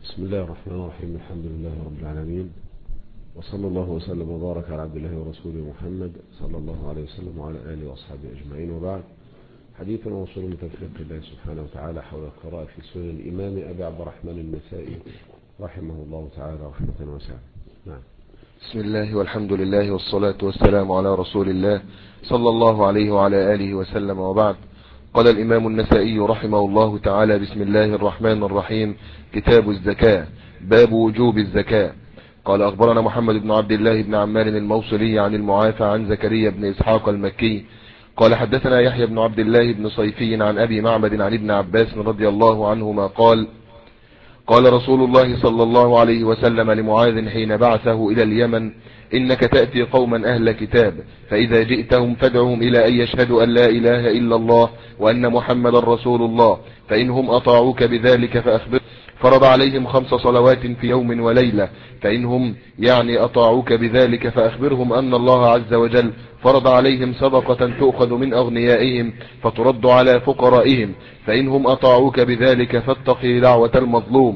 بسم الله الرحمن الرحيم. الحمد لله رب العالمين، وصلى الله وسلم وبارك على عبد الله ورسوله محمد صلى الله عليه وسلم وعلى آله وأصحابه أجمعين، وبعد. حديثنا وصول من تفسير الله سبحانه وتعالى حول القراءة في سنن الإمام أبي عبد الرحمن النسائي رحمه الله تعالى رحمة واسعة. نعم. بسم الله والحمد لله والصلاة والسلام على رسول الله صلى الله عليه وعلى آله وسلم، وبعد. قال الإمام النسائي رحمه الله تعالى: بسم الله الرحمن الرحيم. كتاب الزكاة، باب وجوب الزكاة. قال: أخبرنا محمد بن عبد الله بن عمار الموصلي عن المعافى عن زكريا بن إسحاق المكي قال: حدثنا يحيى بن عبد الله بن صيفي عن أبي معبد عن ابن عباس رضي الله عنهما قال: قال رسول الله صلى الله عليه وسلم لمعاذ حين بعثه إلى اليمن: إنك تأتي قوما أهل كتاب، فإذا جئتهم فادعهم إلى أن يشهدوا أن لا إله إلا الله وأن محمد رسول الله، فإنهم أطاعوك بذلك فأخبر. فرض عليهم 5 صلوات في يوم وليلة، فإنهم أطاعوك بذلك فأخبرهم أن الله عز وجل فرض عليهم صدقة تؤخذ من أغنيائهم فترد على فقرائهم، فإنهم أطاعوك بذلك فاتقي دعوة المظلوم.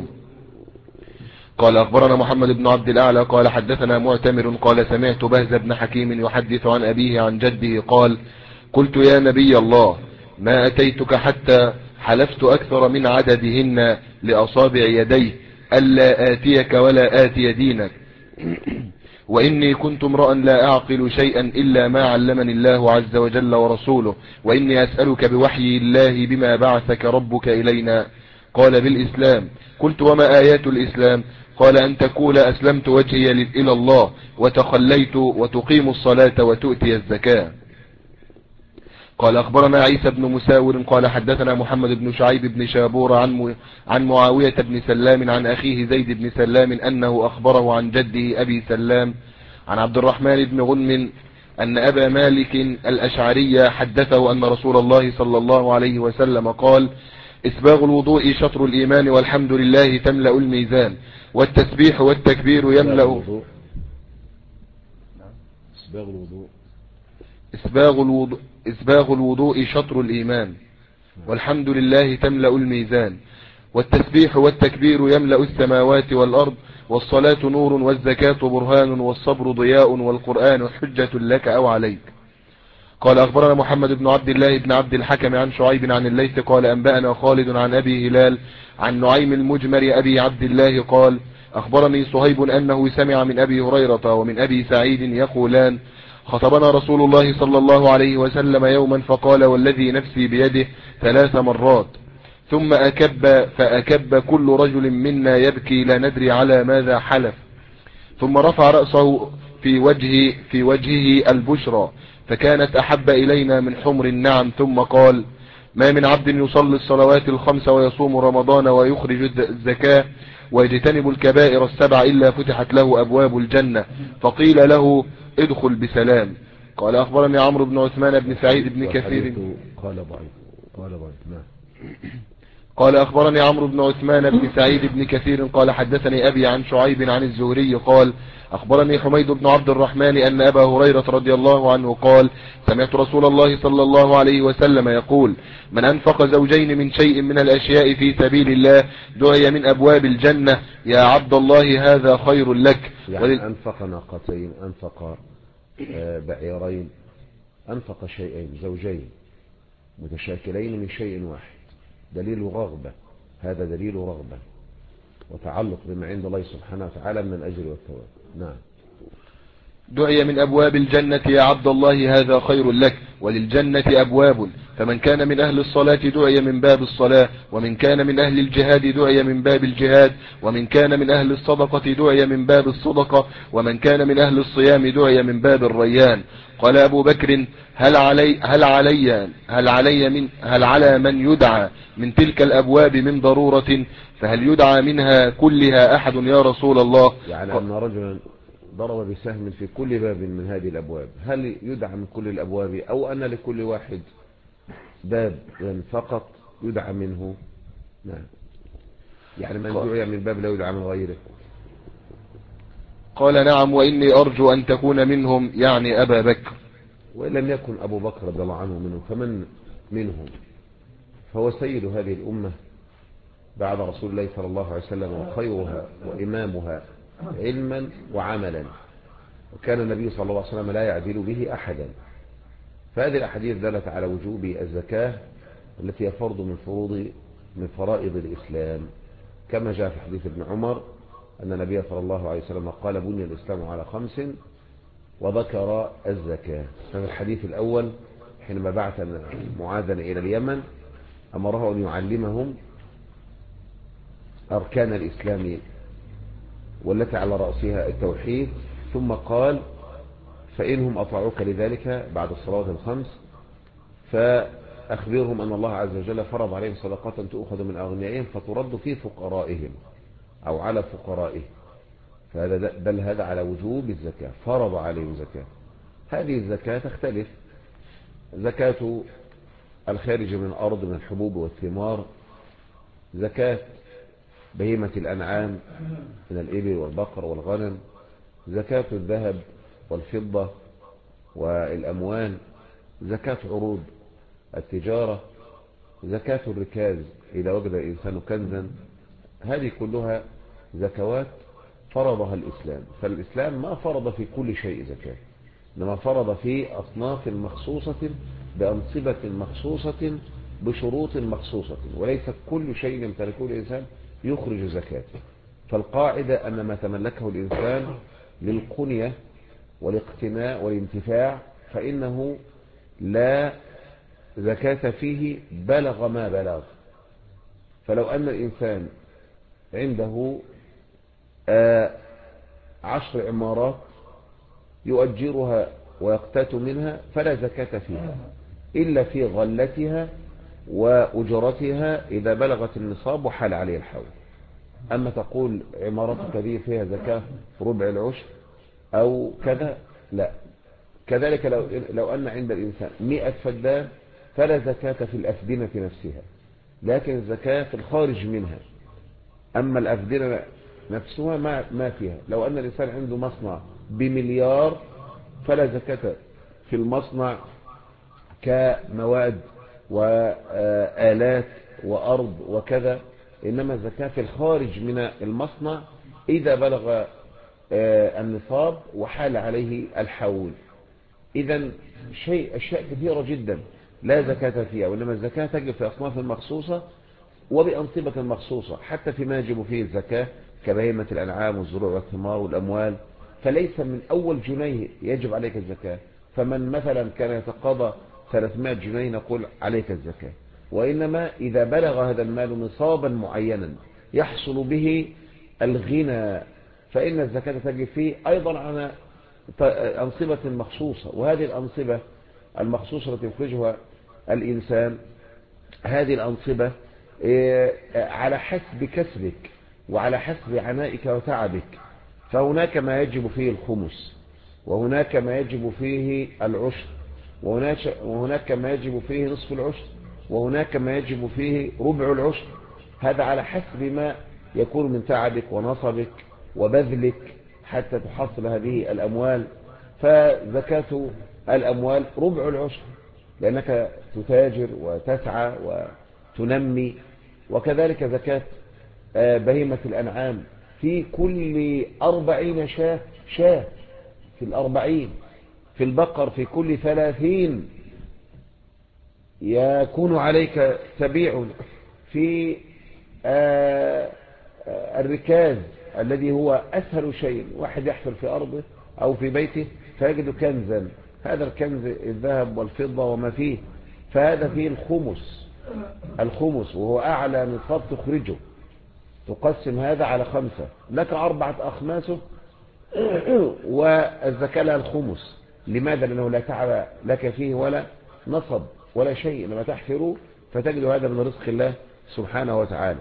قال: أخبرنا محمد بن عبد الأعلى قال: حدثنا معتمر قال: سمعت بهز بن حكيم يحدث عن أبيه عن جده قال: قلت يا نبي الله، ما أتيتك حتى حلفت أكثر من عددهن لأصابع يديه ألا آتيك ولا آتي دينك، وإني كنت امرأ لا أعقل شيئا إلا ما علمني الله عز وجل ورسوله، وإني أسألك بوحي الله بما بعثك ربك إلينا. قال: بالإسلام. قلت: وما آيات الإسلام؟ قال: أن تقول أسلمت وجهي إلى الله وتخليت وتقيم الصلاة وتؤتي الزكاة. قال: أخبرنا عيسى بن مساور قال: حدثنا محمد بن شعيب بن شابور عن معاوية بن سلام عن أخيه زيد بن سلام أنه أخبره عن جده أبي سلام عن عبد الرحمن بن غنم أن أبا مالك الأشعري حدثه أن رسول الله صلى الله عليه وسلم قال: إسباغ الوضوء شطر الإيمان، والحمد لله تملأ الميزان، والتسبيح والتكبير يملأ. إسباغ الوضوء شطر الإيمان، والحمد لله تملأ الميزان، والتسبيح والتكبير يملأ السماوات والأرض، والصلاة نور، والزكاة برهان، والصبر ضياء، والقرآن حجة لك أو عليك. قال: أخبرنا محمد بن عبد الله بن عبد الحكم عن شعيب عن الليث قال: أنبأنا خالد عن أبي هلال عن نعيم المجمر أبي عبد الله قال: أخبرني صهيب أنه سمع من أبي هريرة ومن أبي سعيد يقولان: خطبنا رسول الله صلى الله عليه وسلم يوما فقال: والذي نفسي بيده 3 مرات، ثم فأكب كل رجل منا يبكي لا ندري على ماذا حلف، ثم رفع رأسه في وجهه البشرى، فكانت أحب إلينا من حمر النعم، ثم قال: ما من عبد يصلي الصلوات ال5 ويصوم رمضان ويخرج الزكاة ويجتنب الكبائر ال7 إلا فتحت له أبواب الجنة، فقيل له: ادخل بسلام. قال: أخبرني عمرو بن عثمان بن سعيد بن كثير قال: أخبرني عمرو بن عثمان بن سعيد بن كثير قال: حدثني أبي عن شعيب عن الزهري قال: أخبرني حميد بن عبد الرحمن أن أبا هريرة رضي الله عنه قال: سمعت رسول الله صلى الله عليه وسلم يقول: من أنفق زوجين من شيء من الأشياء في سبيل الله دعي من أبواب الجنة. يا عبد الله هذا خير لك. أنفق ناقتين، أنفق بعيرين، أنفق شيئين، زوجين متشاكلين من شيء واحد، دليل رغبة، هذا دليل رغبة وتعلق بما عند الله سبحانه وتعالى من الأجر والثواب. نعم. دعي من أبواب الجنة يا عبد الله هذا خير لك، وللجنة أبواب، فمن كان من أهل الصلاة دعي من باب الصلاة، ومن كان من أهل الجهاد دعي من باب الجهاد، ومن كان من أهل الصدقة دعي من باب الصدقة، ومن كان من أهل الصيام دعي من باب الريان. قال أبو بكر: هل على من يدعى من تلك الأبواب من ضرورة؟ فهل يدعى منها كلها أحد يا رسول الله؟ يعني أن رجلا ضرب بسهم في كل باب من هذه الأبواب، هل يدعى من كل الأبواب، أو أن لكل واحد باب فقط يدعى منه؟ نعم. يعني من دعي من باب لا يدعى من غيره. قال: نعم، وإني أرجو أن تكون منهم، يعني أبا بكر. وإن لم يكن أبو بكر رضي الله عنه منهم، فمن منهم؟ فهو سيد هذه الأمة بعد رسول الله صلى الله عليه وسلم وخيرها وإمامها علما وعملا، وكان النبي صلى الله عليه وسلم لا يعدل به أحدا. فهذه الأحاديث دلت على وجوب الزكاة التي هي فرض من فرائض الإسلام، كما جاء في حديث ابن عمر أن النبي صلى الله عليه وسلم قال بني الإسلام على 5 وذكر الزكاة. هذا الحديث الأول حينما بعث معاذا إلى اليمن أمره أن يعلمهم أركان الإسلام والتي على رأسها التوحيد، ثم قال فإنهم أطاعوك لذلك بعد الصلاة 5 فأخبرهم أن الله عز وجل فرض عليهم صدقات تؤخذ من أغنيائهم فترد في فقرائهم أو على فقرائهم، فهذا دل هذا على وجوب الزكاة، فرض عليهم زكاة. هذه الزكاة تختلف، زكاة الخارج من الأرض من الحبوب والثمار، زكاة بهيمة الأنعام من الإبل والبقر والغنم، زكاة الذهب والفضة والأموال، زكاة عروض التجارة، زكاة الركاز إذا وجد الإنسان كنزا. هذه كلها زكوات فرضها الإسلام. فالإسلام ما فرض في كل شيء زكاة، إنما فرض في أصناف مخصوصة بأنصبة مخصوصة بشروط مخصوصة، وليس كل شيء يمتلكه الإنسان يخرج زكاته. فالقاعدة أن ما تملكه الإنسان للقنية والاقتناء والانتفاع فإنه لا زكاة فيه بلغ ما بلغ. فلو أن الإنسان عنده 10 عمارات يؤجرها ويقتات منها فلا زكاة فيها إلا في غلتها وأجرتها إذا بلغت النصاب وحال عليه الحول. أما تقول عمارة كبيرة فيها زكاة ربع العشر أو كذا، لا. كذلك لو أن عند الإنسان 100 فدان فلا زكاة في الأفدنة نفسها، لكن الزكاة في الخارج منها. أما الأفدنة نفسها ما فيها. لو أن الإنسان عنده مصنع بمليار فلا زكاة في المصنع كمواد وآلات وأرض وكذا، إنما الزكاة في الخارج من المصنع إذا بلغ النصاب وحال عليه الحول. إذن أشياء كثيرة جدا لا زكاة فيها، وإنما الزكاة تجب في أصناف مخصوصة وبأنصبة مخصوصة، حتى فيما يجب فيه الزكاة كبهيمة الأنعام والزروع والثمار والأموال. فليس من أول جنيه يجب عليك الزكاة. فمن مثلا كان يتقاضى 300 جنيه نقول عليك الزكاة، وإنما إذا بلغ هذا المال نصابا معينا يحصل به الغنى فإن الزكاة تجب فيه أيضا على أنصبة مخصوصة. وهذه الأنصبة المخصوصة التي يخرجها الإنسان، هذه الأنصبة على حسب كسبك وعلى حسب عنائك وتعبك. فهناك ما يجب فيه الخمس، وهناك ما يجب فيه العشر، وهناك ما يجب فيه نصف العشر، وهناك ما يجب فيه ربع العشر. هذا على حسب ما يكون من تعبك ونصبك وبذلك حتى تحصل هذه الأموال. فزكاة الأموال ربع العشر لأنك تتاجر وتسعى وتنمي. وكذلك زكاة بهيمة الأنعام في كل 40 شاة في 40، في البقر في كل 30 يكون عليك تبيع، في الركاز الذي هو أسهل شيء، واحد يحفر في أرضه أو في بيته فيجد كنزا، هذا الكنز الذهب والفضة وما فيه، فهذا فيه الخمس وهو أعلى نصاب تخرجه. تقسم هذا على 5، لك 4 أخماسه والزكاة لها الخمس. لماذا؟ لأنه لا تعب لك فيه ولا نصب ولا شيء، لما تحفره فتجد هذا من رزق الله سبحانه وتعالى.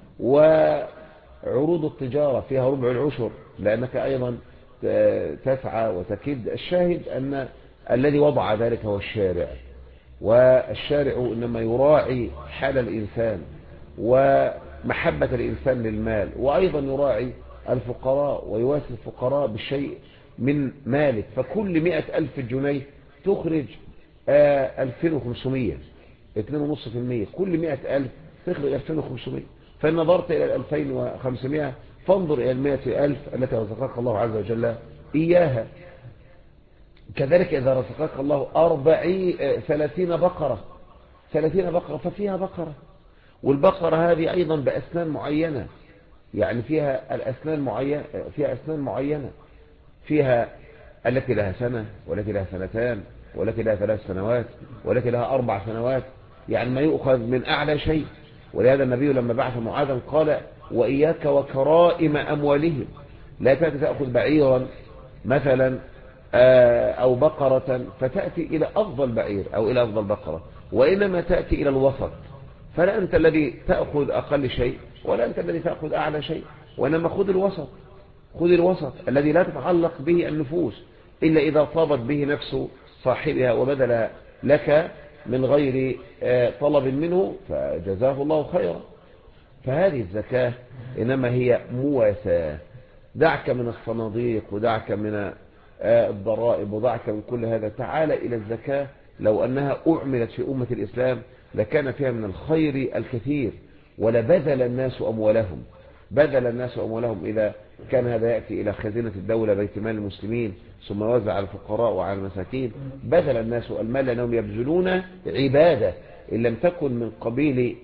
وعروض التجارة فيها ربع العشر لأنك أيضا تسعى وتكد. الشاهد أن الذي وضع ذلك هو الشارع، والشارع إنما يراعي حال الإنسان ومحبة الإنسان للمال، وأيضا يراعي الفقراء ويواسي الفقراء بالشيء من مالك. فكل 100,000 جنيه تخرج 2500، 2.5%. كل 100,000 تخرج 2500. فإن نظرت إلى 2500 فانظر إلى 100,000 التي رزقك الله عز وجل إياها. كذلك إذا رزقك الله 30 بقرة، 30 بقرة ففيها بقرة، والبقرة هذه أيضا بأسنان معينة، يعني فيها الأسنان معينة، فيها أسنان معينة، فيها التي لها سنة، والتي لها سنتان، والتي لها 3 سنوات، والتي لها 4 سنوات، يعني ما يؤخذ من أعلى شيء. ولهذا النبي لما بعث معاذا قال وإياك وكرائم أموالهم، لا تأخذ بعيرا مثلا أو بقرة فتأتي إلى أفضل بعير أو إلى أفضل بقرة، وإنما تأتي إلى الوسط، فلا أنت الذي تأخذ أقل شيء ولا أنت الذي تأخذ أعلى شيء، وإنما خذ الوسط، خذ الوسط الذي لا تتعلق به النفوس إلا إذا طابت به نفس صاحبها وبذل لك من غير طلب منه فجزاه الله خيرا. فهذه الزكاة إنما هي مواساة. دعك من الصناديق ودعك من الضرائب ودعك من كل هذا، تعال إلى الزكاة. لو أنها أعملت في أمة الإسلام لكان فيها من الخير الكثير، ولبذل الناس أموالهم، بذل الناس أموالهم. إذا كان هذا يأتي إلى خزينة الدولة بيت مال المسلمين ثم وزع على الفقراء وعلى المساكين، بذل الناس المال لأنهم يبذلون عبادة إن لم تكن من قبيل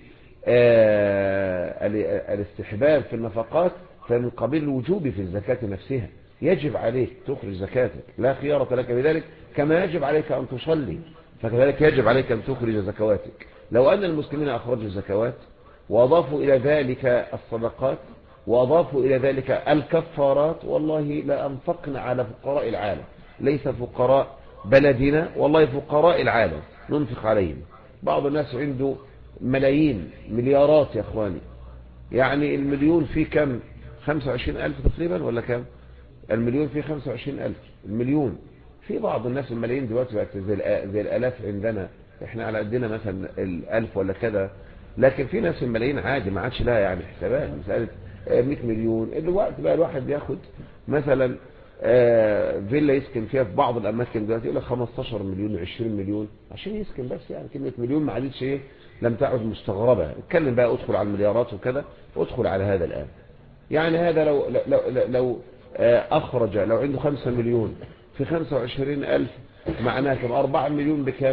الاستحباب في النفقات فمن قبيل الوجوب في الزكاة نفسها. يجب عليك تخرج زكاتك، لا خيارة لك بذلك، كما يجب عليك أن تصلي فكذلك يجب عليك أن تخرج زكواتك. لو أن المسلمين أخرجوا الزكوات وأضافوا إلى ذلك الصدقات وأضافوا إلى ذلك الكفارات، والله لا أنفقنا على فقراء العالم، ليس فقراء بلدنا، والله فقراء العالم ننفق عليهم. بعض الناس عنده ملايين مليارات يا أخواني، يعني المليون فيه كم؟ 25,000 تقريبا ولا كم؟ المليون فيه 25,000. المليون في بعض الناس الملايين دلوقتي بقت زي الآلاف عندنا، احنا على قدنا مثلا 1000 ولا كذا، لكن في ناس الملايين عادي ما عادش لها يعني حسابات. مسألة 100 مليون الوقت بقى الواحد بياخد مثلا فيلا يسكن فيها في بعض الأماكن دلوقتي يقول لك 15 مليون 20 مليون عشان يسكن بس. يعني كلمة مليون ما عادتش ايه، لم تعد مستغربة. اتكلم بقى ادخل على المليارات وكذا، ادخل على هذا الآن. يعني هذا لو أخرج، لو عنده 5 مليون في 25,000 معناه كم؟ 4 مليون بكام؟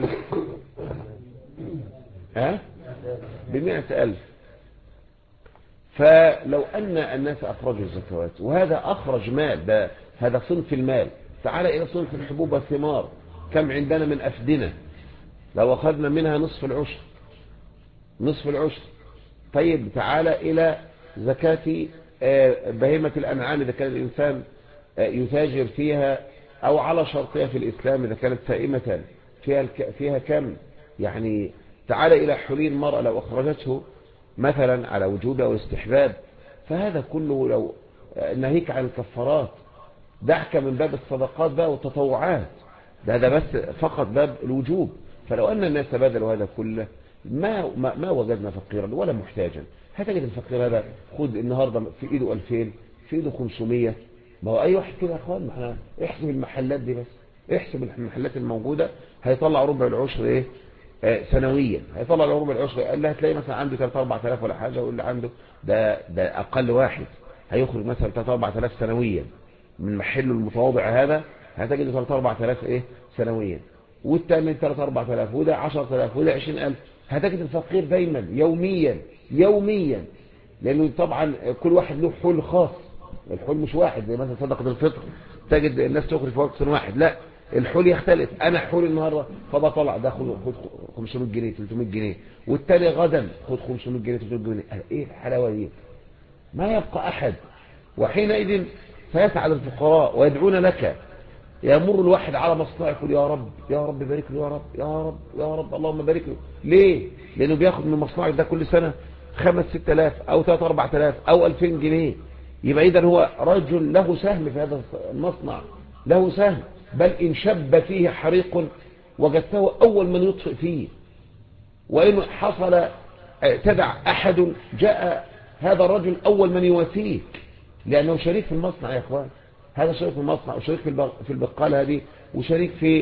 ب100,000. فلو أن الناس أخرجوا الزكوات وهذا أخرج مال، ده هذا صنف المال. تعال إلى صنف الحبوب والثمار، كم عندنا من أفدنة؟ لو أخذنا منها نصف العشر، نصف العشر. طيب تعال إلى زكاة بهيمة الأنعام إذا كان الإنسان يتاجر فيها أو على شرطها في الإسلام إذا كانت سائمة، فيها كم؟ يعني تعال إلى حلي المرأة لو أخرجته مثلا على وجوب أو استحباب، فهذا كله لو ناهيك عن الكفارات. دعك من باب الصدقات بقى والتطوعات، ده بس فقط باب الوجوب. فلو أن الناس بذلوا هذا كله ما وجدنا فقيرا ولا محتاجا. هتجد الفقير هذا خد النهاردة في إيده 2000 في إيده 500. ما هو أي واحد كده يا أخوان، ما احنا احسب المحلات دي بس، احسب المحلات الموجودة هيطلع ربع العشر ايه سنويا، هيطلع له ربع العشر. قال له هتلاقي مثلا عنده 3-4 آلاف ولا حاجة، واللي عنده ده أقل واحد هيخرج مثلا 3-4 آلاف سنويا من محله المتواضع هذا، هتجد 3-4 آلاف ايه سنويا، والتاني 3-4 آلاف، وده 10,000 وده 20,000. هتجد الفقير دايما يوميا لأنه طبعا كل واحد له حول خاص، الحول مش واحد زي مثلا صدقة الفطر تجد الناس تخرج في وقت واحد، لا الحول يختلف. انا حول النهارده فده طلع ده خد 500 جنيه 300 جنيه، والتاني غدا خد 500 جنيه 300 جنيه. ايه الحلاوه دي؟ ما يبقى احد. وحينئذ فيسعد الفقراء ويدعون لك. يمر الواحد على مصنع يقول يا رب يا رب بارك له، يا رب يا رب يا رب اللهم بارك له. ليه؟ لانه بياخد من مصنعك ده كل سنه 5-6 آلاف او 3-4 آلاف او 2000 جنيه. يبقى اذا هو رجل له سهم في هذا المصنع، له سهم، بل إن شب فيه حريق وجدته أول من يطفئ فيه، وإن حصل تدع أحد جاء هذا الرجل أول من يواسيك، لأنه شريك في المصنع يا أخوان. هذا شريك في المصنع وشريك في البقالة هذه، وشريك في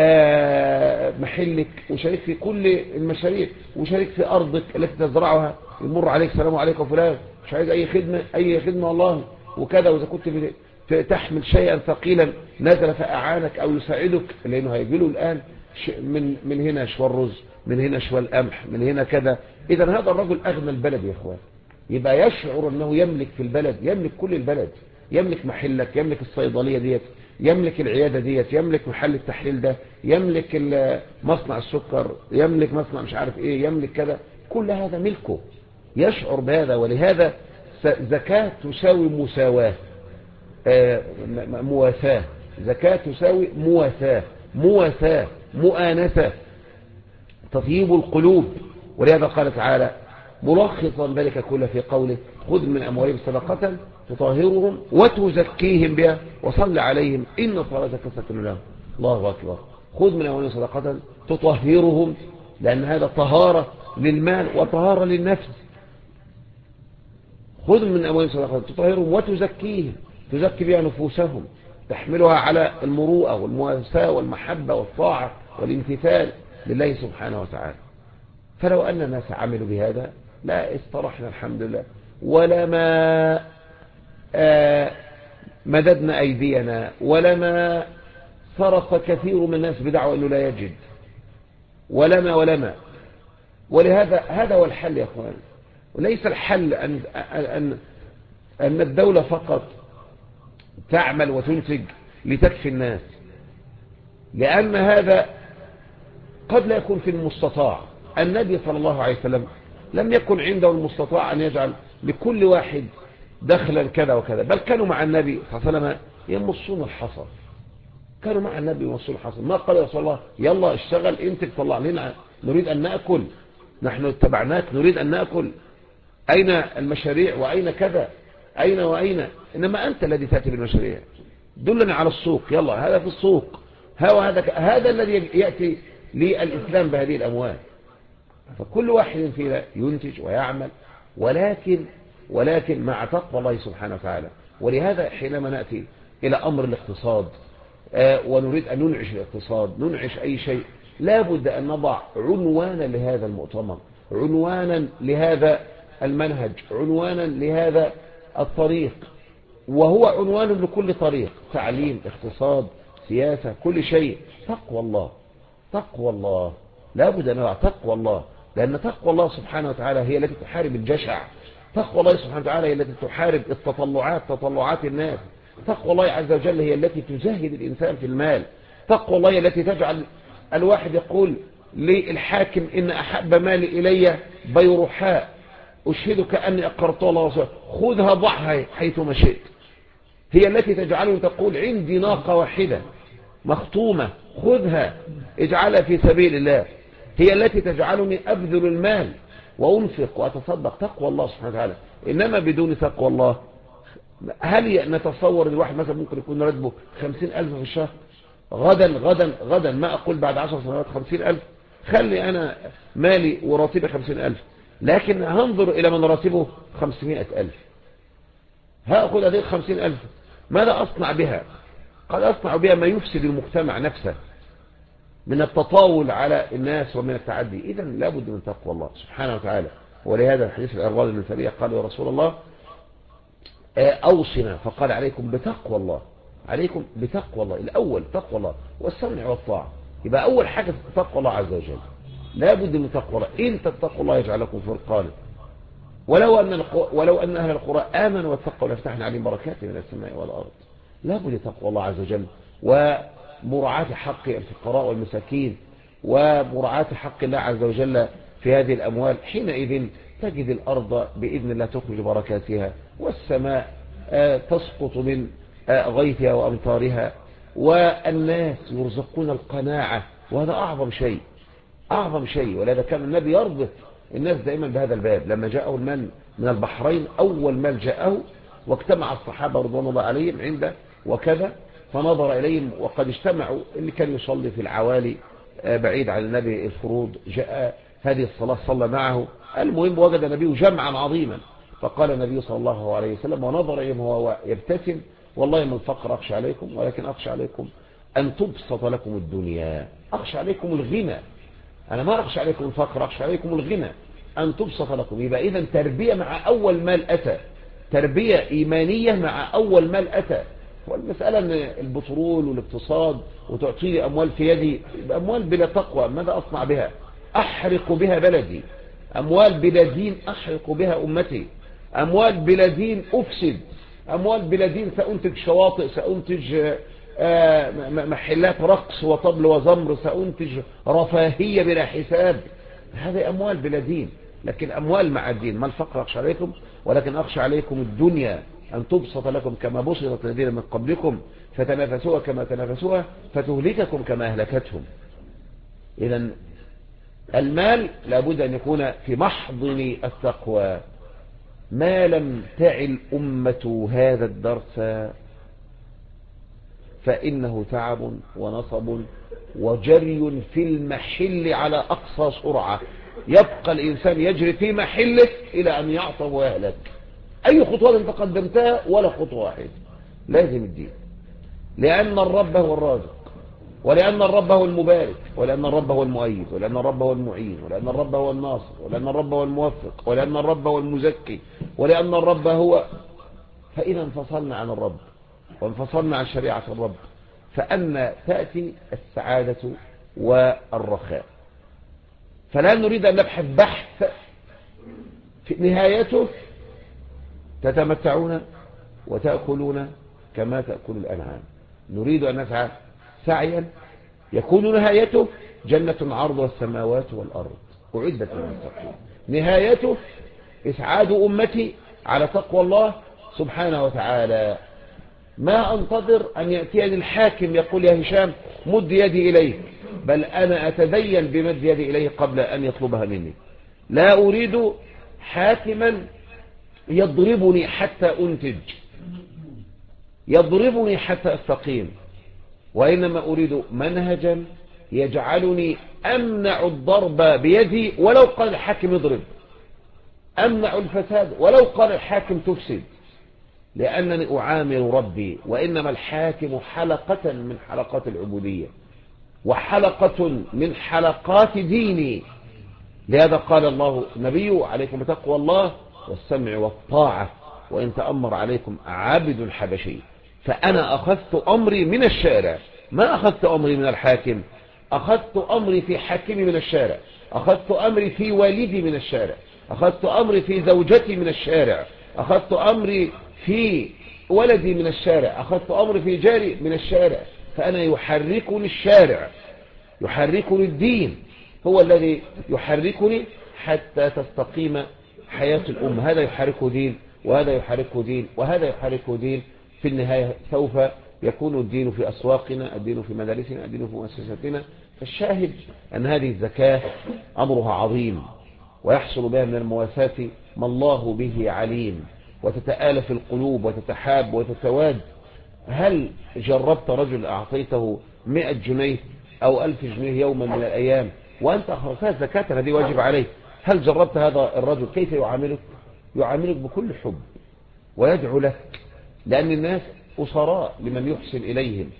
محلك، وشريك في كل المشاريع، وشريك في أرضك التي تزرعها. يمر عليك السلام عليكم فلان، مش عايز أي خدمة والله وكذا، وإذا كنت تحمل شيئا ثقيلا نزل فأعانك أو يساعدك، لأنه هيجي له الآن من هنا شوى الرز، من هنا شوى القمح، من هنا كذا. إذا هذا الرجل أغنى البلد يا إخوان، يبقى يشعر أنه يملك في البلد، يملك كل البلد، يملك محلك، يملك الصيدلية ديت، يملك العيادة ديت، يملك محل التحليل ده، يملك مصنع السكر، يملك مصنع مش عارف ايه، يملك كذا، كل هذا ملكه، يشعر بهذا. ولهذا زكاة تساوي مساواة، مواساة، زكاة تساوي مواساة، مؤانسة، تطيب القلوب. ولهذا قال تعالى ملخصا ذلك كله في قوله خذ من أموالهم صدقة تطهرهم وتزكيهم بها وصل عليهم إن صلاتك سكن لهم. الله أكبر. خذ من أموالهم صدقة تطهرهم، لأن هذا طهارة للمال وطهارة للنفس. خذ من أموالهم صدقة تطهرهم وتزكيهم، تزكي بها نفوسهم، تحملها على المروءة والمواساة والمحبة والطاعة والامتثال لله سبحانه وتعالى. فلو أن الناس عملوا بهذا لا استرحنا الحمد لله، ولما مددنا أيدينا، ولما صرف كثير من الناس بدعوى أنه لا يجد، ولما. ولهذا هذا هو الحل يا أخوان. وليس الحل أن الدولة فقط تعمل وتنتج لتكفي الناس، لأن هذا قد لا يكون في المستطاع. النبي صلى الله عليه وسلم لم يكن عنده المستطاع أن يجعل لكل واحد دخلا كذا وكذا، بل كانوا مع النبي صلى الله عليه وسلم يمصون الحصى، كانوا مع النبي يمصون الحصى. ما قال يا رسول الله يلا اشتغل انت طلع لنا، نريد أن نأكل، نحن اتبعناك نريد أن نأكل، أين المشاريع وأين كذا، أين وأين؟ إنما أنت الذي تأتي بالمشاريع، دلني على السوق، يلا هذا في السوق، هذا الذي يأتي للإسلام بهذه الأموال. فكل واحد فينا ينتج ويعمل، ولكن مع تقوى الله سبحانه وتعالى. ولهذا حينما نأتي إلى أمر الاقتصاد ونريد أن ننعش الاقتصاد، ننعش أي شيء، لابد أن نضع عنوانا لهذا المؤتمر، عنوانا لهذا المنهج، عنوانا لهذا الطريق، وهو عنوان لكل طريق، تعليم، اقتصاد، سياسة، كل شيء. تقوى الله، تقوى الله، لابد أن نضع تقوى الله، لأن تقوى الله سبحانه وتعالى هي التي تحارب الجشع، تقوى الله سبحانه وتعالى هي التي تحارب تطلعات الناس، تقوى الله عز وجل هي التي تزهد الإنسان في المال، تقوى الله هي التي تجعل الواحد يقول للحاكم إن أحب مالي إلي بيرحاء، أشهدك أني أقرت الله ورسوله، خذها ضعها حيثما شئت. هي التي تجعله تقول عندي ناقة واحدة مختومة، خذها اجعلها في سبيل الله. هي التي تجعلني أبذل المال وأنفق وأتصدق، تقوى الله سبحانه وتعالى. إنما بدون تقوى الله، هل نتصور الواحد مثلا ممكن يكون راتبه 50,000 في الشهر؟ غدا ما أقول بعد 10 سنوات 50,000، خلي أنا مالي وراتبي 50,000، لكن هنظر إلى من راتبه 500,000، هأخذ هذه 50,000 ماذا أصنع بها؟ قد أصنع بها ما يفسد المجتمع نفسه من التطاول على الناس ومن التعدي. إذا لابد من تقوى الله سبحانه وتعالى. ولهذا الحديث الأرواض بن سرية قال يا رسول الله أوصنا، فقال عليكم بتقوى الله، عليكم بتقوى الله. الأول تقوى الله والسمع والطاعة، يبقى أول حاجة تقوى الله عز وجل، لابد من تقوى الله. إن تتقوا الله يجعل لكم فرقانا، ولو أن أهل القرى آمنوا واتقوا لفتحنا عليهم بركات من السماء والأرض. لابد تقوى الله عز وجل، ومراعاة حق الفقراء والمساكين، ومراعاة حق الله عز وجل في هذه الأموال. حينئذ تجد الأرض بإذن الله تخرج بركاتها، والسماء تسقط من غيثها وأمطارها، والناس يرزقون القناعة، وهذا أعظم شيء، أعظم شيء. ولهذا كان النبي يربط الناس دائما بهذا الباب. لما جاءه المن من البحرين، أول ما جاءه واجتمع الصحابة رضوان الله عليهم عنده وكذا، فنظر إليهم وقد اجتمعوا، اللي كان يصلي في العوالي بعيد عن النبي الفروض، جاء هذه الصلاة صلى معه. المهم وجد النبي جمعا عظيما، فقال النبي صلى الله عليه وسلم ونظر إليهم وهو يبتسم والله ما الفقر أخشى عليكم، ولكن أخشى عليكم أن تبسط لكم الدنيا، أخشى عليكم الغنى، أنا ما أخشى عليكم الفقر، أخشى عليكم الغنى، أن تبسط لكم. يبقى إذن تربية مع أول مال أتى، تربية إيمانية مع أول مال أتى. والمسألة أن البترول والاقتصاد وتعطيني أموال في يدي، أموال بلا تقوى ماذا أصنع بها؟ أحرق بها بلدي. أموال بلا دين أحرق بها أمتي. أموال بلا دين أفسد. أموال بلا دين سأنتج شواطئ، سأنتج محلات رقص وطبل وزمر، سأنتج رفاهية بلا حساب. هذه أموال بلا دين. لكن أموال مع الدين، ما الفقر أخشى عليكم، ولكن أخشى عليكم الدنيا أن تبسط لكم كما بسطت الذين من قبلكم فتنافسوها كما تنافسوها فتهلككم كما أهلكتهم. إذن المال لابد أن يكون في محضن التقوى. ما لم تعل أمة هذا الدرس فإنه تعب ونصب وجري في المحل على أقصى سرعة. يبقى الإنسان يجري في محله إلى أن يعطب ويهلك. أي خطوة انت قدمتها ولا خطوة واحدة. لازم الدين، لأن الرب هو الرازق، ولأن الرب هو المبارك، ولأن الرب هو المؤيد، ولأن الرب هو المعين، ولأن الرب هو الناصر، ولأن الرب هو الموفق، ولأن الرب هو المزكي، ولأن الرب هو. فإذا انفصلنا عن الرب وانفصلنا عن شريعة الرب فأن تأتي السعادة والرخاء. فلا نريد أن نبحث بحث في نهايته تتمتعون وتأكلون كما تأكل الأنعام. نريد أن نسعى سعيا يكون نهايته جنة عرضها السماوات والأرض أعدت للمتقين. نهايته إسعاد أمتي على تقوى الله سبحانه وتعالى. ما أنتظر أن يأتيني الحاكم يقول يا هشام مد يدي إليك، بل أنا أتدين بمد يدي إليه قبل أن يطلبها مني. لا أريد حاكما يضربني حتى أنتج، يضربني حتى أستقيم، وإنما أريد منهجا يجعلني أمنع الضرب بيدي ولو قال الحاكم اضرب، أمنع الفساد ولو قال الحاكم تفسد، لأنني أعامل ربي. وإنما الحاكم حلقة من حلقات العبودية وحلقة من حلقات ديني. لهذا قال الله النبي عليكم بتقوى الله والسمع والطاعة وإن تأمر عليكم عابد حبشي. فأنا أخذت أمري من الشارع، ما أخذت أمري من الحاكم. أخذت أمري في حاكمي من الشارع، أخذت أمري في والدي من الشارع، أخذت أمري في زوجتي من الشارع، أخذت أمري في ولدي من الشارع، أخذت أمري في جاري من الشارع. فأنا يحركني الشارع، يحركني الدين، هو الذي يحركني حتى تستقيم حياة الأمة. هذا يحركه دين وهذا يحركه دين وهذا يحركه دين. في النهاية سوف يكون الدين في أسواقنا، الدين في مدارسنا، الدين في مؤسساتنا. فالشاهد أن هذه الزكاة أمرها عظيم ويحصل بها من المواساة ما الله به عليم، وتتآلف القلوب وتتحاب وتتواد. هل جربت رجل أعطيته 100 جنيه أو 1000 جنيه يوما من الأيام وأنت أخرجتها زكاة هذه واجب عليك؟ هل جربت هذا الرجل كيف يعاملك؟ يعاملك بكل حب ويدعو لك، لأن الناس أسراء لمن يحسن إليهم.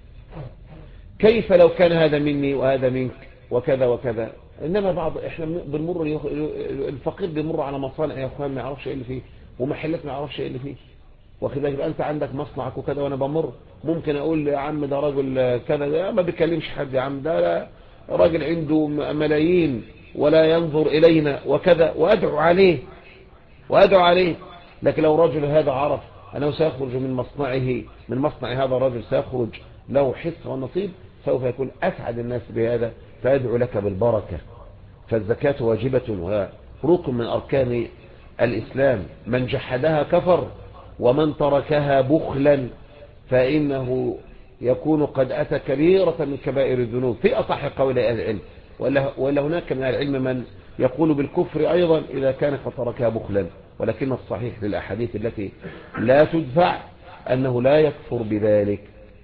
كيف لو كان هذا مني وهذا منك وكذا وكذا؟ إنما بعض إحنا بنمر، الفقير بيمر على مصانع يا أخوان ما يعرفش إيه اللي فيه، ومحلات ما يعرفش إيه اللي فيه، واخد بالك؟ أنت عندك مصنعك وكذا وأنا بمر ممكن أقول يا عم ده راجل كذا، ده ما بيكلمش حد، يا عم ده راجل عنده ملايين ولا ينظر إلينا وكذا، وأدعو عليه وأدعو عليه. لكن لو رجل هذا عرف أنه سيخرج من مصنعه، من مصنع هذا الرجل سيخرج له حس ونصيب، سوف يكون أسعد الناس بهذا، فيدعو لك بالبركة. فالزكاة واجبة وركن من أركان الإسلام، من جحدها كفر ومن تركها بخلا فإنه يكون قد أتى كبيرة من كبائر الذنوب في أصح قول أهل العلم. ولا هناك من أهل العلم من يقول بالكفر أيضا إذا كان قد تركها بخلا، ولكن الصحيح للأحاديث التي لا تدفع أنه لا يكفر بذلك،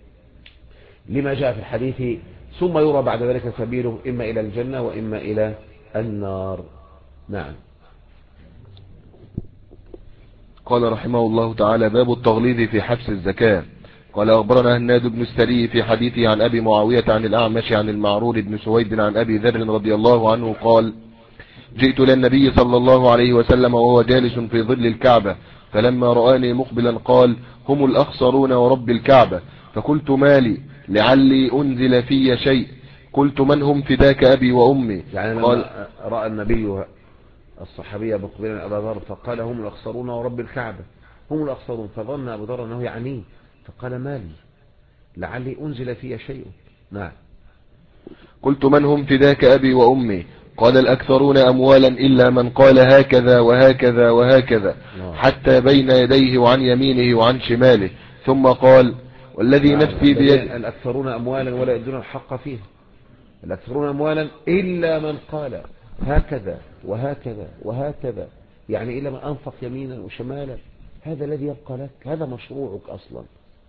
لما جاء في الحديث ثم يرى بعد ذلك سبيله إما إلى الجنة وإما إلى النار. نعم. قال رحمه الله تعالى: باب التغليظ في حبس الزكاة. قال أخبرنا هناد بن السري في حديثه عن أبي معاوية عن الأعمش عن المعرور بن سويد عن أبي ذر رضي الله عنه قال: جئت للنبي صلى الله عليه وسلم وهو جالس في ظل الكعبة، فلما رآني مقبلا قال: هم الأخسرون ورب الكعبة. فقلت: مالي؟ لعلي أنزل في شيء. قلت: من هم فداك أبي وأمي؟ يعني لما رأى النبي الصحابية مقبلا أبا ذر فقال: هم الأخسرون ورب الكعبة، هم الأخسرون، فظن أبو ذر أنه يعنيه فقال: مالي؟ لعلي أنزل في شيء. نعم. قلت: من هم فداك أبي وأمي؟ قال: الأكثرون أموالا إلا من قال هكذا وهكذا وهكذا حتى بين يديه وعن يمينه وعن شماله، ثم قال: والذي نفسي بيده. الأكثرون أموالا ولا يدون الحق فيها. الأكثرون أموالا إلا من قال هكذا وهكذا وهكذا، يعني إلا من أنفق يمينا وشمالا. هذا الذي يبقى لك، هذا مشروعك أصلا.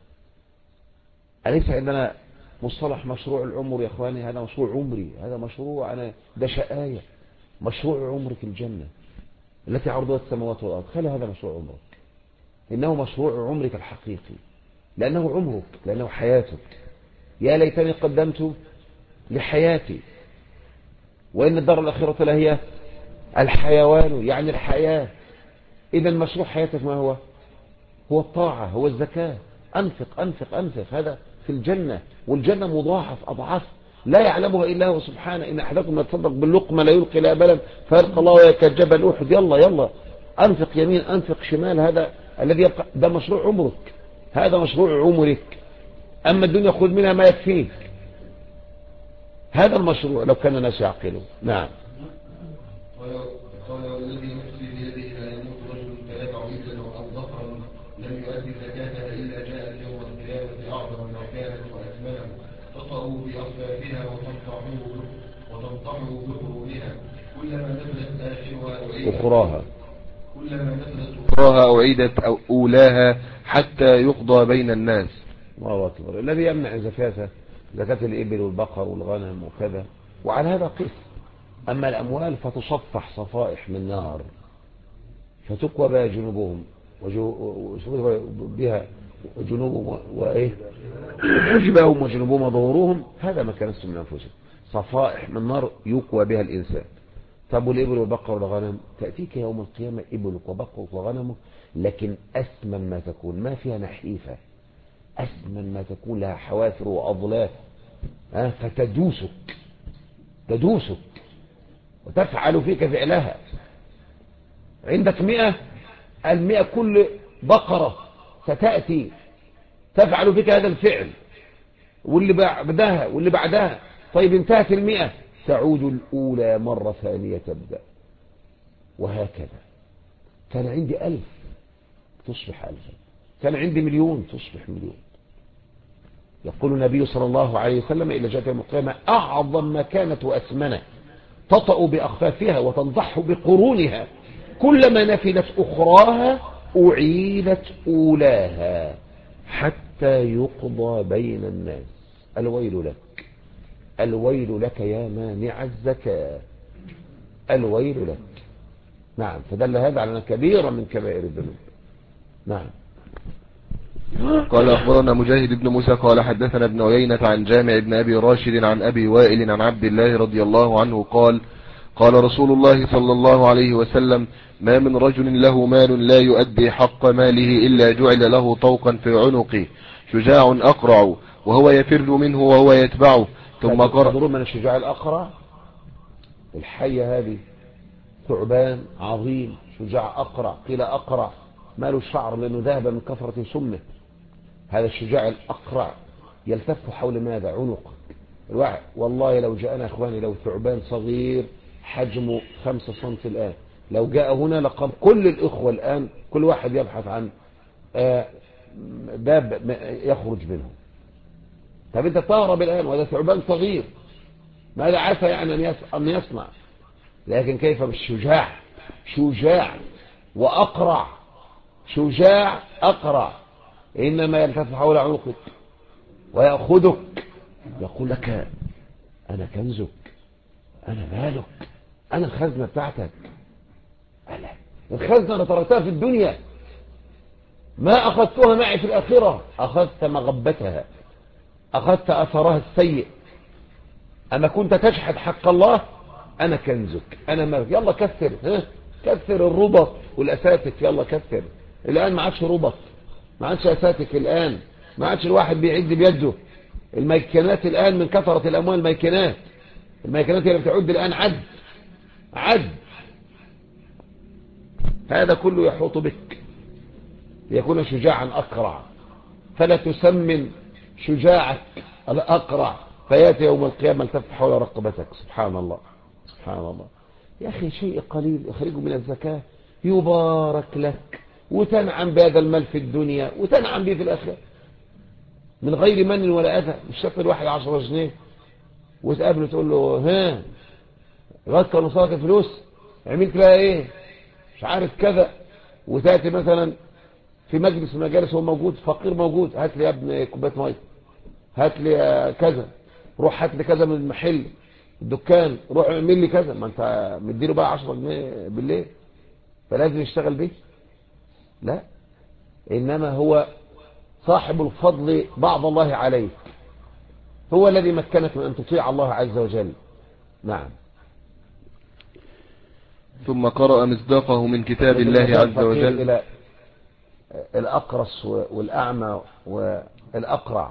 أليس عندنا مصطلح مشروع العمر يا أخواني؟ هذا مشروع عمري، هذا مشروع أنا، ده شقاية. مشروع عمرك الجنة التي عرضها السماوات والأرض، خلي هذا مشروع عمرك. إنه مشروع عمرك الحقيقي، لأنه عمرك، لأنه حياتك. يا ليتني قدمت لحياتي، وإن الدار الأخيرة لهي الحيوان، يعني الحياة. إذا مشروع حياتك ما هو؟ هو الطاعة، هو الزكاة. أنفق أنفق أنفق، هذا في الجنة، والجنة مضاعف أضعاف لا يعلمها إلا هو سبحانه. إن أحدكم يتصدق باللقمة لا يلقي لا بلا فيلقى الله كالجبل أحد. يلا يلا أنفق يمين أنفق شمال، هذا الذي يبقى، ده مشروع عمرك، هذا مشروع عمرك. أما الدنيا خذ منها ما يكفيك، هذا المشروع لو كان الناس يعقلون. نعم. قال: والذي نفسي بيده لا يموت رجل فيدع ابنا او ذكرا لم يؤدي زكاتها الا جاءت يوم القيامه اعظم ما كانت واثمنه، تطأوا باخفافها وتنطحوا بظهورها، كلما نزلت اخرها اعيدت او اولاها حتى يقضى بين الناس. الله أكبر. الذي يمنع زكاة الإبل والبقر والغنم وكذا، وعلى هذا قس. أما الأموال فتصفح صفائح من نار فتكوى بها جنوبهم بها جنوبهم وجبههم وجنوبهم وظهورهم، هذا ما كنستم من أنفسهم. صفائح من نار يكوى بها الإنسان. طب والإبل والبقر والغنم تأتيك يوم القيامة إبلك وبقرك وغنمك، لكن أسمن ما تكون، ما فيها نحيفة، أسمن ما تكون، لها حوافر وأضلاف، فتدوسك وتفعل فيك فعلها. عندك 100، 100 كل بقرة ستأتي تفعل فيك هذا الفعل، واللي بعدها واللي بعدها. طيب انتهت 100، تعود الأولى مرة ثانية تبدأ، وهكذا. كان عندي 1000 تصبح 1000، كان عندي 1,000,000 تصبح 1,000,000. يقول النبي صلى الله عليه وسلم: إلى جاءت يوم القيامة أعظم ما كانت وأثمنه، تطأ بأخفافها وتنضح بقرونها، كلما نفدت أخراها أعيدت أولاها حتى يقضى بين الناس. الويل لك، الويل لك يا مانع الزكاة، الويل لك. نعم. فدل هذا على كبيرة من كبائر الذنوب. نعم. قال: أخبرنا مجاهد بن موسى قال: حدثنا ابن عيينة عن جامع بن أبي راشد عن أبي وائل عن عبد الله رضي الله عنه قال: قال رسول الله صلى الله عليه وسلم: ما من رجل له مال لا يؤدي حق ماله إلا جعل له طوقا في عنقه شجاع أقرع وهو يفر منه وهو يتبعه. ثم قرأ. تدرون من الشجاع الأقرع؟ الحية هذه ثعبان عظيم شجاع أقرع، قيل أقرع ماله الشعر لأنه ذهب من كثرة سمه. هذا الشجاع الأقرع يلتف حول ماذا؟ عنق الوعي. والله لو جاءنا اخواني، لو ثعبان صغير حجمه 5 سم الآن لو جاء هنا لقد كل الإخوة الآن كل واحد يبحث عن باب يخرج منه. طب انت تهرب الآن وهذا ثعبان صغير، ماذا عسى يعني أن يصنع؟ لكن كيف بالشجاع؟ شجاع وأقرع، شجاع أقرع، إنما يلتف حول عنقك ويأخذك، يقول لك: أنا كنزك، أنا مالك، أنا الخزنة بتاعتك. ألا الخزنة أنا تركتها في الدنيا، ما أخذتها معي في الآخرة، أخذت مغبتها، أخذت أثرها السيء. أما كنت تجحد حق الله أنا كنزك، أنا مالك، يلا كثر، كثر الربط والأساتك، يلا كثر. الآن ما عادش ربط، ما عادش أساتك، الآن ما عادش الواحد بيعد بيده. الميكنات الآن من كثرة الأموال، الميكنات اللي بتعد الآن عد. هذا كله يحوط بك ليكون شجاعا أقرع، فلا تسمن شجاعك الأقرع فياتي يوم القيامة التف حول رقبتك. سبحان الله، سبحان الله. يا أخي شيء قليل يخرجه من الزكاة يبارك لك، وتنعم بهذا المال في الدنيا وتنعم به في الآخرة من غير من ولا أذى. مش شاف الواحد 10 جنيه وتقابله تقول له غطى نصاك الفلوس عملت لها ايه، مش عارف كذا، وتأتي مثلا في مجلس من المجالس هو موجود، فقير موجود، هات لي يا ابن كوبايه ميه، هات لي كذا، روح هات لي كذا من المحل الدكان، روح اعمل لي كذا. ما انت مديله بقى 10 جنيه بالليل فلازم يشتغل بيه؟ لا، انما هو صاحب الفضل بعض الله عليك، هو الذي مكنك من ان تطيع الله عز وجل. نعم. ثم قرأ مصداقه من كتاب الله عز وجل إلى الأقرص والأعمى والأقرع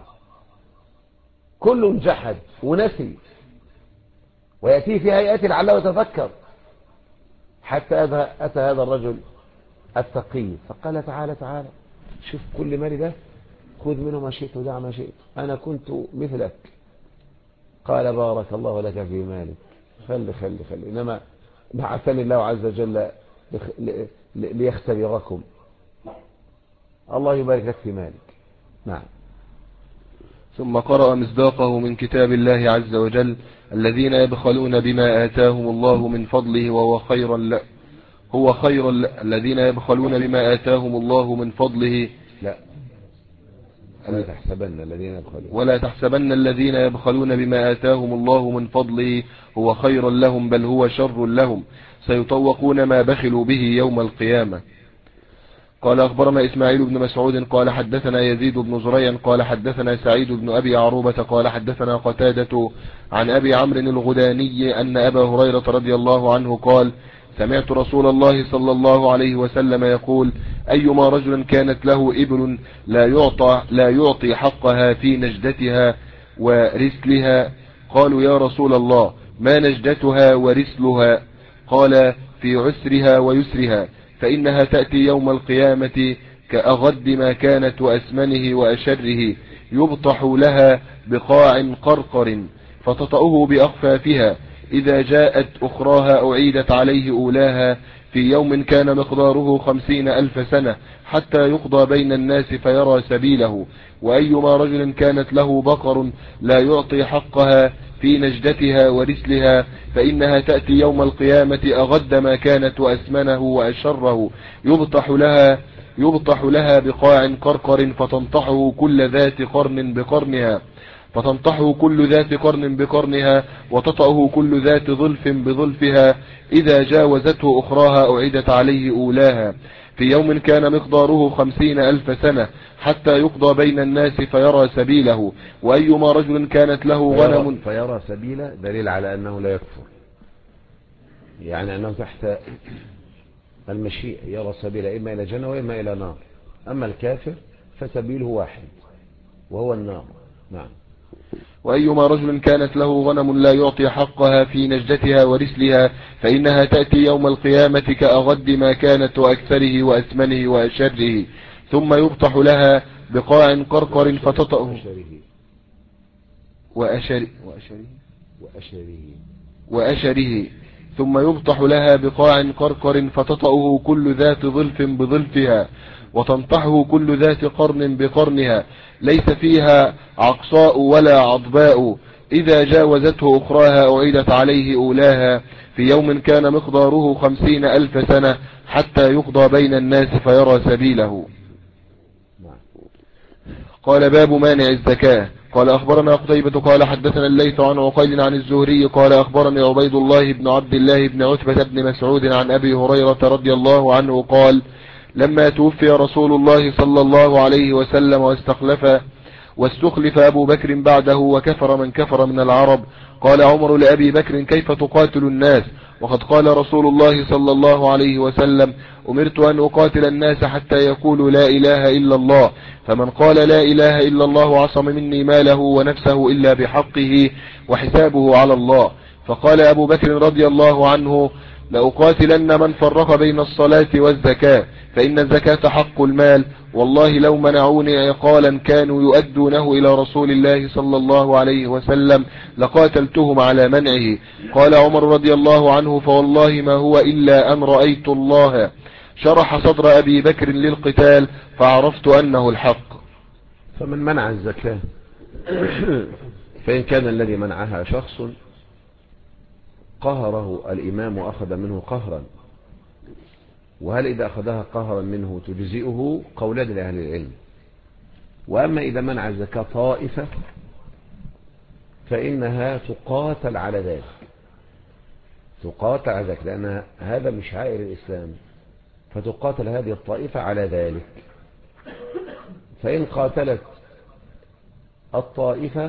كل جحد ونسي، ويأتيه في هيئة لعله يتذكر، حتى أتى هذا الرجل التقي فقال تعالى شوف كل مالي ده، خذ منه ما شئت ودع ما شئت، أنا كنت مثلك. قال بارك الله لك في مالك، خلي إنما بعثني الله عز وجل ليختبركم، الله يبارك لك في مالك. نعم. ثم قرأ مصداقه من كتاب الله عز وجل الذين يبخلون بما آتاهم الله من فضله وهو خير الذين يبخلون بما آتاهم الله من فضله. لا، ولا تحسبن الذين يبخلون بما آتاهم الله من فضله هو خير لهم بل هو شر لهم، سيطوقون ما بخلوا به يوم القيامة. قال أخبرنا إسماعيل بن مسعود قال حدثنا يزيد بن زريع قال حدثنا سعيد بن أبي عروبة قال حدثنا قتادة عن أبي عمرو الغداني أن أبا هريرة رضي الله عنه قال سمعت رسول الله صلى الله عليه وسلم يقول أيما رجل كانت له إبل لا يعطي حقها في نجدتها ورسلها، قالوا يا رسول الله ما نجدتها ورسلها؟ قال في عسرها ويسرها، فإنها تأتي يوم القيامة كأغد ما كانت وأسمنه وأشره، يبطح لها بقاع قرقر فتطأه بأخفافها، إذا جاءت أخراها أعيدت عليه أولاها، في يوم كان مقداره 50,000 سنة حتى يقضى بين الناس فيرى سبيله. وأيما رجل كانت له بقر لا يعطي حقها في نجدتها ورسلها، فإنها تأتي يوم القيامة أغد ما كانت وأسمنه وأشره، يبطح لها بقاع قرقر فتنطحه كل ذات قرن بقرنها وتطأه كل ذات ظلف بظلفها، إذا جاوزته أخراها أعيدت عليه أولاها، في يوم كان مقداره 50,000 سنة حتى يقضى بين الناس فيرى سبيله. وأيما رجل كانت له غنم فيرى سبيله دليل على أنه لا يكفر، يعني أنه تحت المشيئة، يرى سبيله إما إلى جنة وإما إلى نار. أما الكافر فسبيله واحد وهو النار. نعم. وأيما رجل كانت له غنم لا يعطي حقها في نجدتها ورسلها، فإنها تأتي يوم القيامة كأغد ما كانت وأكثره وأسمنه وأشره، ثم يبطح لها بقاع قرقر فتطأه وأشره، ثم يبطح لها بقاع قرقر فتطأه كل ذات ظلف بظلفها وتنطحه كل ذات قرن بقرنها، ليس فيها عقصاء ولا عضباء، إذا جاوزته أخراها أعيدت عليه أولاها، في يوم كان مقداره 50,000 سنة حتى يقضى بين الناس فيرى سبيله. قال باب مانع الزكاة. قال أخبرنا قتيبة قال حدثنا الليث عن عقيل عن الزهري قال أخبرني عبيد الله بن عبد الله بن عتبة بن مسعود عن أبي هريرة رضي الله عنه قال لما توفي رسول الله صلى الله عليه وسلم واستخلف أبو بكر بعده وكفر من كفر من العرب. قال عمر لأبي بكر: كيف تقاتل الناس وقد قال رسول الله صلى الله عليه وسلم: أمرت أن أقاتل الناس حتى يقولوا لا إله إلا الله، فمن قال لا إله إلا الله عصم مني ماله ونفسه إلا بحقه وحسابه على الله. فقال أبو بكر رضي الله عنه: لأقاتلن من فرق بين الصلاة والزكاة، فإن الزكاة حق المال، والله لو منعوني عقالا كانوا يؤدونه إلى رسول الله صلى الله عليه وسلم لقاتلتهم على منعه. قال عمر رضي الله عنه: فوالله ما هو إلا أن رأيت الله شرح صدر أبي بكر للقتال فعرفت أنه الحق. فمن منع الزكاة فإن كان الذي منعها شخص قهره الإمام وأخذ منه قهرا، وهل إذا أخذها قهرا منه تجزئه؟ قولان لأهل العلم. وأما إذا منع الزكاة طائفة فإنها تقاتل على ذلك، تقاتل على ذلك، لأن هذا من شعائر الإسلام، فتقاتل هذه الطائفة على ذلك. فإن قاتلت الطائفة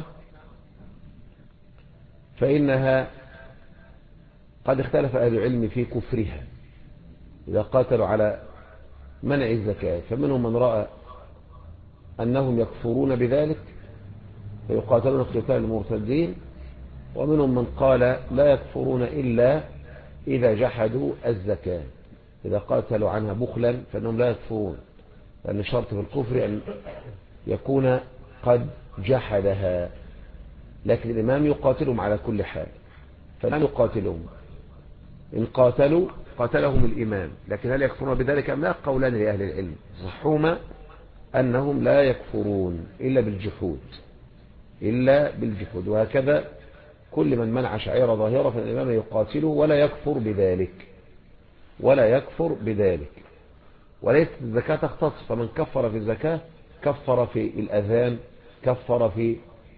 فإنها قد اختلف أهل العلم في كفرها إذا قاتلوا على منع الزكاة، فمنهم من رأى أنهم يكفرون بذلك فيقاتلون قتال المرتدين، ومنهم من قال لا يكفرون إلا إذا جحدوا الزكاة، إذا قاتلوا عنها بخلا فإنهم لا يكفرون، لأن شرط في الكفر أن يكون قد جحدها. لكن الإمام يقاتلهم على كل حال، فلا يقاتلهم، إن قاتلوا قاتلهم الإمام، لكن هل يكفرون بذلك أم لا؟ قولان لأهل العلم، صحهما أنهم لا يكفرون إلا بالجحود، إلا بالجحود. وهكذا كل من منع شعيرة ظاهرة فالإمام يقاتله ولا يكفر بذلك، ولا يكفر بذلك. وليست الزكاة تختص، فمن كفر في الزكاة كفر في الأذان، كفر في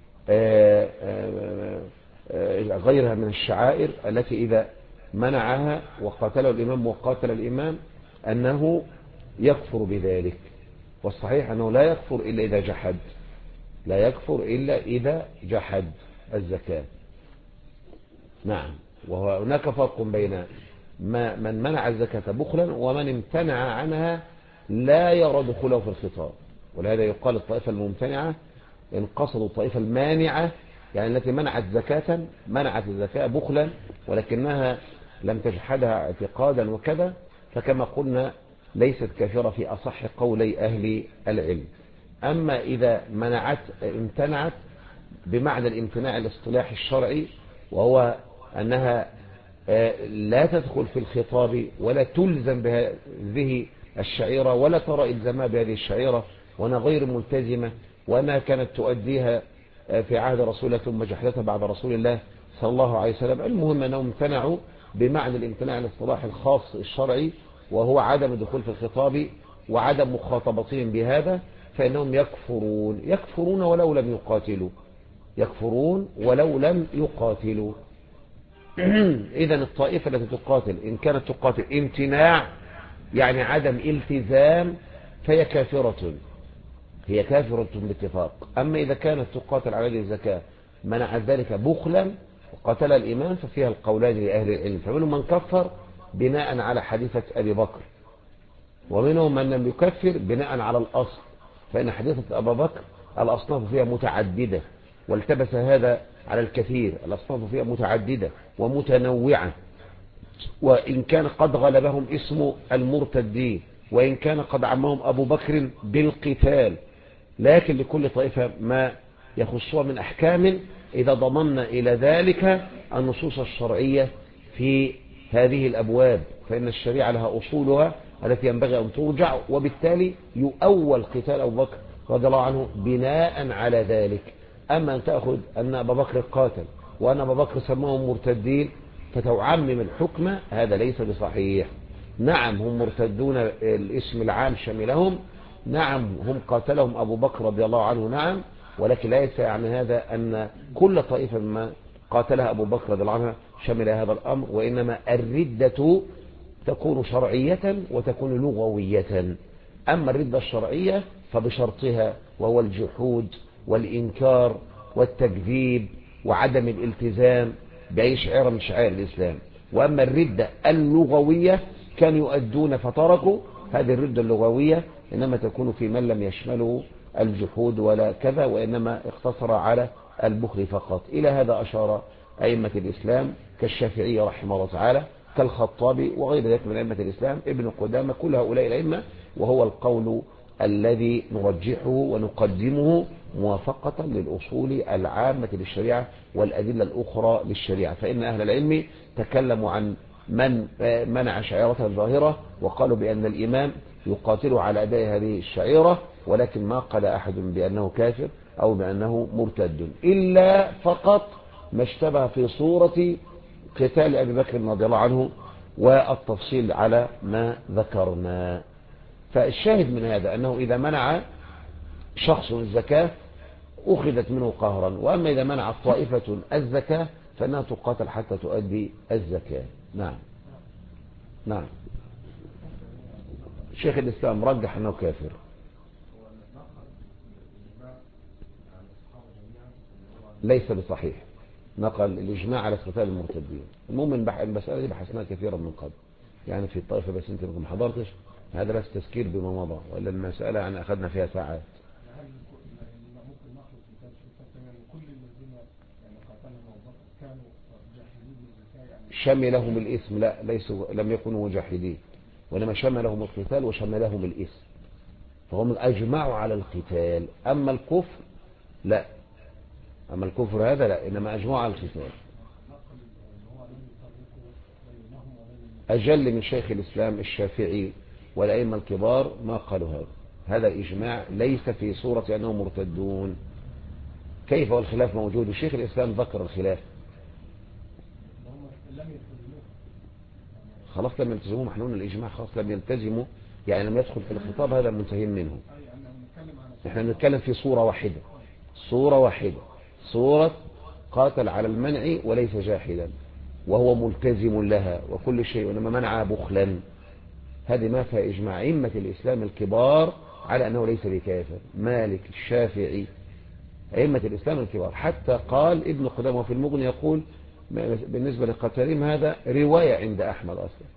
غيرها من الشعائر التي إذا منعها وقاتله الإمام وقاتل الإمام أنه يكفر بذلك. والصحيح أنه لا يكفر إلا إذا جحد، لا يكفر إلا إذا جحد الزكاة. نعم. وهناك فرق بين من منع الزكاة بخلا ومن امتنع عنها لا يرى دخوله في الخطاب. ولهذا يقال الطائفة الممتنعة إن قصدوا الطائفة المانعة، يعني التي منعت زكاة، منعت الزكاة بخلا ولكنها لم تجحدها اعتقادا وكذا، فكما قلنا ليست كافرة في أصح قولي أهل العلم. أما إذا امتنعت بمعنى الامتناع الاصطلاحي الشرعي، وهو أنها لا تدخل في الخطاب ولا تلزم بهذه الشعيرة ولا ترى إلزامها بهذه الشعيرة، وأنا غير ملتزمة، وأنها كانت تؤديها في عهد رسول الله ثم جحدتها بعد رسول الله صلى الله عليه وسلم. المهم أنهم امتنعوا بمعنى الامتناع الاصطلاحي الخاص الشرعي، وهو عدم الدخول في الخطاب وعدم مخاطبتهم بهذا، فإنهم يكفرون ولو لم يقاتلوا، يكفرون ولو لم يقاتلوا. إذن الطائفة التي تقاتل إن كانت تقاتل امتناع يعني عدم التزام فهي كافرة، هي كافرة باتفاق. أما إذا كانت تقاتل على يد الزكاة منع ذلك بخلا وقاتل الإمام ففيها القولان لأهل العلم، فمنهم من كفر بناء على حديثة أبي بكر، ومنهم من لم يكفر بناء على الأصل، فإن حديثة أبا بكر الأصناف فيها متعددة، والتبس هذا على الكثير، الأصناف فيها متعددة ومتنوعة، وإن كان قد غلبهم اسم المرتدين، وإن كان قد عمهم أبو بكر بالقتال، لكن لكل طائفة ما يخصها من أحكام إذا ضمننا إلى ذلك النصوص الشرعية في هذه الأبواب، فإن الشريعة لها أصولها التي ينبغي أن ترجع، وبالتالي يؤول قتال أبو بكر رضي الله عنه بناء على ذلك. أما أن تأخذ أن أبا بكر قاتل وأن أبا بكر سماهم مرتدين فتعمم الحكم، هذا ليس بصحيح. نعم هم مرتدون، الاسم العام شملهم، نعم هم قاتلهم أبو بكر رضي الله عنه، نعم، ولكن ليس يعني هذا أن كل طائفة مما قاتلها أبو بكر رضي الله عنه شمل هذا الأمر، وإنما الردة تكون شرعية وتكون لغوية. أما الردة الشرعية فبشرطها وهو الجحود والإنكار والتكذيب وعدم الالتزام بأي شعيرة من شعائر الإسلام. وأما الردة اللغوية كانوا يؤدون فتركوا. هذه الردة اللغوية إنما تكون في من لم يشمله الجحود ولا كذا، وإنما اقتصر على البخل فقط. إلى هذا أشار أئمة الإسلام كالشافعي رحمه الله تعالى، كالخطابي وغير ذلك من أئمة الإسلام، ابن قدامة، كل هؤلاء الأئمة، وهو القول الذي نرجحه ونقدمه موافقة للأصول العامة للشريعة والأدلة الأخرى للشريعة. فإن أهل العلم تكلموا عن من منع شعيرة الظاهرة وقالوا بأن الإمام يقاتل على أداء هذه الشعيرة، ولكن ما قال أحد بأنه كافر أو بأنه مرتد، إلا فقط ما اشتبه في صورة قتال أبي بكر رضي الله عنه والتفصيل على ما ذكرنا. فالشاهد من هذا أنه إذا منع شخص الزكاة أخذت منه قهرا، وأما إذا منعت طائفة الزكاة فإنها تقاتل حتى تؤدي الزكاة. نعم نعم. شيخ الإسلام رجح أنه كافر. ليس بصحيح نقل الإجماع على قتال المرتدين. المهم المسألة دي بحثناها كثيرا من قبل يعني في الطائفة، بس انت ما حضرتش، هذا بس تذكير بما مضى، ولا المسألة يعني أخذنا فيها ساعات. شملهم الاسم، لا ليسوا لم يكونوا مجاهدين، وإنما شملهم القتال وشملهم الاسم، فهم أجمعوا على القتال. أما الكفر لا، أما الكفر هذا لا، إنما أجمعوا على القتال. أجل من شيخ الإسلام الشافعي والأئمة الكبار ما قالوا هذا. هذا إجماع ليس في صورة أنهم مرتدون. كيف والخلاف موجود؟ الشيخ الإسلام ذكر الخلاف. خلاص لم يلتزموا، محنون الإجماع خلاص لم يلتزموا، يعني لم يدخل في الخطاب، هذا منتهين منه. نحن نتكلم في صورة واحدة، صورة واحدة، صورة قاتل على المنع وليس جاحدا وهو ملتزم لها وكل شيء، وإنما منع بخلا. هذه ما فيها إجماع أئمة الإسلام الكبار على أنه ليس بكافر، مالك، الشافعي، أئمة الإسلام الكبار. حتى قال ابن قدامة في المغني يقول بالنسبة لقتالهم هذا رواية عند أحمد أصلا.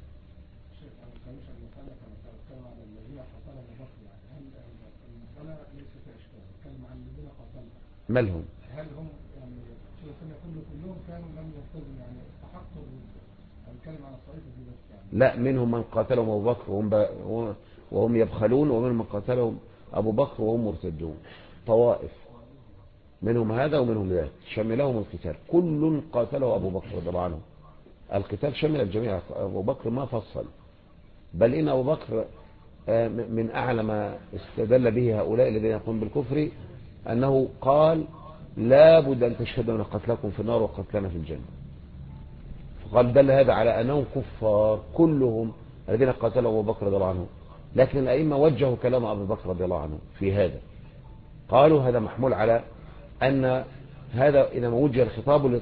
مالهم؟ هل هم يعني كلهم كانوا لم يلتزموا يعني استحقوا الكلمة على الطائفة دي بس يعني؟ لا، منهم من قاتلهم أبو بكر وهم يبخلون، ومنهم من قاتلهم أبو بكر وهم مرتدون. طوائف منهم هذا ومنهم ذاك، شملهم القتال، كل قاتله أبو بكر رضي الله عنه. القتال شمل الجميع، أبو بكر ما فصل، بل إن أبو بكر من أعلى ما استدل به هؤلاء الذين يقومون بالكفر أنه قال لا بد أن تشهدوا أن قتلكم في النار وقتلنا في الجنة. فقال دل هذا على أنهم كفار كلهم الذين قاتلوا أبو بكر رضي الله عنه. لكن الأئمة وجهوا كلام أبو بكر رضي الله عنه في هذا، قالوا هذا محمول على أن هذا إنما وجه الخطاب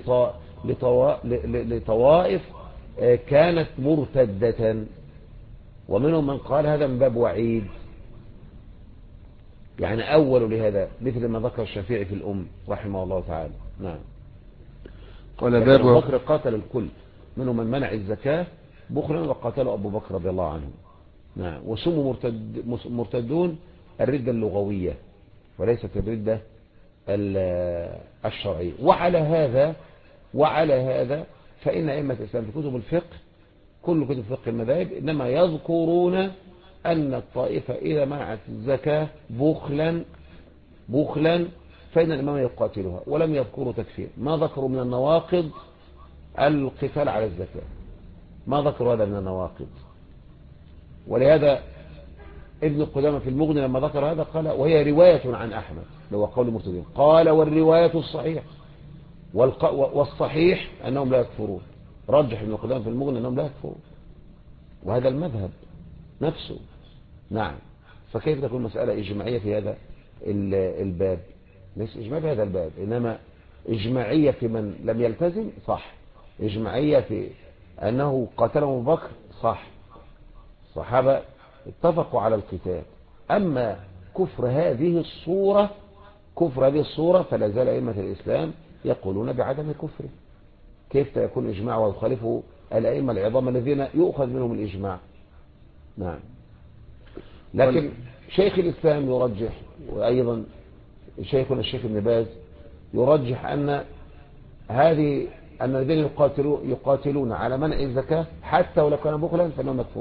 لطوائف كانت مرتدة، ومنهم من قال هذا من باب وعيد، يعني أول لهذا، مثل ما ذكر الشافعي في الأم رحمه الله تعالى. نعم. قال باب أبو بكر قاتل الكل، منهم من منع الزكاة بخلا وقاتلوا أبو بكر رضي الله عنه. نعم. وسموا مرتدون الردة اللغوية وليست الردة الشرعية. وعلى هذا فإن أئمة الإسلام في كتب الفقه، كل كتب فقه المذاهب، إنما يذكرون أن الطائفة إذا منعت الزكاة بخلا فإن الإمام يقاتلها، ولم يذكروا تكفير. ما ذكروا من النواقض القتال على الزكاة، ما ذكروا هذا من النواقض. ولهذا ابن قدامة في المغني لما ذكر هذا قال وهي رواية عن أحمد، لو قول المرتدين، قال والرواية الصحيح والصحيح أنهم لا يكفرون. رجح ابن قدامة في المغني أنهم لا يكفرون، وهذا المذهب نفسه. نعم. فكيف تكون مسألة إجماعية في هذا الباب؟ ليس إجماع في هذا الباب، إنما إجماعية في من لم يلتزم، صح. إجماعية في أنه قتله أبو بكر، صح. الصحابة اتفقوا على القتال. أما كفر هذه الصورة كفر هذه الصورة فلا زال أئمة الإسلام يقولون بعدم كفره. كيف يكون إجماع ويخالفه الأئمة العظام الذين يؤخذ منهم الإجماع؟ نعم. لكن شيخ الإسلام يرجح، وأيضا شيخنا الشيخ ابن باز يرجح أن الذين يقاتلون على منع الزكاة حتى ولو كان بخلا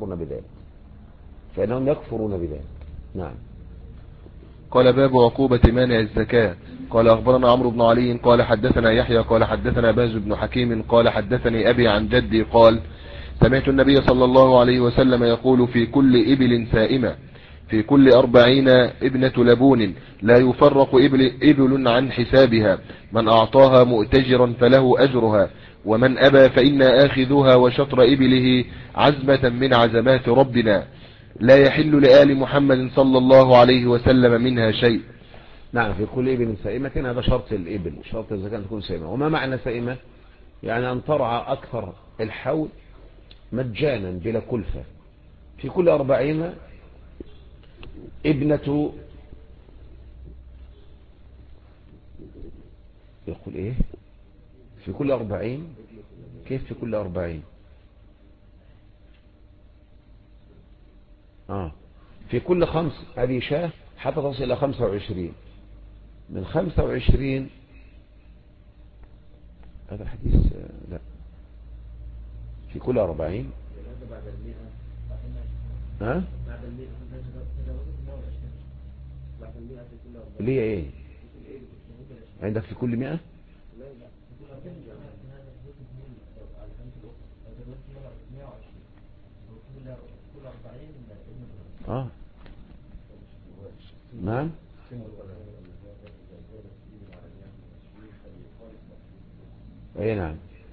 فإنهم يكفرون بذلك. نعم. قال باب عقوبة مانع الزكاة. قال أخبرنا عمرو بن علي قال حدثنا يحيى قال حدثنا باز بن حكيم قال حدثني أبي عن جدي قال سمعت النبي صلى الله عليه وسلم يقول في كل إبل سائمة في كل 40 ابنة لبون لا يفرق إبل عن حسابها، من أعطاها مؤتجرا فله أجرها، ومن أبى فإنا آخذها وشطر إبله عزمة من عزمات ربنا، لا يحل لآل محمد صلى الله عليه وسلم منها شيء. نعم. في كل إبل سائمة، هذا شرط الإبل، شرط الزكاة تكون سائمة. وما معنى سائمة؟ يعني أن ترعى أكثر الحول مجانا بلا كلفة. في كل 40 ابنة، يقول إيه؟ في كل 40. كيف في كل 40؟ في كل 5 هذه شاة حتى تصل إلى 25. من 25 هذا الحديث لا، في كل 40 اللي هي ايه عندك في كل 100 نعم. اي نعم.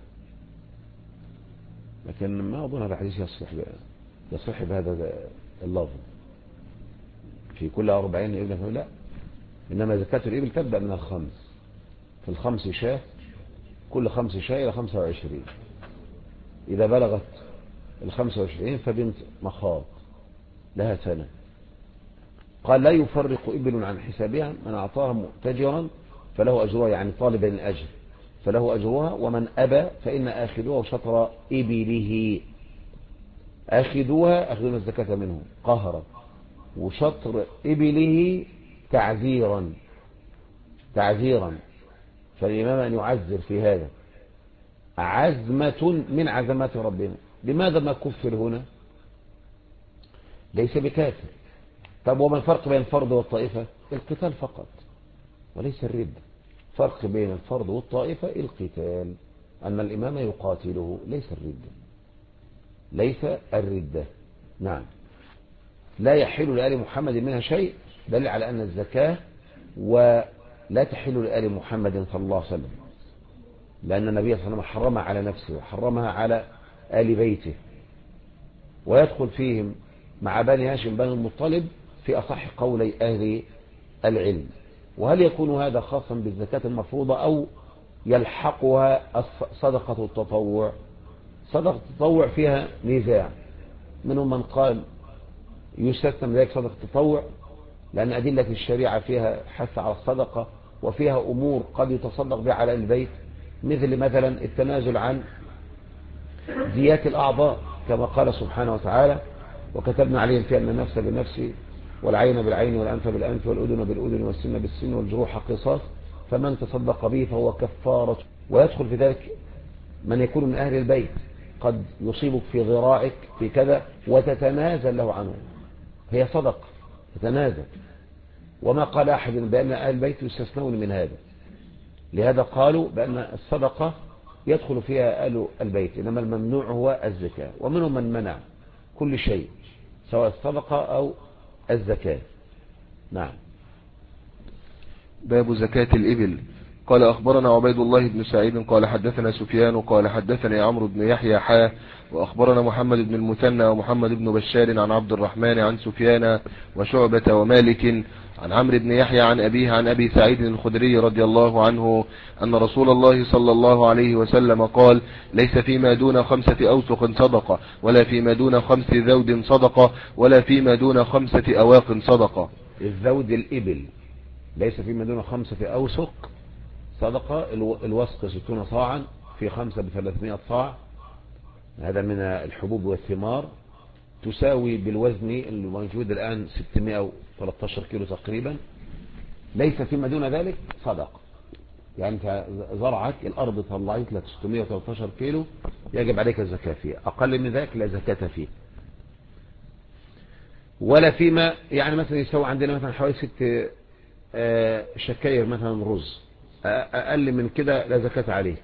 لكن ما اظن هذا الحديث يصح بهذا اللفظ في كل 40 ابن، لا، انما زكاة الابل تبدأ من الخمس، في الخمس شاة، كل 5 شاة الى 25. اذا بلغت 25 فبنت مخاض لها سنة. قال لا يفرق إبل عن حسابها، من أعطاها مؤتجرا فله أجرها، يعني طالبا الأجر فله أجرها، ومن أبى فإن آخذوها وشطر إبله. آخذوها أخذون الزكاة منه قهرا، وشطر إبله تعزيرا. فالإمام أن يعزر في هذا عزمة من عزمات ربنا. لماذا ما كفر هنا؟ ليس بكافر. طب وما الفرق بين الفرض والطائفة؟ القتال فقط وليس الردة. فرق بين الفرض والطائفة القتال، أن الإمام يقاتله، ليس الردة. نعم. لا يحل لآل محمد منها شيء، دليل على أن الزكاة ولا تحل لآل محمد صلى الله عليه وسلم، لأن النبي صلى الله عليه وسلم حرمها على نفسه وحرمها على آل بيته، ويدخل فيهم مع بني هاشم بني المطلب في أصح قولي أهل العلم. وهل يكون هذا خاصا بالزكاة المفروضة أو يلحقها صدقة التطوع؟ صدقة التطوع فيها نزاع، منهم من قال يستثنى من ذلك صدقة التطوع لأن أدلة الشريعة فيها حث على الصدقة، وفيها أمور قد يتصدق بها على البيت، مثلا التنازل عن ديات الأعضاء، كما قال سبحانه وتعالى وكتبنا عليهم فيها أن النفس بالنفس والعين بالعين والأنف بالأنف والأذن بالأذن والسن بالسن والجروح قصاص، فمن تصدق به فهو كفارة. ويدخل في ذلك من يكون من أهل البيت، قد يصيبك في ذراعك في كذا وتتنازل له عنه، هي صدق تتنازل. وما قال أحد بأن أهل البيت يستثنون من هذا، لهذا قالوا بأن الصدقة يدخل فيها أهل البيت، إنما الممنوع هو الزكاة. ومنهم من منع كل شيء سواء الصدقة أو الزكاة. نعم. باب زكاة الإبل. قال أخبرنا عبيد الله بن سعيد قال حدثنا سفيان قال حدثني عمرو بن يحيى وأخبرنا محمد بن المثنى ومحمد بن بشار عن عبد الرحمن عن سفيان وشعبة ومالك عن عمرو بن يحيى عن أبيه عن أبي سعيد الخدري رضي الله عنه أن رسول الله صلى الله عليه وسلم قال: ليس فيما دون 5 أوسق صدقة، ولا فيما دون 5 ذود صدقة، ولا فيما دون 5 أواق صدقة. الذود الإبل، ليس فيما دون 5 أوسق صدقة. الوسق 60 صاعا، في 5 ب300 صاع، هذا من الحبوب والثمار، تساوي بالوزن الموجود الآن 613 كيلو تقريبا. ليس فيما دون ذلك صدقة. يعني انت زرعك الأرض طلعت لك 613 كيلو، يجب عليك الزكاة فيه. أقل من ذلك لا زكاة فيه. ولا فيما يعني مثلا يساوي عندنا مثلا حوالي 6 شكاير مثلا رز، أقل من كده لا زكاة عليك.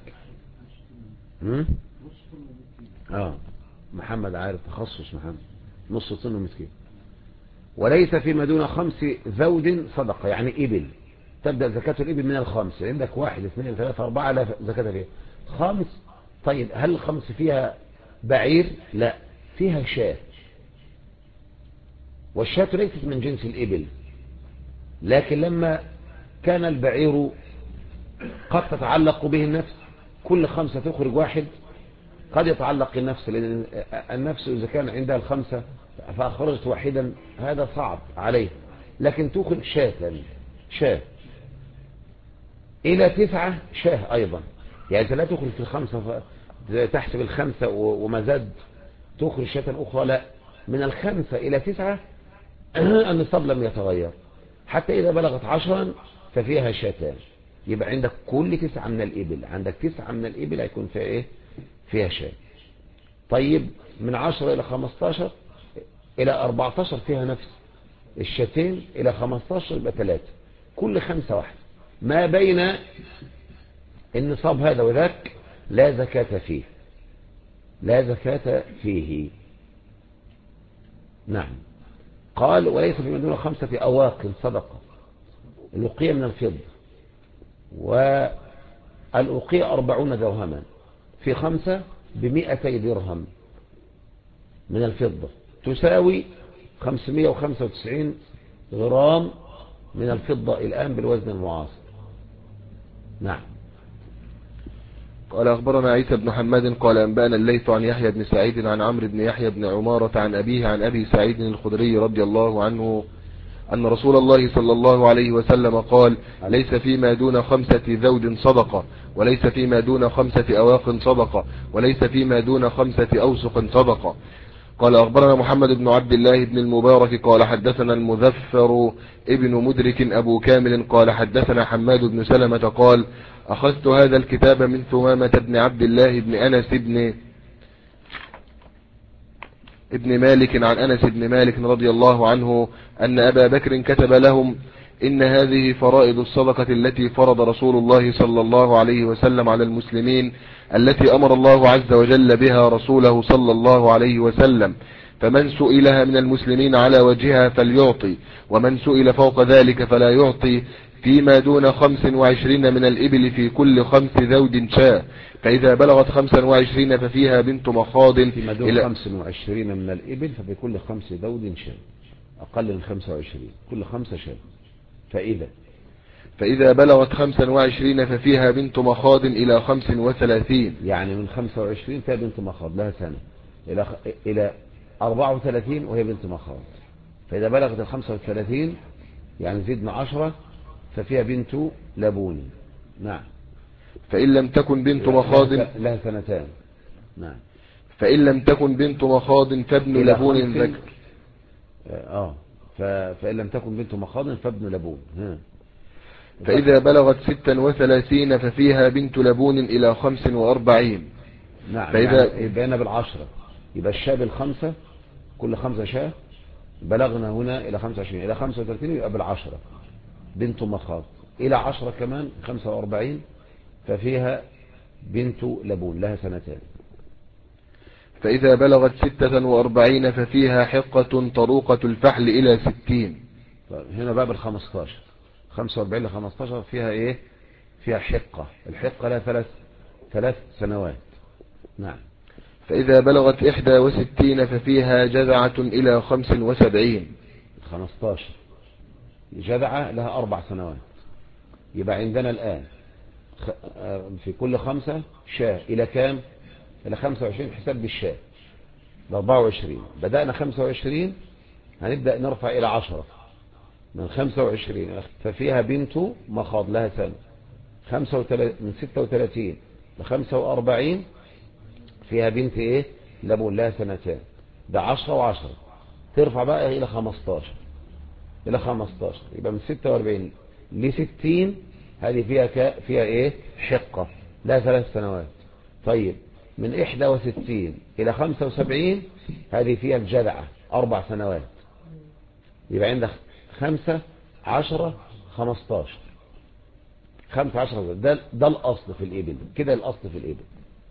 محمد عارف تخصص محمد، نص طن مسكين. وليس فيما دون 5 ذود صدقة، يعني إبل. تبدأ زكاة الإبل من 5. عندك 1 2 3 4 لا زكاة فيها. 5. طيب هل 5 فيها بعير؟ لا، فيها شاة. والشاة ليست من جنس الإبل، لكن لما كان البعير قد تتعلق به النفس، كل 5 تخرج 1. قد يتعلق النفس، لأن النفس إذا كان عندها 5 فأخرجت واحدا هذا صعب عليه، لكن تخرج شاة إلى 9 شاة أيضا. يعني أنت لا تخرج في 5 تحسب 5 وما زاد تخرج شاة أخرى، لا، من 5 إلى 9 النصاب لم يتغير. حتى إذا بلغت 10 ففيها شاتان. يبقى عندك كل 9 من الإبل، عندك 9 من الإبل هيكون فيها إيه؟ فيها شاة. طيب من 10 إلى 15 إلى 14 فيها نفس الشاتين، إلى 15 يبقى 3، كل 5 واحد. ما بين النصاب هذا وذاك لا زكاة فيه، لا زكاة فيه. نعم. قال وليس فيما دون 5 أواق صدقة. الوقية من الفضة، والوقية 40 درهما، في 5 ب200 درهم من الفضة، تساوي 595 غرام من الفضة الآن بالوزن المعاصر. نعم. قال أخبرنا عيسى بن حماد قال أنبأنا الليث عن يحيى بن سعيد عن عمرو بن يحيى بن عمارة عن أبيه عن أبي سعيد الخدري رضي الله عنه أن رسول الله صلى الله عليه وسلم قال ليس فيما دون 5 ذود صدقة، وليس فيما دون 5 أواق صدقة، وليس فيما دون 5 أوسق صدقة. قال أخبرنا محمد بن عبد الله بن المبارك قال حدثنا المذفر ابن مدرك أبو كامل قال حدثنا حماد بن سلمة قال أخذت هذا الكتاب من ثمامة بن عبد الله بن أنس ابن مالك عن أنس بن مالك رضي الله عنه أن أبا بكر كتب لهم إن هذه فرائض الصدقة التي فرض رسول الله صلى الله عليه وسلم على المسلمين، التي أمر الله عز وجل بها رسوله صلى الله عليه وسلم، فمن سئلها من المسلمين على وجهها فليعطي، ومن سئل فوق ذلك فلا يعطي. فيما دون 25 من الإبل في كل 5 ذود شاة، فإذا بلغت 25 ففيها بنت مخاض. فيما دون 25 من الإبل ففي كل 5 ذود شاة، أقل من 25 كل 5 شاة. فإذا بلغت 25 ففيها بنت مخاض إلى 35، يعني من 25 فيها بنت مخاض لها سنة إلى 34 وهي بنت مخاض. فإذا بلغت 35 يعني زدنا 10 ففيها بنت لبون. نعم. فإن لم تكن بنت مخاض لها 2 سنة. نعم. فإن لم تكن بنت مخاض فابن لبون ذكر. فإن لم تكن بنت مخاض فابن لبون. فإذا بلغت 36 ففيها بنت لبون إلى 45. نعم. فإذا يبقى بالعشرة، يبقى الشاة ال5 كل 5 شاة. بلغنا هنا إلى 25 إلى 35 يبقى بالعشرة بنت مخاض، إلى 10 كمان 45 ففيها بنت لبون لها 2 سنة. فإذا بلغت 46 ففيها حقة طروقة الفحل إلى 60. هنا باب 15 45 ل 15 فيها إيه؟ فيها حقة. الحقة لها 3 سنوات. نعم. فإذا بلغت 61 ففيها جذعة إلى 75. 15 جذعة لها 4 سنوات. يبقى عندنا الآن في كل 5 شاة إلى كام؟ إلى 25 حساب بالشاة ب 24. بدأنا 25 هنبدأ نرفع إلى 10 من 25 ففيها بنت مخاض لها سنة. من 36 ل 45 فيها بنت ايه لبون لها سنتان. ده 10 و10 ترفع بقى الى 15 يبقى من 46 ل 60 هذه فيها ايه حقة لها 3 سنوات. طيب من 61 الى 75 هذه فيها الجذعة 4 سنوات. يبقى عندك 5 10 15 5 10. ده الاصل في الابل كده، الاصل في الابل.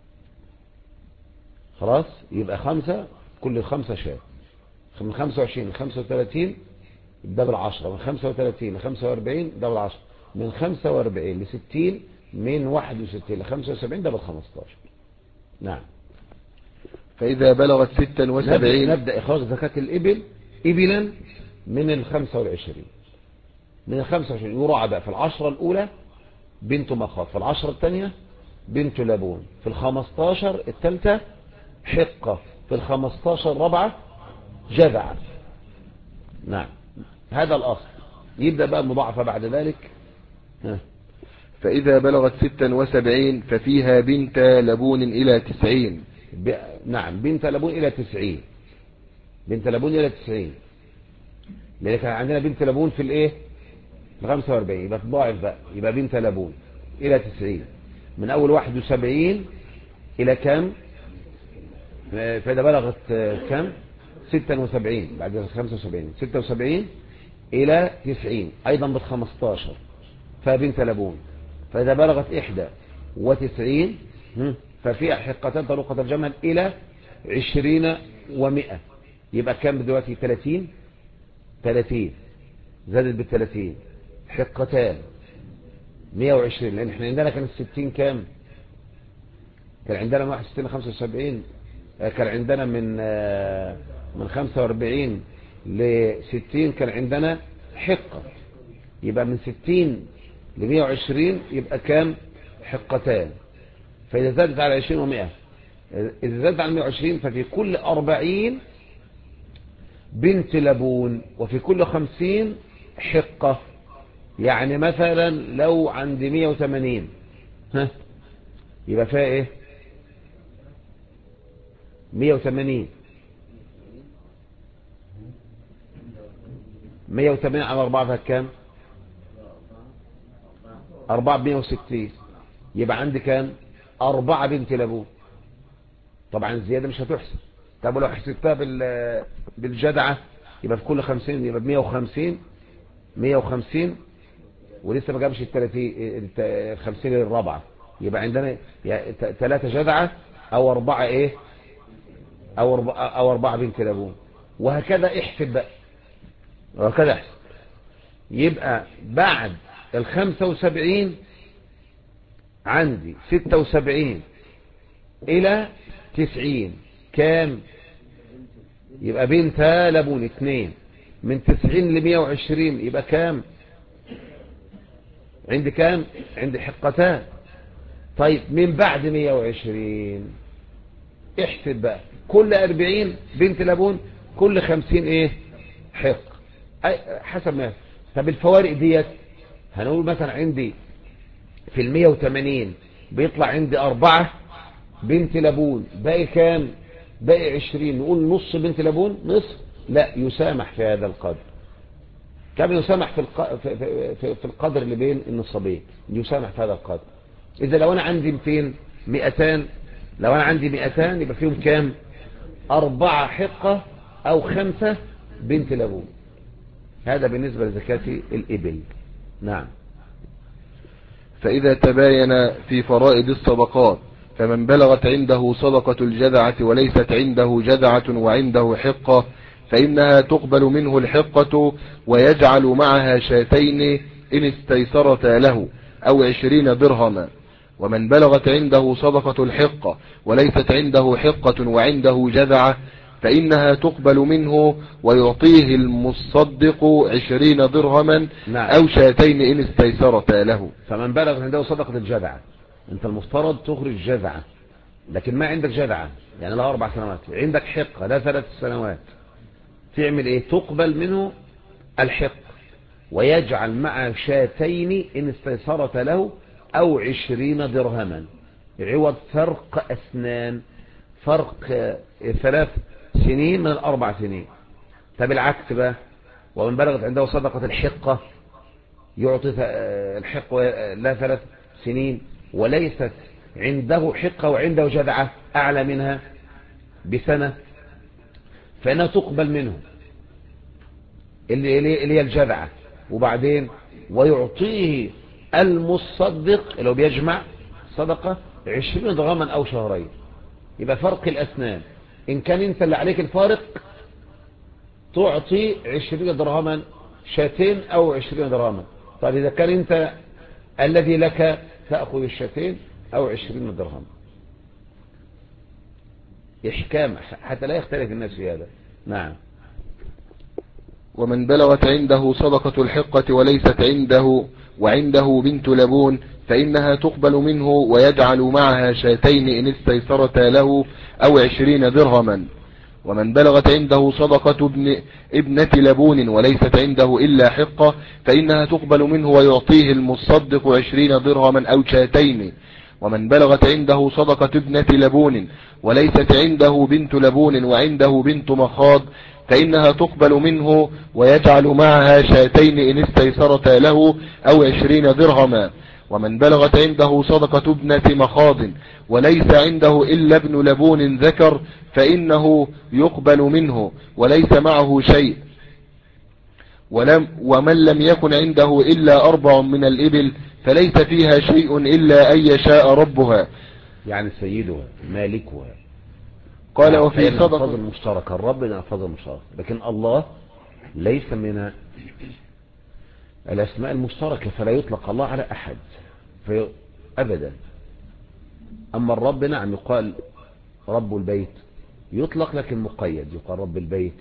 خلاص يبقى 5 كل 5 شاة. من 25 ل 35 ده بال10. من 35 ل 45 ده بال10. من 45 ل 60 من 61 ل 75 ده بال15. نعم. فإذا بلغت 76 نبدأ إخراج زكاة الإبل إبلا من 25. من 25 يراعى بقى في 10 الأولى بنت مخاض، في 10 الثانية بنت لبون، في 15 الثالثة حقة، في 15 الرابعة جذعة. نعم هذا الأصل. يبدأ بقى المضاعفة بعد ذلك. فإذا بلغت 76 ففيها بنت لبون إلى 90. نعم بنت لبون إلى 90. بنت لبون إلى 90 لأن كان عندنا بنت لبون في الإيه 45 يبقى تضاعف بقى يبقى بنت لبون إلى 90 من أول 71 إلى كم. فإذا بلغت كم 76 بعد 75 76 إلى 90 أيضا بال15 فبنت لبون. فإذا بلغت 91 ففيها حقتان طريقة الجمل إلى 20 و100 يبقى كم دلوقتي 30 زادت بال30 حقتان 120 لأن احنا عندنا كان 60 كام كان عندنا من 61 ل 75 كان عندنا من 45 ل 60 كان عندنا حقة. يبقى من 60 ل 120 يبقى كام حقتان. فإذا زادت على 20 و100 إذا زادت على 120 ففي كل 40 بنت لبون وفي كل 50 حقة. يعني مثلا لو عندي 180 يبقى فيها ايه 180 على 4 فيها كام 4 160 يبقى عندي كام 4 بنت لبون. طبعا الزيادة مش هتحسب. طب لو حسبتها بالجدعة يبقى في كل 50 يبقى 150 ولسه ما جابش ال 50 الرابعة. يبقى عندنا 3 جدعة او 4 ايه او 4 بنت لبون. وهكذا احسب بقى وهكذا احسب. يبقى بعد ال 75 عندي 76 الى 90 كام يبقى بنت لبون 2. من 90 ل 120 يبقى كام عندي كام عندي حقتان. طيب من بعد 120 احسب بقى كل 40 بنت لبون كل 50 ايه حق حسب ما. طب الفوارق ديت هنقول مثلا عندي في 180 بيطلع عندي 4 بنت لبون باقي كام باقي 20 نقول نص بنت لبون نصف. لا يسامح في هذا القدر. كم يسامح في القدر اللي بين النصابين يسامح في هذا القدر. إذا لو أنا عندي 200 لو أنا عندي 200 يبقى فيهم كام 4 حقة أو 5 بنت لبون. هذا بالنسبة لزكاة الإبل. نعم. فإذا تباين في فرائض الصدقات فمن بلغت عنده صدقة الجذعة وليست عنده جذعة وعنده حقة فإنها تقبل منه الحقة ويجعل معها شاتين إن استيسرتا له أو 20 درهما. ومن بلغت عنده صدقة الحقة وليست عنده حقة وعنده جذعة فإنها تقبل منه ويعطيه المصدق 20 درهما أو شاتين إن استيسرتا له. فمن بلغ عنده صدقة الجذعة انت المفترض تخرج جذعة لكن ما عندك جذعة يعني لها 4 سنوات عندك حقة لها 3 سنوات تعمل ايه تقبل منه الحق ويجعل معه شاتين إن استيسرت له أو 20 درهما عوض فرق أسنان، فرق 3 سنين من 4 سنين. طب العكس بقى، ومن بلغت عنده صدقة الحقة يعطي الحقة لا 3 سنين وليست عنده حقة وعنده جذعة أعلى منها بسنة، فإنها تقبل منه اللي هي الجذعة. وبعدين ويعطيه المصدق لو بيجمع صدقة 20 درهما أو شهرين. يبقى فرق الأسنان، إن كان أنت اللي عليك الفارق تعطي 20 درهما شاتين أو 20 درهما. طيب إذا كان أنت الذي لك تأخذ الشاتين أو 20 درهما. إحكام حتى لا يختلف الناس في هذا. نعم. ومن بلغت عنده صدقة الحقة وليست عنده وعنده بنت لبون فإنها تقبل منه ويجعل معها شاتين إن استيسرتا له أو 20 درهما. ومن بلغت عنده صدقة ابنة لبون وليست عنده إلا حقة فإنها تقبل منه ويعطيه المصدق 20 درهما أو شاتين. ومن بلغت عنده صدقة ابنة لبون وليست عنده بنت لبون وعنده بنت مخاض فإنها تقبل منه ويجعل معها شاتين إن استيسرتا له أو 20 درهما. ومن بلغت عنده صدقة ابنة مخاض وليس عنده إلا ابن لبون ذكر فإنه يقبل منه وليس معه شيء. ومن لم يكن عنده إلا 4 من الإبل فليس فيها شيء إلا أن يشاء ربها، يعني سيدها مالكها. قال وفي صدقة المشتركة الرب من ألفاظ المشتركة، لكن الله ليس من الأسماء المشتركة فلا يطلق الله على أحد أبدا. أما الرب نعم يقال رب البيت يطلق لكن مقيد، يقال رب البيت،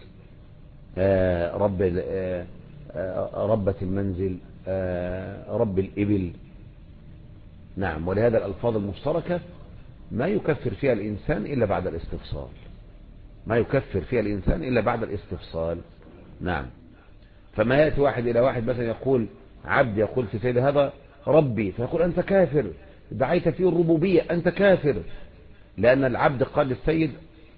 ربة المنزل، رب الإبل. نعم. ولهذا الألفاظ المشتركة ما يكفر فيها الإنسان إلا بعد الاستفصال، ما يكفر فيها الإنسان إلا بعد الاستفصال. نعم. فما يأتي واحد إلى واحد مثلا يقول عبد، يقول في سيد هذا ربي، فيقول أنت كافر، دعيت فيه الربوبية أنت كافر، لأن العبد قال للسيد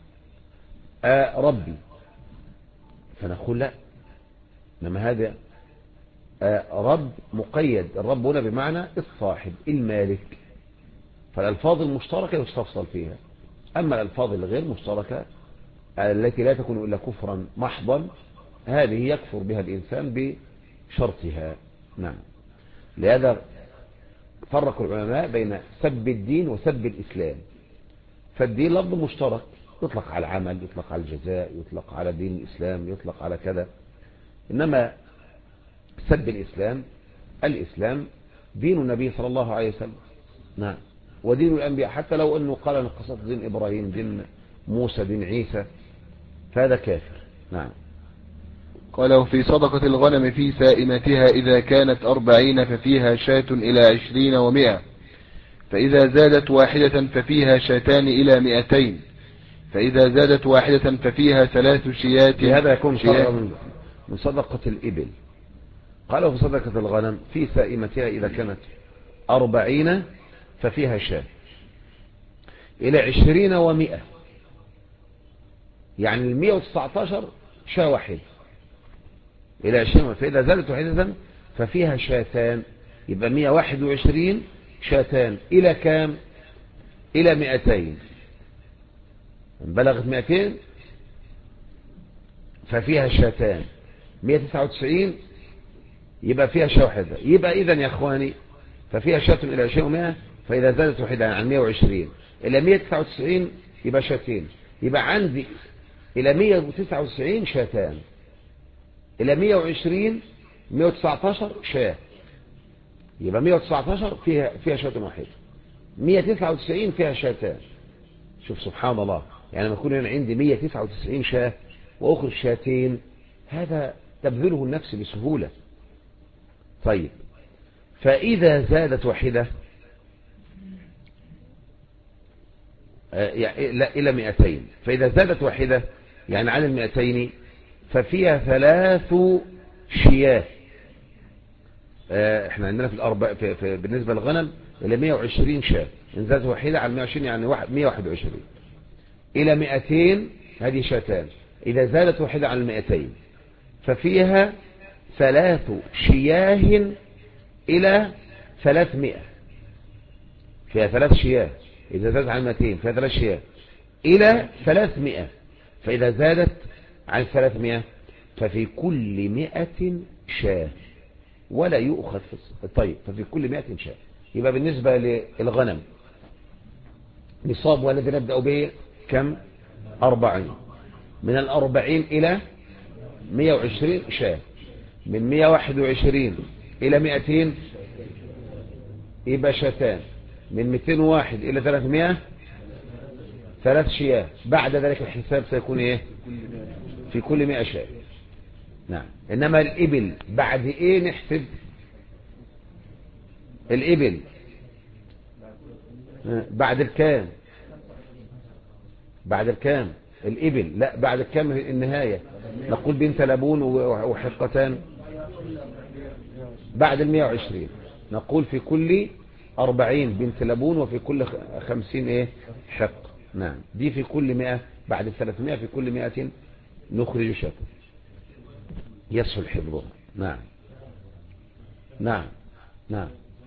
ربي، فنقول لا، إنما هذا رب مقيد، الرب هنا بمعنى الصاحب المالك. فالألفاظ المشتركة يستفصل فيها. أما الألفاظ الغير مشتركة التي لا تكون إلا كفرا محضا هذه يكفر بها الإنسان بشرطها. نعم. لهذا فرق العلماء بين سب الدين وسب الإسلام. فالدين لفظ مشترك يطلق على العمل، يطلق على الجزاء، يطلق على دين الإسلام، يطلق على كذا. إنما سب الإسلام دين النبي صلى الله عليه وسلم. نعم. ودين الأنبياء، حتى لو أنه قال أن قصة دين إبراهيم، دين موسى، دين عيسى، فهذا كافر. نعم. قال وفي صدقة الغنم في سائمتها إذا كانت 40 ففيها شاة إلى 20 و100، فإذا زادت واحدة ففيها شاتان إلى 200، فإذا زادت واحدة ففيها 3 شيات. لهذا يكون من صدقة الإبل. قالوا في صدقة الغنم في سائمتها إذا كانت 40 ففيها شاة إلى 20 و100، يعني 119 شاة واحد إلى 20. فإذا زادت واحدة ففيها شاتان، يبقى 121 شاتان إلى كام؟ إلى 200. بلغت 200 ففيها شاتان. 199 يبقى فيها شاة واحدة. يبقى إذن يا أخواني ففيها شاة إلى 20 و100، فإذا زادت واحدة عن 120 إلى 199 يبقى شاتين. يبقى عندي إلى 199 شاتان، إلى 120 119 شاة، يبقى 119 فيها شاة واحدة، 199 فيها شاتان. شوف سبحان الله، يعني لما يكون عندي 199 شاة وأخرج شاتين هذا تبذله النفس بسهولة. طيب فإذا زادت واحدة إلى 200، فإذا زادت واحدة يعني عن 200 ففيها 3 شياه، احنا عندنا بالنسبة للغنم إلى 120 شاة، إن زادت واحدة على 120 يعني 121 إلى 200 هذه شاتان. إذا زادت واحدة على 200 ففيها 3 شياه إلى 300. فيها 3 شياه إذا زادت عن 200 فيها 3 شياه إلى 300. فإذا زادت عن 300 ففي كل 100 شاه ولا يؤخذ طيب ففي كل 100 شاه. يبقى بالنسبة للغنم نصاب والذي نبدأ به كم؟ 40. من 40 إلى 120 شاه. من 121 إلى 200 يبقى شاتان. من 201 إلى 300 3 شياه. بعد ذلك الحساب سيكون ايه؟ في كل 100 شاه. نعم. انما الابل بعد ايه نحسب؟ الابل بعد الكام؟ بعد الكام الابل؟ لا بعد الكام النهاية؟ نقول بنت لبون وحقتان بعد 120 نقول في كل 40 بنت لبون وفي كل 50 ايه حق. نعم. دي في كل 100. بعد 300 في كل 100 نخرج شاة يسهل حفظها. نعم نعم نعم.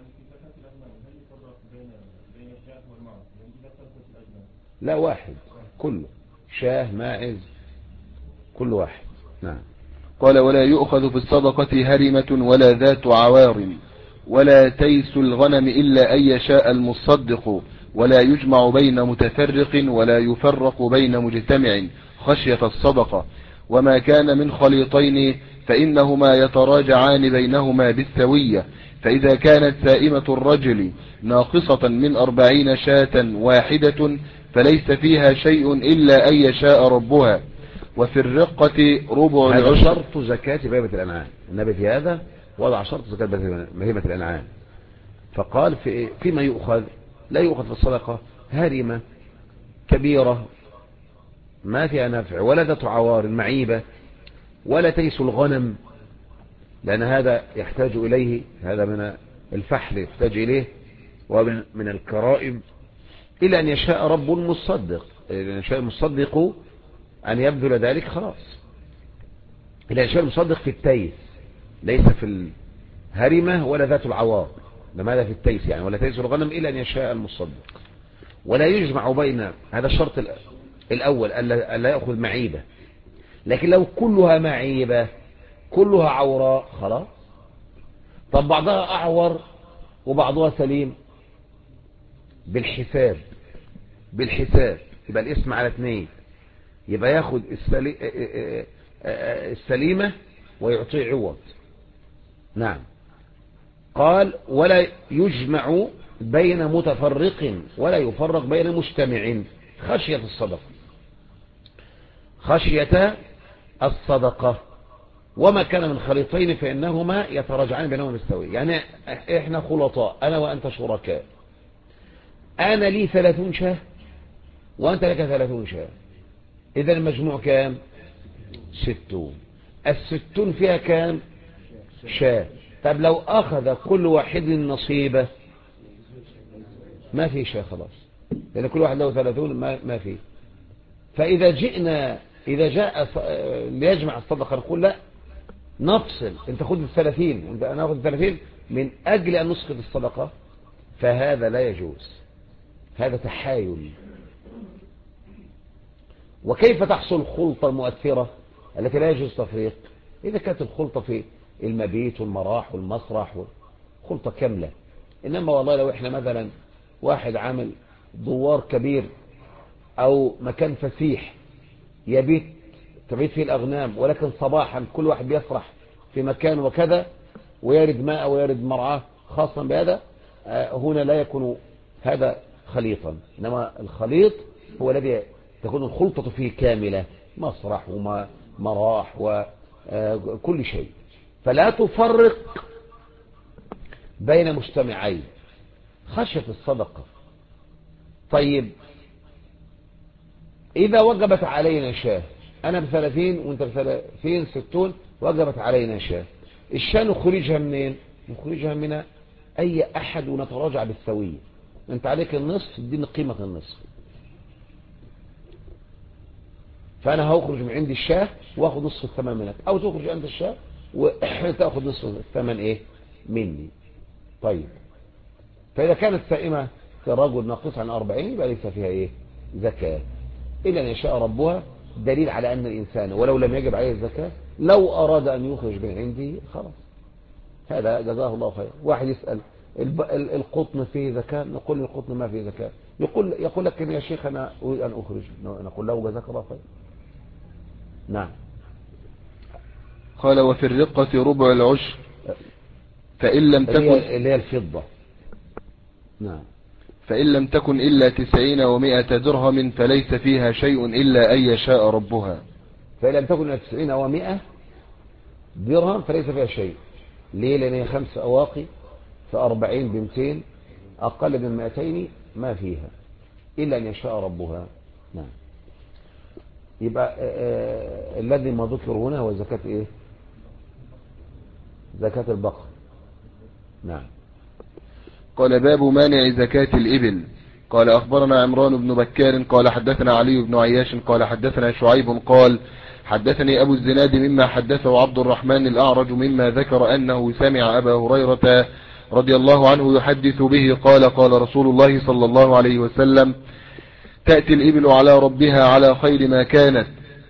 لا واحد كله شاه ماعز كل واحد. نعم. قال ولا يؤخذ في الصدقة هرمة ولا ذات عوار ولا تيس الغنم إلا أن يشاء المصدق ولا يجمع بين متفرق ولا يفرق بين مجتمع خشية الصدقة. وما كان من خليطين فإنهما يتراجعان بينهما بالسوية. فإذا كانت سائمة الرجل ناقصة من 40 شاة واحدة فليس فيها شيء إلا أن يشاء ربها. وفي الرقة ربع هذا العشر. شرط زكاة بهيمة الأنعام. النبي في هذا وضع شرط زكاة بهيمة الأنعام. فقال فيما يؤخذ لا يؤخذ في الصدقة هرمة كبيرة ما فيها نفع ولا ذات عوار معيبة ولا تيس الغنم لأن هذا يحتاج إليه. هذا من الفحل يحتاج إليه ومن الكرائم. إلا أن يشاء رب المصدق. إن يشاء المصدق أن يبذل ذلك خلاص. إلا أن يشاء المصدق في التيس ليس في الهرمة ولا ذات العوار. لماذا في التيس يعني ولا تيس الغنم إلا أن يشاء المصدق. ولا يجمع بين هذا الشرط الأول ألا يأخذ معيبة. لكن لو كلها معيبة كلها عوراء خلاص. طب بعضها أعور وبعضها سليم بالحساب يبقى الاسم على 2. يبقى ياخد السليمة ويعطيه عوض. نعم. قال ولا يجمع بين متفرق ولا يفرق بين مجتمع خشية الصدقة. وما كان من خليطين فإنهما يتراجعان بينهما بالسوية. يعني احنا خلطاء أنا وأنت شركاء. أنا لي 30 شاه وأنت لك 30 شاه. إذا المجموع كام؟ 60. 60 فيها كام شاه؟ طب لو أخذ كل واحد نصيبه ما في شاه خلاص لأن كل واحد له 30 ما في. فإذا إذا جاء ليجمع الصدقة نقول لا نفصل. انت خذ 30 أنا أخذ 30 من أجل أن نسقط الصدقة. فهذا لا يجوز. هذا تحايل. وكيف تحصل الخلطة المؤثرة التي لا يجوز تفريق؟ إذا كانت الخلطة في المبيت والمراح والمسرح خلطة كاملة. إنما والله لو إحنا مثلا واحد عامل دوار كبير أو مكان فسيح تبيت فيه الأغنام ولكن صباحا كل واحد بيسرح في مكان وكذا ويرد ماء ويرد مرعاه خاصا بهذا هنا لا يكون هذا خليطا. إنما الخليط هو الذي تكون الخلطة فيه كاملة مسرح ومراح وكل شيء. فلا تفرق بين مجتمعين خشية الصدقة. طيب إذا وجبت علينا شاه أنا ب30 وأنت ب30 60 وجبت علينا شاه. الشاه نخرجها منين؟ نخرجها من أي أحد ونتراجع بالسوية. أنت عليك النصف، اديني قيمة النصف. فأنا هخرج من عندي الشاه وأخذ نصف الثمن منك، أو تخرج عند الشاه وتأخذ نصف الثمن إيه مني. طيب، فإذا كانت سائمة كرجل ناقص عن 40 يبقى ليس فيها إيه زكاة إلا أن يشاء ربها. دليل على أن الإنسان ولو لم يجب عليه الزكاة لو أراد أن يخرج من عنده خلاص، هذا جزاه الله خير. واحد يسأل القطن فيه زكاة، نقول القطن ما فيه زكاة، يقول لك يا شيخ أنا أريد أن أخرج، نقول له جزاك الله خير. نعم. قال وفي الرقة ربع العشر فإن لم تكن اللي هي الفضة. نعم. فإن لم تكن إلا 90 و100 درهم فليس فيها شيء إلا أن يشاء ربها. فإن لم تكن إلا 90 و100 درهم فليس فيها شيء. ليه؟ لأن هي 5 أواقي ف40 ب200 أقل من 200 ما فيها إلا أن يشاء ربها. نعم. يبقى الذي ما ذكر هنا هو زكاة إيه؟ زكاة البقر. نعم. قال باب مانع زكاة الإبل. قال أخبرنا عمران بن بكار قال حدثنا علي بن عياش قال حدثنا شعيب قال حدثني أبو الزناد مما حدثه عبد الرحمن الأعرج مما ذكر أنه سمع أبا هريرة رضي الله عنه يحدث به قال قال رسول الله صلى الله عليه وسلم تأتي الإبل على ربها على خير ما كانت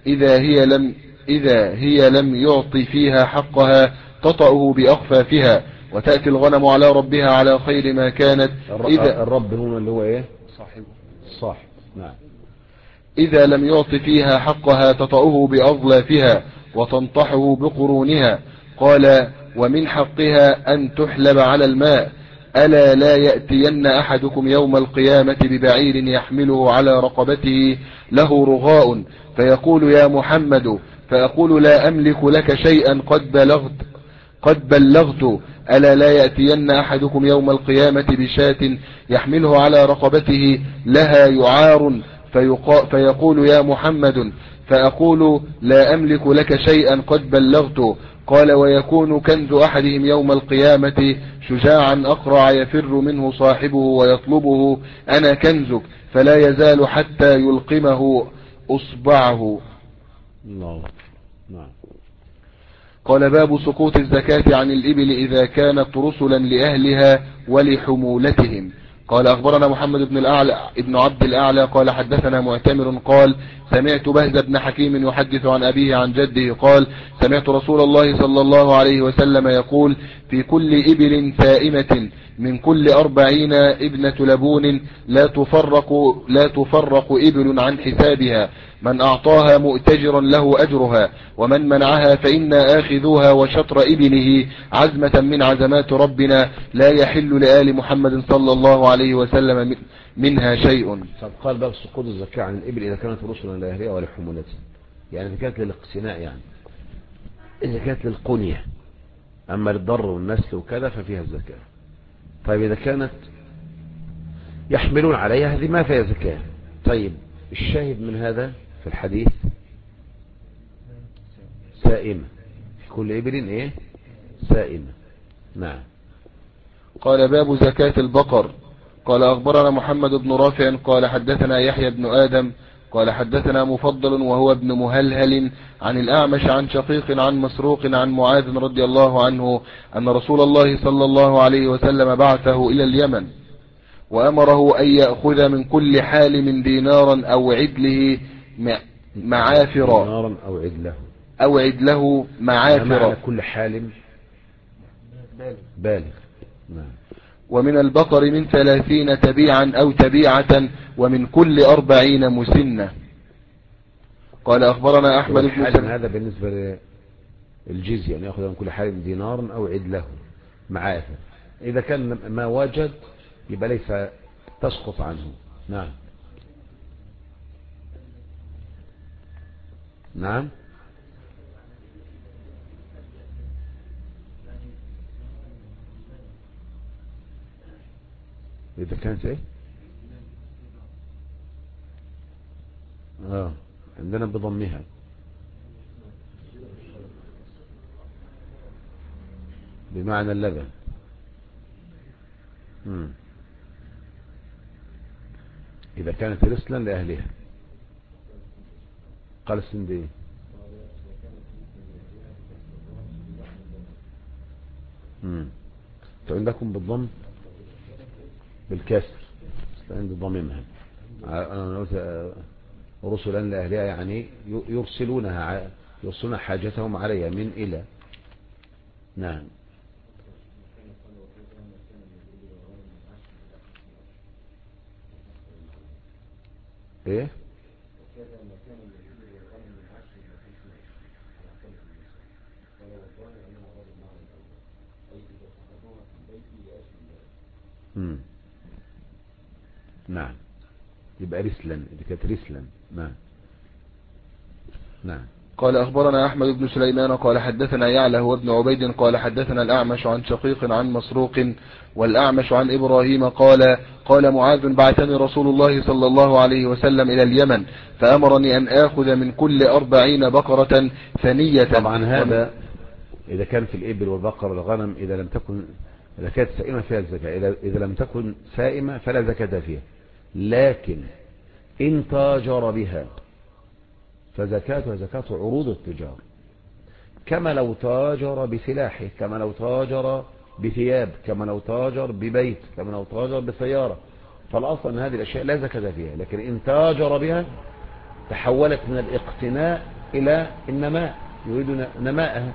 إذا هي لم يعطي فيها حقها تطأه بأخفافها، وتأتي الغنم على ربها على خير ما كانت الرب هنا اللي هو ايه؟ صاحب. نعم. إذا لم يعط فيها حقها تطأه بأظلافها وتنطحه بقرونها. قال ومن حقها أن تحلب على الماء. ألا لا يأتين أحدكم يوم القيامة ببعير يحمله على رقبته له رغاء فيقول يا محمد، فأقول لا أملك لك شيئا قد بلغت. ألا لا يأتين أحدكم يوم القيامة بشاة يحمله على رقبته لها يعار فيقول يا محمد، فأقول لا أملك لك شيئا قد بلغت. قال ويكون كنز أحدهم يوم القيامة شجاعا أقرع يفر منه صاحبه ويطلبه أنا كنزك، فلا يزال حتى يلقمه أصبعه. الله. نعم. قال باب سقوط الزكاة عن الإبل إذا كانت رسلا لأهلها ولحمولتهم. قال أخبرنا محمد ابن عبد الأعلى قال حدثنا معتمر قال سمعت بهز بن حكيم يحدث عن أبيه عن جده قال سمعت رسول الله صلى الله عليه وسلم يقول في كل إبل سائمة من كل 40 ابنة لبون لا تفرق إبل عن حسابها، من أعطاها مؤتجرا له أجرها، ومن منعها فإنا آخذوها وشطر إبله عزمة من عزمات ربنا لا يحل لآل محمد صلى الله عليه وسلم منها شيء. قال باب سقوط الزكاة عن الإبل إذا كانت رسلا لأهلها ولحمولتها، يعني إذا كانت للاقتناء، يعني إذا كانت للقنية، أما للضر والنسل وكذا ففيها الزكاة. طيب إذا كانت يحملون عليها هذه ما فيها زكاة. طيب الشاهد من هذا في الحديث سائمة، في كل إبل إيه سائمة. نعم. قال باب زكاة البقر. قال أخبرنا محمد بن رافع قال حدثنا يحيى بن آدم قال حدثنا مفضل وهو ابن مهلهل عن الأعمش عن شقيق عن مسروق عن معاذ رضي الله عنه أن رسول الله صلى الله عليه وسلم بعثه إلى اليمن وأمره أن يأخذ من كل حالم دينارا أو عدله معافرا دينارا أو عدله معافرا. كل حالم بالغ. نعم. ومن البقر من 30 تبيعا أو تبيعة ومن كل 40 مسنة. قال أخبرنا أحمد بن سلمة. هذا بالنسبة للجزية، يعني يأخذ من كل حالم دينارا أو عدله معافر. إذا كان ما وجد يبقى ليس تسقط عنه. نعم. نعم. إذا كانت إيه عندنا بضمها بمعنى اللبن. إذا كانت رسلا لأهلها. قال السندي عندكم بالضم بالكسر عند ضميمها. أنا قلت رسلا لأهلها يعني يرسلون حاجتهم عليها من إلى. نعم. ايه نعم. يبقى رسلا إذا كانت رسلا. نعم. نعم. قال أخبرنا أحمد بن سليمان قال حدثنا يعلى هو ابن عبيد قال حدثنا الأعمش عن شقيق عن مسروق والأعمش عن إبراهيم قال معاذ بعثني رسول الله صلى الله عليه وسلم إلى اليمن فأمرني أن آخذ من كل 40 بقرة ثنية. طبعا هذا إذا كان في الإبل والبقر والغنم إذا كانت سائمة فيها الزكاة. إذا لم تكن سائمة فلا زكاة فيها. لكن إن تاجر بها فزكاتها زكاة عروض التجار، كما لو تاجر بسلاحه، كما لو تاجر بثياب، كما لو تاجر ببيت، كما لو تاجر بسيارة. فالأصل أن هذه الأشياء لا زكاة فيها. لكن إن تاجر بها تحولت من الاقتناء إلى النماء، يريد نماءها،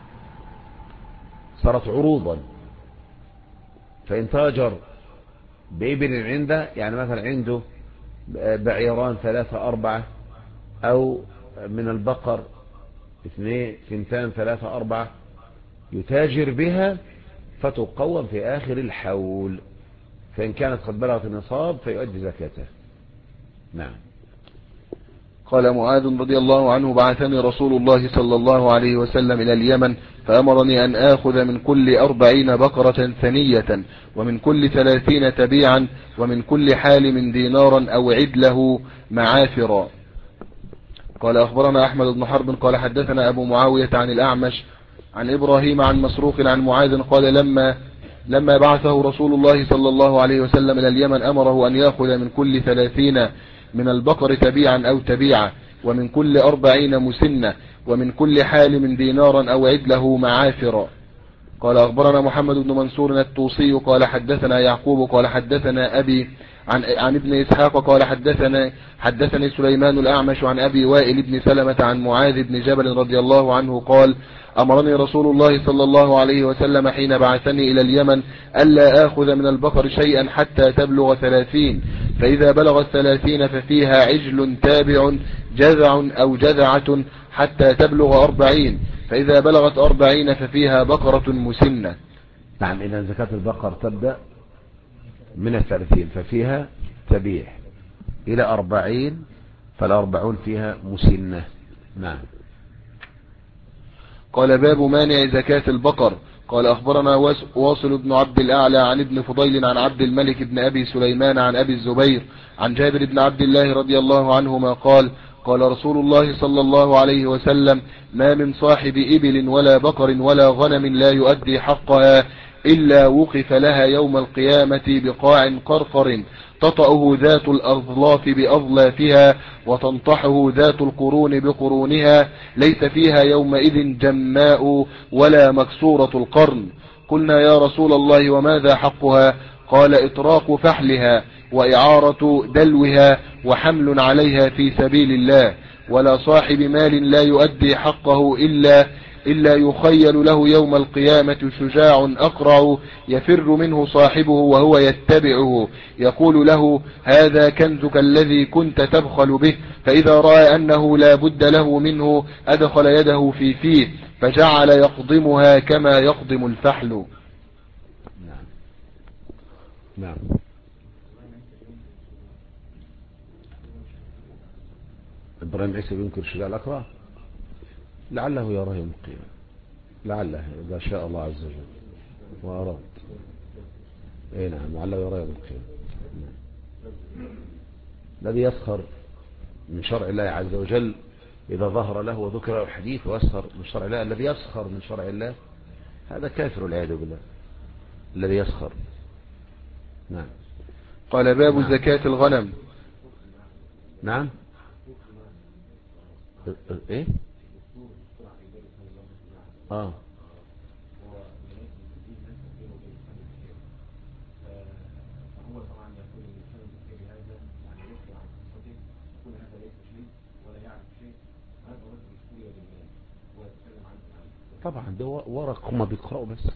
صارت عروضا. فإن تاجر بإبل عنده، يعني مثلا عنده بعيران 3 4 أو من البقر 2 3 4 يتاجر بها فتقوم في آخر الحول. فإن كانت قد بلغت النصاب فيؤدي زكاته. نعم. قال معاذ رضي الله عنه بعثني رسول الله صلى الله عليه وسلم إلى اليمن فأمرني أن آخذ من كل 40 بقرة ثنية ومن كل 30 تبيعا ومن كل حالم دينارا أو عدله معافرا. قال أخبرنا أحمد بن حرب قال حدثنا أبو معاوية عن الأعمش عن إبراهيم عن مسروق عن معاذ قال لما بعثه رسول الله صلى الله عليه وسلم إلى اليمن أمره أن يأخذ من كل 30 من البقر تبيعا أو تبيعة ومن كل 40 مسنة ومن كل حالم دينارا أو عدله معافرا. قال أخبرنا محمد بن منصور الطوسي قال حدثنا يعقوب قال حدثنا أبي عن ابن إسحاق قال حدثني سليمان الأعمش عن أبي وائل بن سلمة عن معاذ بن جبل رضي الله عنه قال أمرني رسول الله صلى الله عليه وسلم حين بعثني إلى اليمن ألا آخذ من البقر شيئا حتى تبلغ 30 فإذا بلغت 30 ففيها عجل تابع جذع أو جذعة حتى تبلغ 40 فإذا بلغت 40 ففيها بقرة مسنة. نعم. إذا زكاة البقر تبدأ من 30 ففيها تبيع إلى 40 فال40 فيها مسنة. نعم. قال باب مانع زكاة البقر. قال أخبرنا واصل بن عبد الأعلى عن ابن فضيل عن عبد الملك بن أبي سليمان عن أبي الزبير عن جابر بن عبد الله رضي الله عنهما قال رسول الله صلى الله عليه وسلم ما من صاحب إبل ولا بقر ولا غنم لا يؤدي حقها إلا وقف لها يوم القيامة بقاع قرقر تطأه ذات الأظلاف بأظلافها وتنطحه ذات القرون بقرونها ليس فيها يومئذ جماء ولا مكسورة القرن. قلنا يا رسول الله وماذا حقها؟ قال إطراق فحلها وإعارة دلوها وحمل عليها في سبيل الله ولا صاحب مال لا يؤدي حقه إلا يخيل له يوم القيامة شجاع أقرع يفر منه صاحبه وهو يتبعه يقول له هذا كنزك الذي كنت تبخل به فإذا رأى أنه لا بد له منه أدخل يده في فيه فجعل يقضمها كما يقضم الفحل. نعم. نعم. إبراهيم عيسى ينكر شجاع الأقرع لعله يراه يوم القيامة، لعله إذا شاء الله عز وجل وأراد. اي نعم، لعله يراه يوم القيامة. الذي يسخر من شرع الله عز وجل إذا ظهر له وذكر الحديث ويسخر من شرع الله، الذي يسخر من شرع الله هذا كافر والعياذ بالله. الذي يسخر نعم. قال باب نعم. زكاة الغنم. نعم. ايه طبعا ده ورق هما بيقرأوا بس.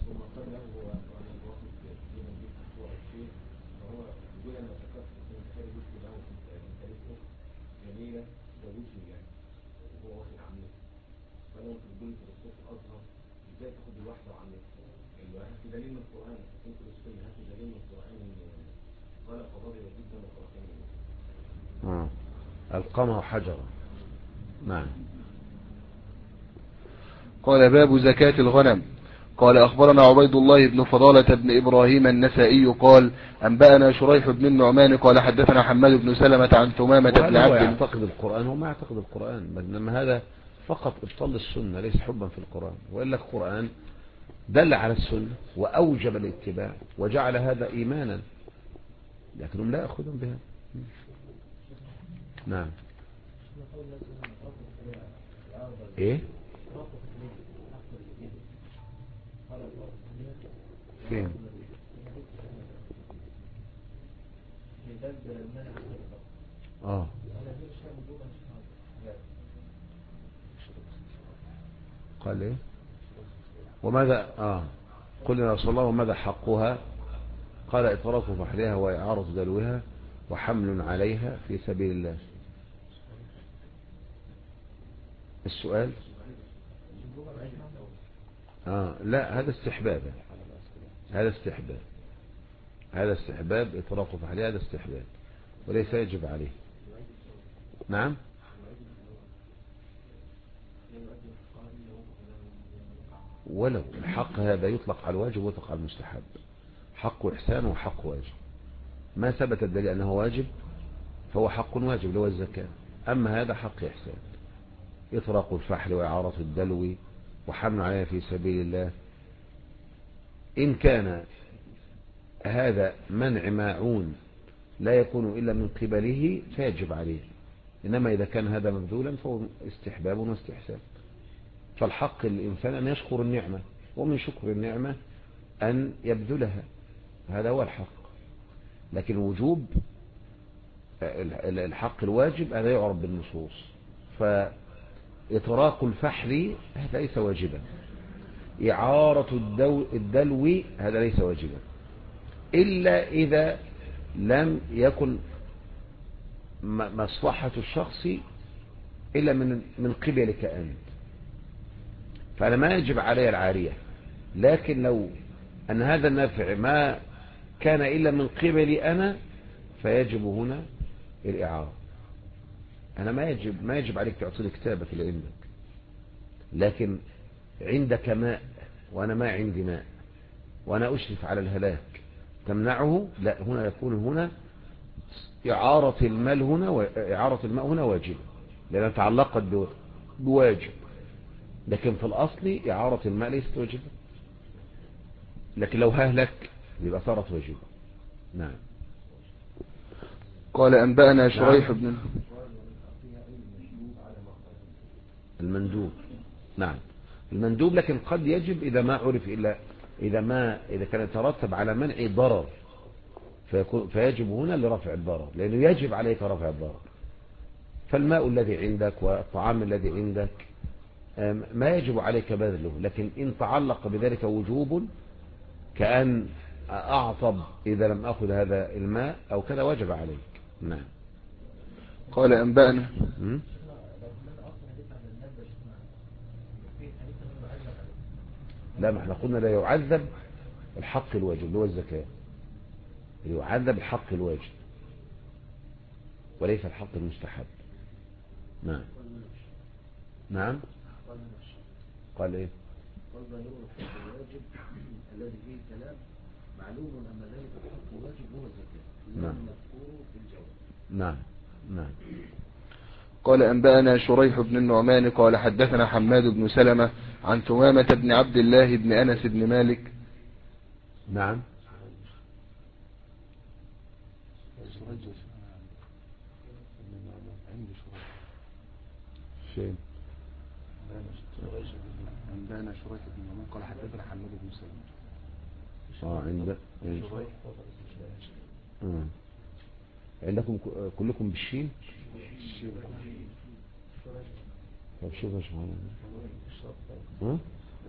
القمة حجرا. نعم. قال باب زكاة الغنم. قال أخبرنا عبيد الله بن فضالة بن إبراهيم النسائي قال أنبأنا شريح بن النعمان قال حدثنا حماد بن سلمة عن ثمامة بن هو عبد. يعتقد القرآن وما يعتقد القرآن، إنما هذا فقط إبطال السنة ليس حبا في القرآن، وإلا القرآن دل على السنة وأوجب الاتباع وجعل هذا إيمانا، لكنهم لا يأخذون بها. نعم. إيه فين؟ قال ايه وماذا قل يا رسول الله وماذا حقها؟ قال إطراق فحلها وإعارة دلوها وحمل عليها في سبيل الله. السؤال لا، هذا استحباب، هذا استحباب إطراق فحلها، هذا استحباب وليس يجب عليه. نعم. ولو الحق هذا يطلق على الواجب ويطلق على المستحب، حق إحسان وحق واجب. ما ثبت الدليل أنه واجب فهو حق واجب اللي هو الزكاة، أما هذا حق إحسان، إطراق الفحل وإعارة الدلو وحمل عليها في سبيل الله. إن كان هذا منع ماعون لا يكون إلا من قبله فيجب عليه، إنما إذا كان هذا مبذولا فهو استحباب واستحسان. فالحق الإنسان أن يشكر النعمة، ومن شكر النعمة أن يبذلها، هذا هو الحق. لكن وجوب الحق الواجب هذا يعرف بالنصوص، فإطراق الفحل هذا ليس واجبا، إعارة الدلو هذا ليس واجبا، إلا إذا لم يكن مصلحة الشخص إلا من قبلك أنت، فأنا ما يجب علي العارية. لكن لو أن هذا النفع ما كان إلا من قبلي أنا فيجب هنا الإعارة. أنا ما يجب عليك تعطي كتابك اللي عندك، لكن عندك ماء وأنا ما عندي ماء وأنا أشرف على الهلاك تمنعه، لا، هنا يكون هنا إعارة المال هنا وإعارة الماء هنا واجبة لأنها تعلقت بواجب، لكن في الأصل إعارة الماء ليست واجبة، لكن لو هلك يبقى صارت واجبة. نعم. قال أنبأنا شريح بن المندوب. نعم المندوب، لكن قد يجب إذا ما عرف إذا كان يترتب على منع ضرر فيجب هنا لرفع الضرر، لأنه يجب عليك رفع الضرر. فالماء الذي عندك والطعام الذي عندك ما يجب عليك بذله، لكن إن تعلق بذلك وجوب كأن أعطب إذا لم أخذ هذا الماء أو كذا وجب عليك. نعم. قال أنبأنا لا، ما احنا قلنا لا يعذب الحق الواجب اللي هو الزكاة، يعذب الحق الواجب وليس الحق المستحب. نعم. نعم. قال ايه؟ قال ظاهر الحق الواجب الذي فيه كلام معلوم أن ذلك الحق الواجب هو الزكاة. نعم. مذكور في الجواب. نعم. نعم. قال أنبأنا شريح بن النعمان قال حدثنا حماد بن سلمة عن ثمامة بن عبد الله بن أنس بن مالك. نعم. عندي شريك فين؟ عندنا شريك بن يمان قال حدثنا حماد بن سلمة. عندكم كلكم بالشين؟ طب شوف يا شمال ها؟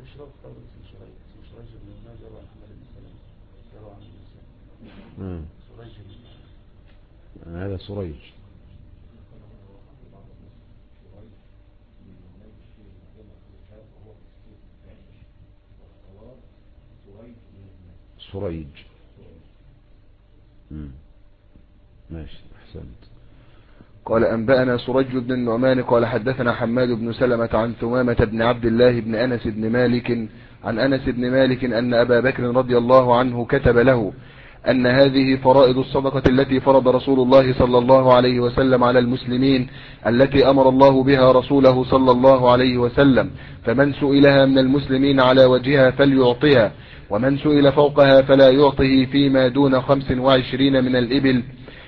هذا سريج. سريج ماشي احسنت. قال أنبأنا سريج بن النعمان قال حدثنا حماد بن سلمة عن ثمامة بن عبد الله بن أنس بن مالك عن أنس بن مالك أن أبا بكر رضي الله عنه كتب له أن هذه فرائض الصدقة التي فرض رسول الله صلى الله عليه وسلم على المسلمين التي أمر الله بها رسوله صلى الله عليه وسلم، فمن سئلها من المسلمين على وجهها فليعطها، ومن سئل فوقها فلا يعطه فيما دون 25 من الإبل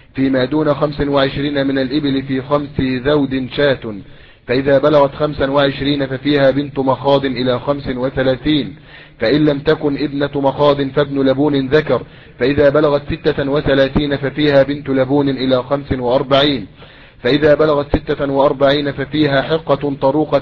في 5 ذود شاة، فإذا بلغت 25 ففيها بنت مخاض إلى 35، فإن لم تكن ابنة مخاض فابن لبون ذكر، فإذا بلغت 36 ففيها بنت لبون إلى 45، فإذا بلغت 46 ففيها حقة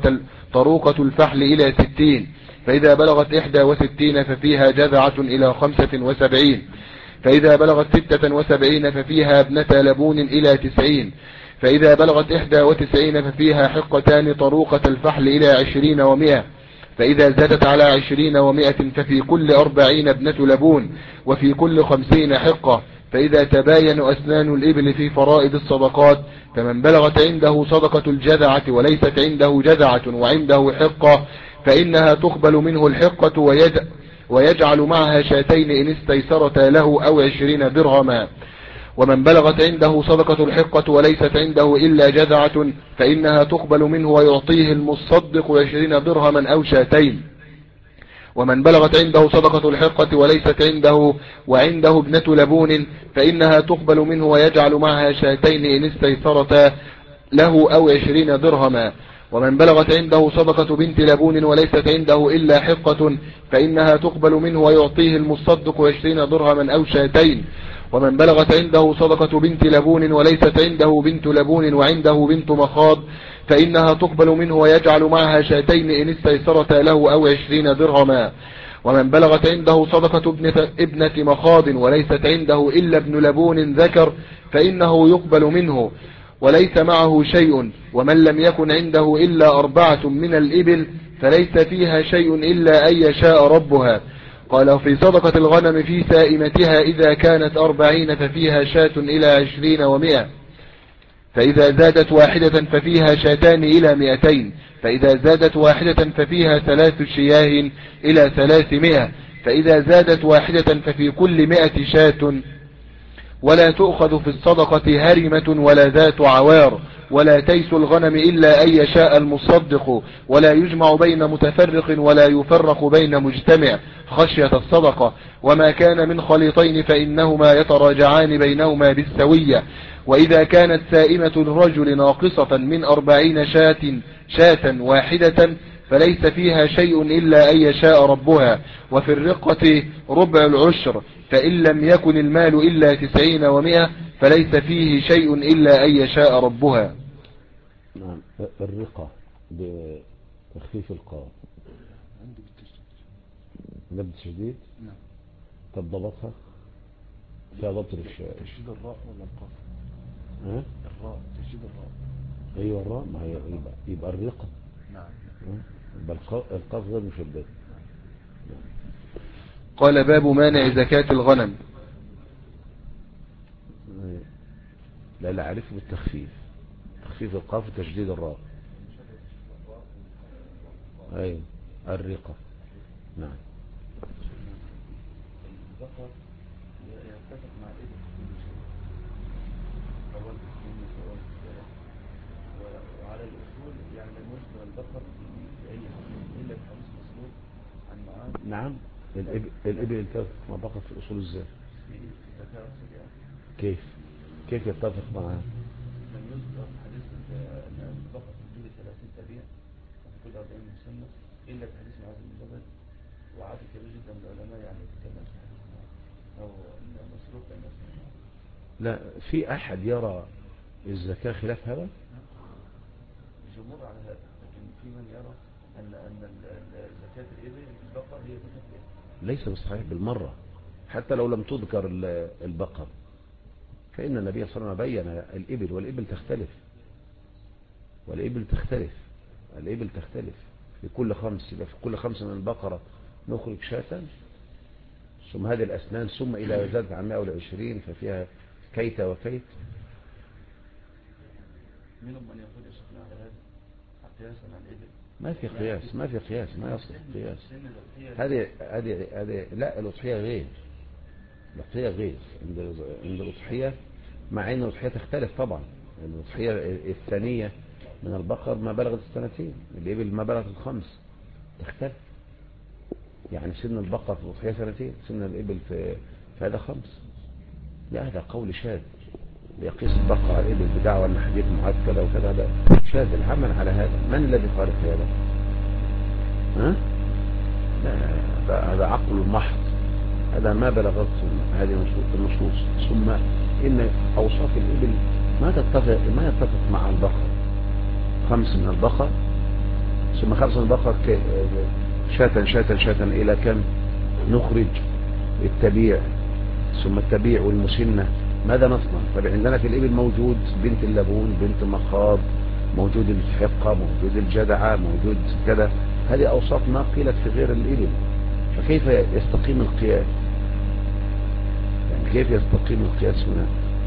طروقة الفحل إلى 60، فإذا بلغت 61 ففيها جذعة إلى 75، فإذا بلغت 76 ففيها ابنة لبون إلى 90، فإذا بلغت 91 ففيها حقتان طروقة الفحل إلى 20 و100، فإذا زادت على 20 و100 ففي كل 40 ابنة لبون، وفي كل 50 حقة. فإذا تباين أسنان الإبل في فرائض الصدقات، فمن بلغت عنده صدقة الجذعة وليست عنده جذعة وعنده حقة فإنها تقبل منه الحقة ويجعل معها شاتين إن استيسرتا له أو 20 درهما. ومن بلغت عنده صدقة الحقة وليست عنده إلا جذعة فإنها تقبل منه ويعطيه المصدق 20 درهما أو شاتين. ومن بلغت عنده صدقة الحقة وليست عنده وعنده ابنة لبون فإنها تقبل منه ويجعل معها شاتين إن استيسرتا له أو 20 درهما. ومن بلغت عنده صدقة بنت لبون وليست عنده إلا حقة فإنها تقبل منه ويعطيه المصدق 20 درهما أو شاتين. ومن بلغت عنده صدقة بنت لبون وليست عنده بنت لبون وعنده بنت مخاض فإنها تقبل منه ويجعل معها شاتين إن استيسرتا له أو 20 درهما. ومن بلغت عنده صدقة ابنة مخاض وليست عنده إلا ابن لبون ذكر فإنه يقبل منه وليس معه شيء. ومن لم يكن عنده إلا 4 من الإبل فليس فيها شيء إلا أن يشاء ربها. قال في صدقة الغنم في سائمتها إذا كانت 40 ففيها شاة إلى 20 و100، فإذا زادت واحدة ففيها شاتان إلى 200، فإذا زادت واحدة ففيها 3 شياه إلى 300، فإذا زادت واحدة ففي كل 100 شاة. ولا تؤخذ في الصدقة هرمة ولا ذات عوار ولا تيس الغنم إلا أن يشاء المصدق، ولا يجمع بين متفرق ولا يفرق بين مجتمع خشية الصدقة. وما كان من خليطين فإنهما يتراجعان بينهما بالسوية. وإذا كانت سائمة الرجل ناقصة من 40 شاة واحدة فليس فيها شيء إلا أن يشاء ربها. وفي الرقة ربع العشر، فإن لم يكن المال إلا 90 و100 فليس فيه شيء إلا أن يشاء ربها. نعم. الرقة بتخفيف القاف عندي بالتشديد. ده بالتشديد؟ نعم. طب ضبطها فيها ضبط تشديد الراء ولا القاف؟ الراء، تشديد الراء. ايوه الراء، ما هي يبقى الرقة. نعم. يبقى القاف غير مشدد. قال باب مانع زكاة الغنم. لا عرفه بالتخفيف، تخفيف القاف وتشديد الراء. ايوه الرقة. نعم. الذكر يتفق مع الإبل في كل شيء، وعلى الأصول يعني من يشبه الذكر في أي حديث إلا الحديث مسلوب عن معاذ. نعم. الإبل انتفق ما بقت في الأصول ازاي؟ كيف؟ كيف يتفق معها؟ لم يذكر حديث أن البقر تجيب 30 تبيع وفي كل 40 مسنة إلا في حديث معاذ بن جبل، وعدد كبير جدا من العلماء يعني يتكلم في حديث أو أن مسروق بين الناس. لا، في أحد يرى الزكاة خلاف هذا؟ الجمهور على هذا، لكن في من يرى أن زكاة الإبل البقر هي زكاة الإبل. ليس بصحيح بالمرة، حتى لو لم تذكر البقر، فإن النبي صلى الله عليه وسلم بين الإبل، والإبل تختلف، والإبل تختلف، الإبل تختلف في كل خمس، يبقى في كل خمسة من البقرة نخرج شاة، ثم هذه الأسنان، ثم إلى زادت عن 120 ففيها كيت وكيت. منهم من يقول يا شيخنا على هذا قياسا على الإبل. ما في قياس، ما في قياس، ما يصلح قياس. هذه لا، الأضحية غير، الأضحية غير. عند الأضحية، مع أن الأضحية تختلف طبعا، الأضحية الثانية من البقر ما بلغت السنتين، الإبل ما بلغت الخمس، تختلف. يعني سن البقر في الأضحية سنتين، سن الإبل في هذا خمس. لا، هذا قول شاذ، يقيس البقر على الإبل بدعوى أن حديث معاد كذا وكذا، لا، شاذ العمل على هذا. من الذي قال في هذا؟ ها؟ لا، هذا عقل محض، هذا ما بلغت هذه النصوص. ثم إن أوصاف الإبل ما يتفق مع البقر. 5 من البقر، ثم 5 من البقر شاة إلى كم نخرج؟ التبيع، ثم التبيع والمسنة. ماذا نصنع؟ طب عندنا في الإبل موجود بنت اللبون، بنت المخاض، موجود الحقة، موجود الجدعة، موجود كذا. هذه أوصاف ما قيلت في غير الإبل، فكيف يستقيم القياس؟ يعني كيف يستقيم القياس هنا؟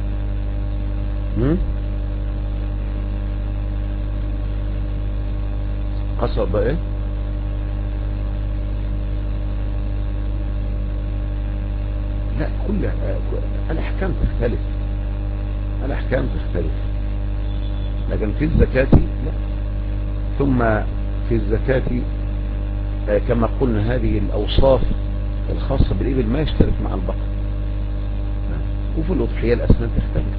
قصد ايه؟ لا، كل الأحكام تختلف، الأحكام تختلف، لكن في الزكاة لا. ثم في الزكاة كما قلنا هذه الأوصاف الخاصة بالإبل ما يشترك مع البقر. وفي الأضحية الأسنان تختلف.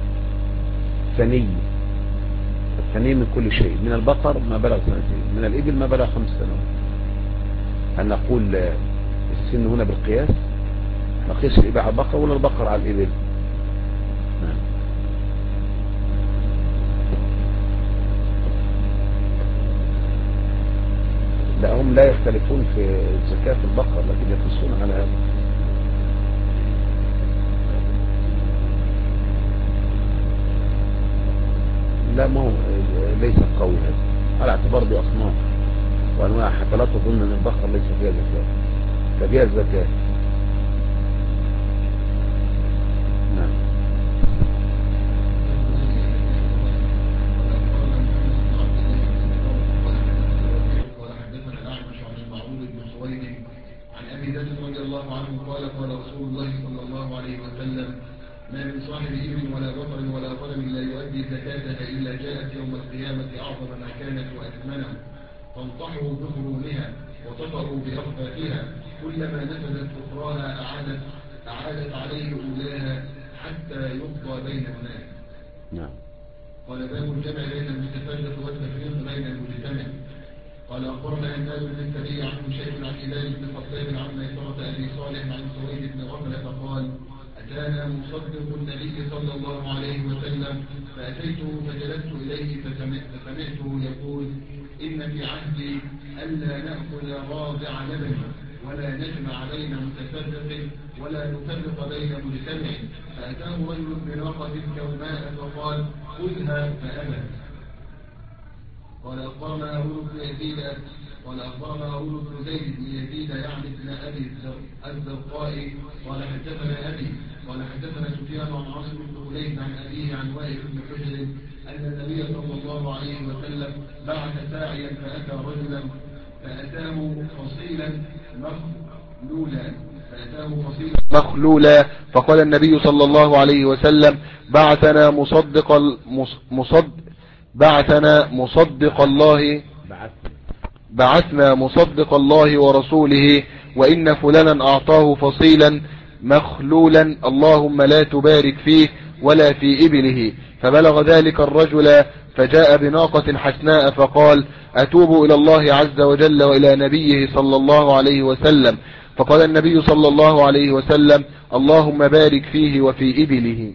الثني من كل شيء، من البقر ما بلغ 2 سنين، من الإبل ما بلغ 5 سنوات. هل نقول السن هنا بالقياس؟ نقيس الإبل على البقر ولا البقر على الإبل؟ لا، هم لا يختلفون في زكاة البقر، لكن يقيسون على هذا. لا، ما هو ليس قوي هذا، على اعتبار دي أصناف وأنواع، حتى لا تظن أن البقر ليس فيها زكاة، ففيها الزكاة. نعم. عن أبي ذر رضي الله عنه قال قال رسول الله صلى الله عليه وسلم: ما من صاحب إبل ولا بقر ولا غنم لا يؤدي زكاتها إلا جاءت يوم القيامة أعظم ما كانت وأثمنه، تنطحه بخرومها وتطأ بأخفافها، كلما نفذت أخراها أعادت عليه أولاها حتى يقضى بين الناس. نعم. قال: باب الجمع بين المتفرق والتفريق بين المجتمع. قال: أخبرنا إناد بن سري عن شيخ عن هلال بن خطاب عن ميسرة أبي صالح عن سويد بن غفلة قال: أتانا مصدق النبي صلى الله عليه وسلم فأتيته فجلست إليه فسمعته يقول: إن في عهدي ألا نأكل راضع لبن ولا نجمع بين متفرق ولا نفرق بين مجتمع. فأتاه رجل بناقة كوماء فقال: خذها فأبى. قال: أخبرنا هارون بن يزيد زيد بن يزيد يعني ابن أبي الزرقاء قال: حدثنا أبي قال: حدثنا سفيان عن عاصم بن خليل عن أبيه عن وائل بن حجر أن النبي صلى الله عليه وسلم بعث ساعيا فأتى رجلا فأتاه فصيلا مخلولا فقال النبي صلى الله عليه وسلم: بعثنا مصدق الله ورسوله، وإن فلانا أعطاه فصيلا مخلولا، اللهم لا تبارك فيه. ولا في إبله. فبلغ ذلك الرجل فجاء بناقة حسناء فقال أتوب إلى الله عز وجل وإلى نبيه صلى الله عليه وسلم. فقال النبي صلى الله عليه وسلم اللهم بارك فيه وفي إبله.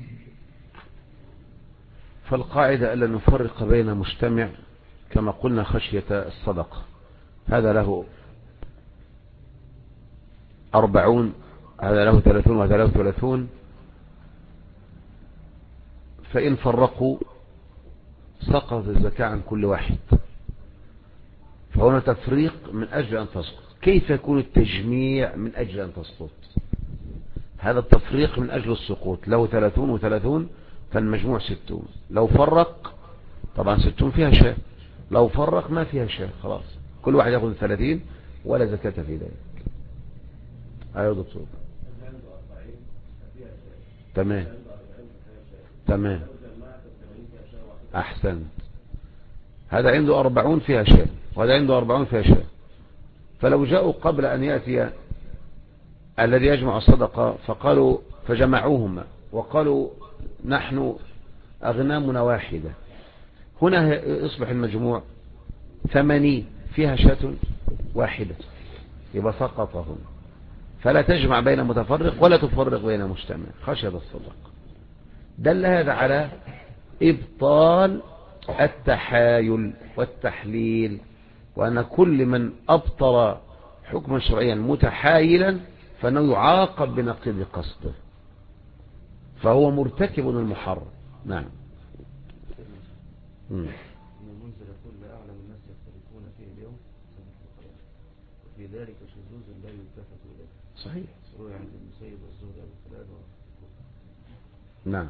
فالقاعدة ألا نفرق بين مجتمع كما قلنا خشية الصدقة، هذا له 40 هذا له 30 وهذا له 30، فإن فرقوا سقط الزكاة عن كل واحد، فهنا تفريق من أجل أن تسقط. كيف يكون التجميع من أجل أن تسقط؟ هذا التفريق من أجل السقوط، له 30 و30 فالمجموع 60، لو فرق طبعا 60 فيها شيء، لو فرق ما فيها شيء، خلاص كل واحد يأخذ 30 ولا زكاة في ذلك. أيوة دكتور، تمام تمام أحسن. هذا عنده 40 فيها شيء وهذا عنده 40 فيها شيء، فلو جاءوا قبل أن يأتي الذي يجمع الصدقة فقالوا فجمعوهما وقالوا نحن أغنامنا واحدة، هنا يصبح المجموع 80 فيها شاة واحدة، يبقى سقطهم. فلا تجمع بين متفرق ولا تفرق بين مجتمع خشية الصدقة. دل هذا على إبطال التحايل والتحليل، وأن كل من أبطل حكما شرعيا متحايلا فإنه يعاقب بنقيض قصده، فهو مرتكب المحرم. نعم. المنزل يقول لا أعلم الناس يختلفون فيه اليوم وفي ذلك شذوذ لا يلتفت إليه. صحيح. روي عند المسيب والزهد والفلاد. نعم.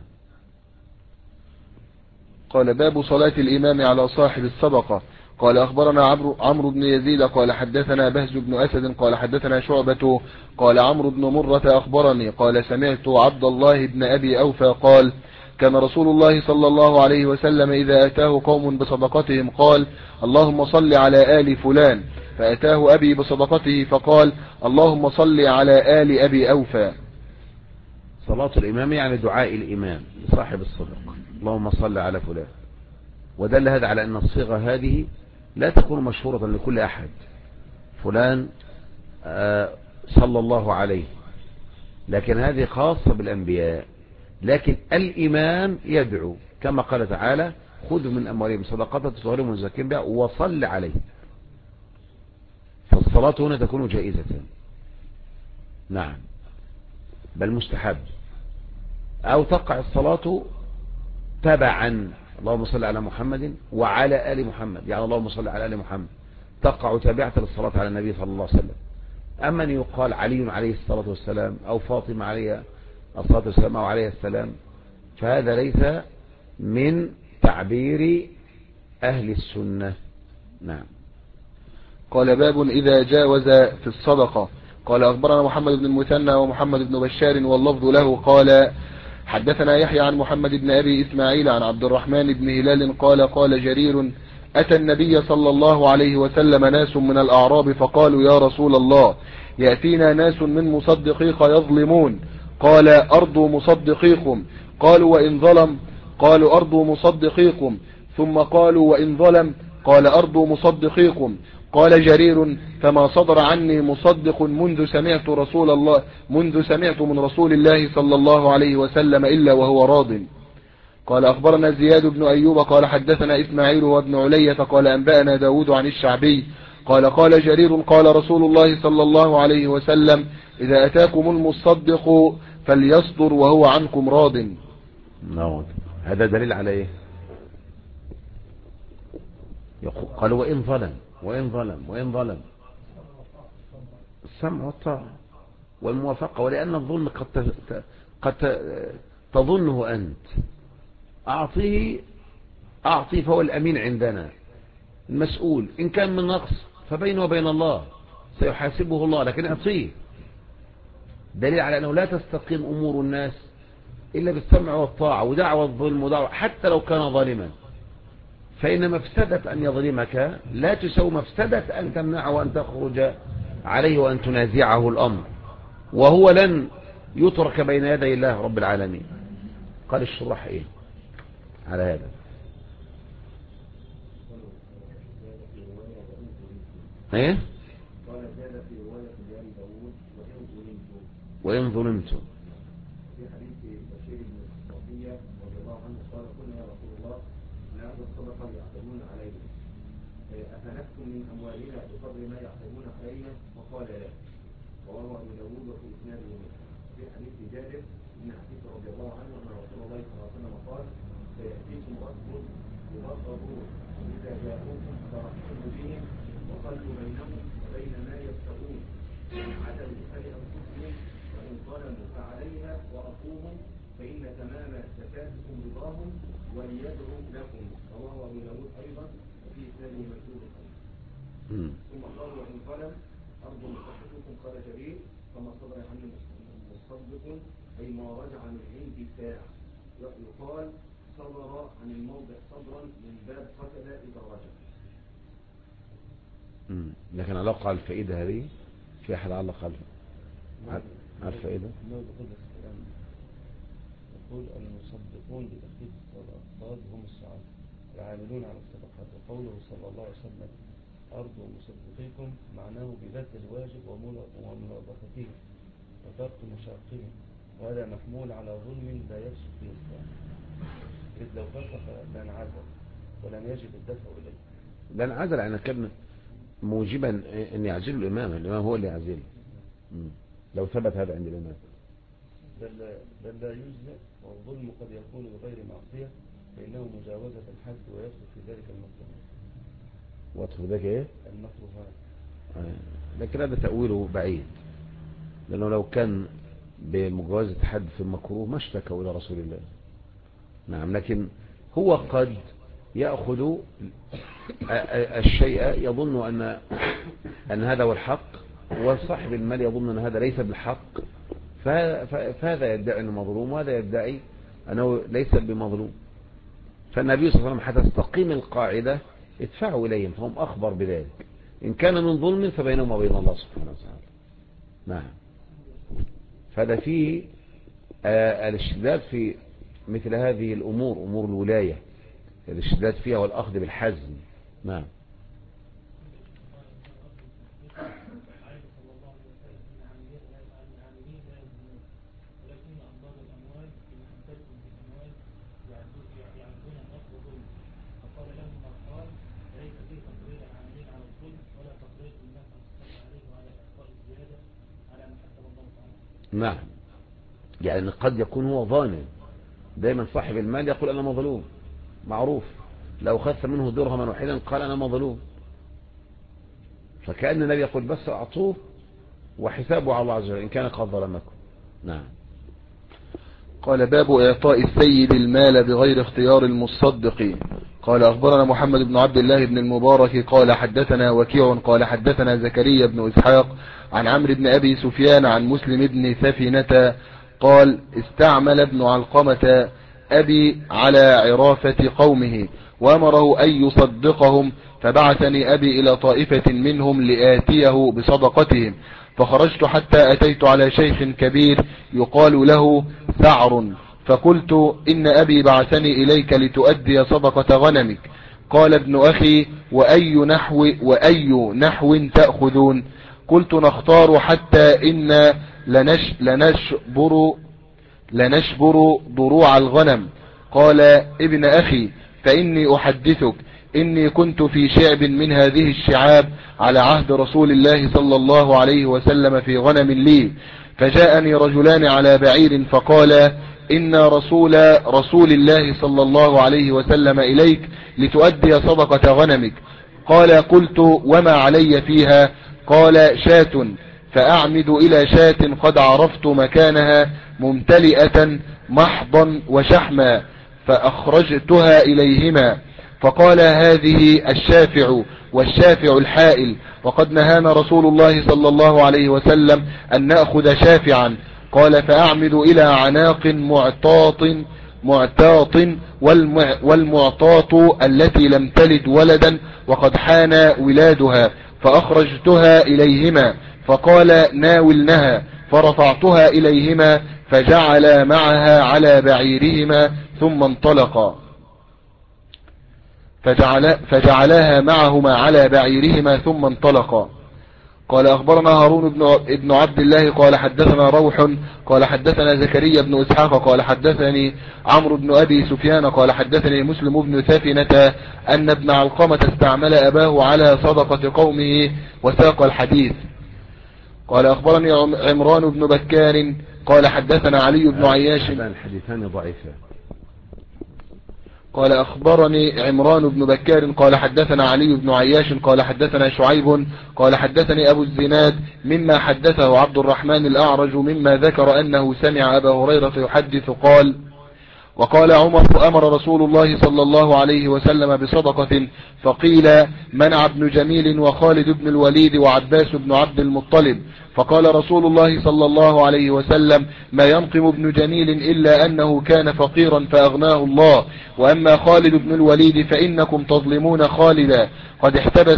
قال باب صلاة الإمام على صاحب الصدقة. قال أخبرنا عمرو بن يزيد قال حدثنا بهز بن أسد قال حدثنا شعبة قال عمرو بن مرة أخبرني قال سمعت عبد الله بن أبي أوفى قال كان رسول الله صلى الله عليه وسلم إذا أتاه قوم بصدقتهم قال اللهم صل على آل فلان، فأتاه أبي بصدقته فقال اللهم صل على آل أبي أوفى. صلاة الإمام يعني دعاء الإمام صاحب الصدقة، اللهم صل على فلان. ودل هذا على أن الصيغة هذه لا تكون مشهورة لكل أحد، فلان صلى الله عليه، لكن هذه خاصة بالأنبياء. لكن الإمام يدعو كما قال تعالى خذ من أموالهم صدقة تطهرهم وتزكيهم بها وصل عليه، فالصلاة هنا تكون جائزة. نعم، بل مستحب، أو تقع الصلاة تبعا اللهم صل على محمد وعلى آل محمد، يعني اللهم صل على آل محمد تقع تابعة للصلاة على النبي صلى الله عليه وسلم. أما أن يقال علي عليه الصلاة والسلام أو فاطمة عليه الصلاة والسلام أو عليه السلام، فهذا ليس من تعبير أهل السنة. نعم. قال باب إذا جاوز في الصدقة. قال أخبرنا محمد بن المثنى ومحمد بن بشار واللفظ له قال حدثنا يحيى عن محمد بن أبي إسماعيل عن عبد الرحمن بن هلال قال جرير أتى النبي صلى الله عليه وسلم ناس من الأعراب فقالوا يا رسول الله يأتينا ناس من مصدقيك يظلمون، قال أرضوا مصدقيكم، قالوا وإن ظلم، قالوا أرضوا مصدقيكم، ثم قالوا وإن ظلم، قال أرضوا مصدقيكم. قال جرير فما صدر عني مصدق منذ سمعت من رسول الله صلى الله عليه وسلم إلا وهو راض. قال أخبرنا زياد بن أيوب قال حدثنا إسماعيل وابن علية قال أنبأنا داود عن الشعبي قال جرير قال رسول الله صلى الله عليه وسلم إذا أتاكم المصدق فليصدر وهو عنكم راض. هذا دليل على إيه؟ قالوا وإن ظلم السمع والطاعة والموافقة، ولأن الظلم قد تظنه أنت. أعطيه فهو الأمين عندنا المسؤول، إن كان من نقص فبينه وبين الله سيحاسبه الله، لكن أعطيه. دليل على أنه لا تستقيم أمور الناس إلا بالسمع والطاعة ودعوة الظلم ودعوة حتى لو كان ظالما، فإن مفسدة أن يظلمك لا تسوي مفسدة أن تمنعه وأن تخرج عليه وأن تنازعه الأمر، وهو لن يترك بين يدي الله رب العالمين. قال الشراح ايه على هذا؟ ايه قال زاد في رواية لآل داود وإن ظلمتم. في حديث بشير بن صفية رضي الله عنه قال قلنا يا رسول الله نأخذ الصدقة يعتدون علينا أفنكتم من أموالنا بقدر ما يعتدون علينا؟ وقال لا. وروى أبو داود وفي إسناده في حديث جابر بن عتيق رضي الله عنه أن رسول الله صلى الله عليه وسلم قال سيأتيكم ركب يبصرون إذا جاءوكم فرحبوا بهم وخلوا بينهم وبين ما يبتغون إن عدلوا فلأنفسهم وإن ظلموا فعليها وأخوهم فإن تمام زكاتكم رضاهم وليدعوا لكم. رواه أبو داود أيضا وفي إسناده مكتوب ثم قال وإن ظلم أرض مصدقكم قال جرير فما صدر عنه مصدق أي ما رجع من عند الساعة. يقال صدر عن الموضع صدرا من باب قتل إذا رجع. لكن علاقة على الفائدة هذه في أحد علق على الفائدة؟ يقول المصدقون بتخفيف الصاد هم السعادة العاملون على الصدقات. وقوله صلى الله عليه وسلم أرض مصدقيكم معناه ببذل الواجب وملاطفته وترك مشاقه، وهذا محمول على ظلم لا يفسد فيه الإسلام، إذ لو فسق لانعزل ولم يجب الدفع إليه. لانعزل يعني كان موجبا أن يعزل الإمام هو اللي يعزله لو ثبت هذا عند الإمام. بل لا يجزئ، والظلم قد يكون بغير معصية فإنه مجاوزة الحد ويدخل في ذلك المكروهات. وادخل ذلك ايه؟ المكروهات. لكن هذا تأويله بعيد، لأنه لو كان بمجاوزة حد في المكروه ما اشتكوا إلى رسول الله. نعم، لكن هو قد يأخذ الشيء يظن أن هذا هو الحق، وصاحب المال يظن أن هذا ليس بالحق، فهذا يدعي أنه مظلوم وهذا يدعي أنه ليس بمظلوم. فالنبي صلى الله عليه وسلم حتى تستقيم القاعدة ادفعوا إليهم فهم أخبر بذلك، إن كان من ظلم فبينهم وبين الله سبحانه وتعالى. نعم، فهذا فيه الاشتداد في مثل هذه الأمور، أمور الولاية، الاشتداد فيها والأخذ بالحزم. نعم. نعم، يعني قد يكون هو ظالم. دايما صاحب المال يقول أنا مظلوم، معروف، لو خذت منه درهما واحدا قال أنا مظلوم، فكأن النبي يقول بس أعطوه وحسابه على الله عز وجل إن كان قد ظلمكم. نعم. قال باب إعطاء السيد المال بغير اختيار المصدق. قال أخبرنا محمد بن عبد الله بن المبارك قال حدثنا وكيع قال حدثنا زكريا بن إسحاق عن عمرو بن أبي سفيان عن مسلم بن سفينة قال استعمل ابن علقمة أبي على عرافة قومه وأمره أن يصدقهم، فبعثني أبي إلى طائفة منهم لآتيه بصدقتهم، فخرجت حتى أتيت على شيخ كبير يقال له سعر، فقلت إن أبي بعثني إليك لتؤدي صدقة غنمك. قال ابن أخي وأي نحو تأخذون؟ قلت نختار حتى إن لنشبر ضروع الغنم. قال ابن أخي فإني أحدثك إني كنت في شعب من هذه الشعاب على عهد رسول الله صلى الله عليه وسلم في غنم لي، فجاءني رجلان على بعير فقال إن رسول الله صلى الله عليه وسلم إليك لتؤدي صدقة غنمك. قال قلت وما علي فيها؟ قال شاة، فأعمد إلى شاة قد عرفت مكانها ممتلئة محضا وشحما، فأخرجتها إليهما. فقال هذه الشافع والشافع الحائل، وقد نهانا رسول الله صلى الله عليه وسلم أن نأخذ شافعا. قال فأعمد إلى عناق معتاط والمعطاط التي لم تلد ولدا وقد حان ولادها، فأخرجتها إليهما. فقال ناولنها، فرفعتها إليهما فجعل معها على بعيرهما ثم انطلقا. فجعلها معهما على بعيرهما ثم انطلقا. قال أخبرنا هارون بن عبد الله قال حدثنا روح قال حدثنا زكريا بن إسحاق قال حدثني عمرو بن أبي سفيان قال حدثني مسلم بن ثافنة أن ابن علقمة استعمل أباه على صدقة قومه وساق الحديث. قال أخبرني عمران بن بكار قال حدثنا علي بن عياش. الحديثان ضعيفان. قال أخبرني عمران بن بكار قال حدثنا علي بن عياش قال حدثنا شعيب قال حدثني أبو الزناد مما حدثه عبد الرحمن الأعرج مما ذكر أنه سمع أبا هريرة يحدث قال: وقال عمر: أمر رسول الله صلى الله عليه وسلم بصدقة، فقيل: منع ابن جميل وخالد بن الوليد وعباس بن عبد المطلب. فقال رسول الله صلى الله عليه وسلم: ما ينقم ابن جميل إلا أنه كان فقيرا فأغناه الله، وأما خالد بن الوليد فإنكم تظلمون خالدا، قد احتبس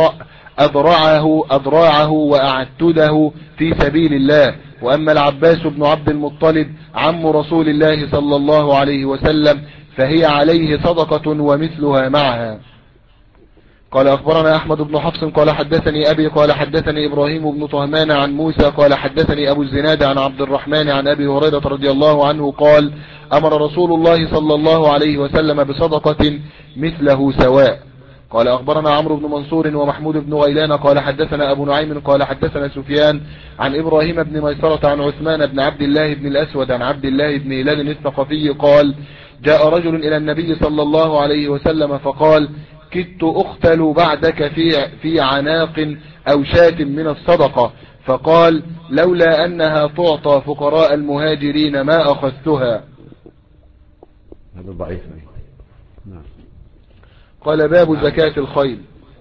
أضراعه وأعتده في سبيل الله. وأما العباس بن عبد المطلب عم رسول الله صلى الله عليه وسلم فهي عليه صدقة ومثلها معها. قال أخبرنا أحمد بن حفص قال حدثني أبي قال حدثني إبراهيم بن طهمان عن موسى قال حدثني أبو الزناد عن عبد الرحمن عن أبي هريرة رضي الله عنه قال: أمر رسول الله صلى الله عليه وسلم بصدقة مثله سواء. قال أخبرنا عمرو بن منصور ومحمود بن غيلان قال حدثنا أبو نعيم قال حدثنا سفيان عن إبراهيم بن ميسرة عن عثمان بن عبد الله بن الأسود عن عبد الله بن هلال الثقفي قال: جاء رجل إلى النبي صلى الله عليه وسلم فقال: كدت أقتل بعدك في عناق أو شاة من الصدقة. فقال: لولا أنها تعطى فقراء المهاجرين ما أخذتها. هذا ضعيف. نعم. قال: باب زكاة الخيل.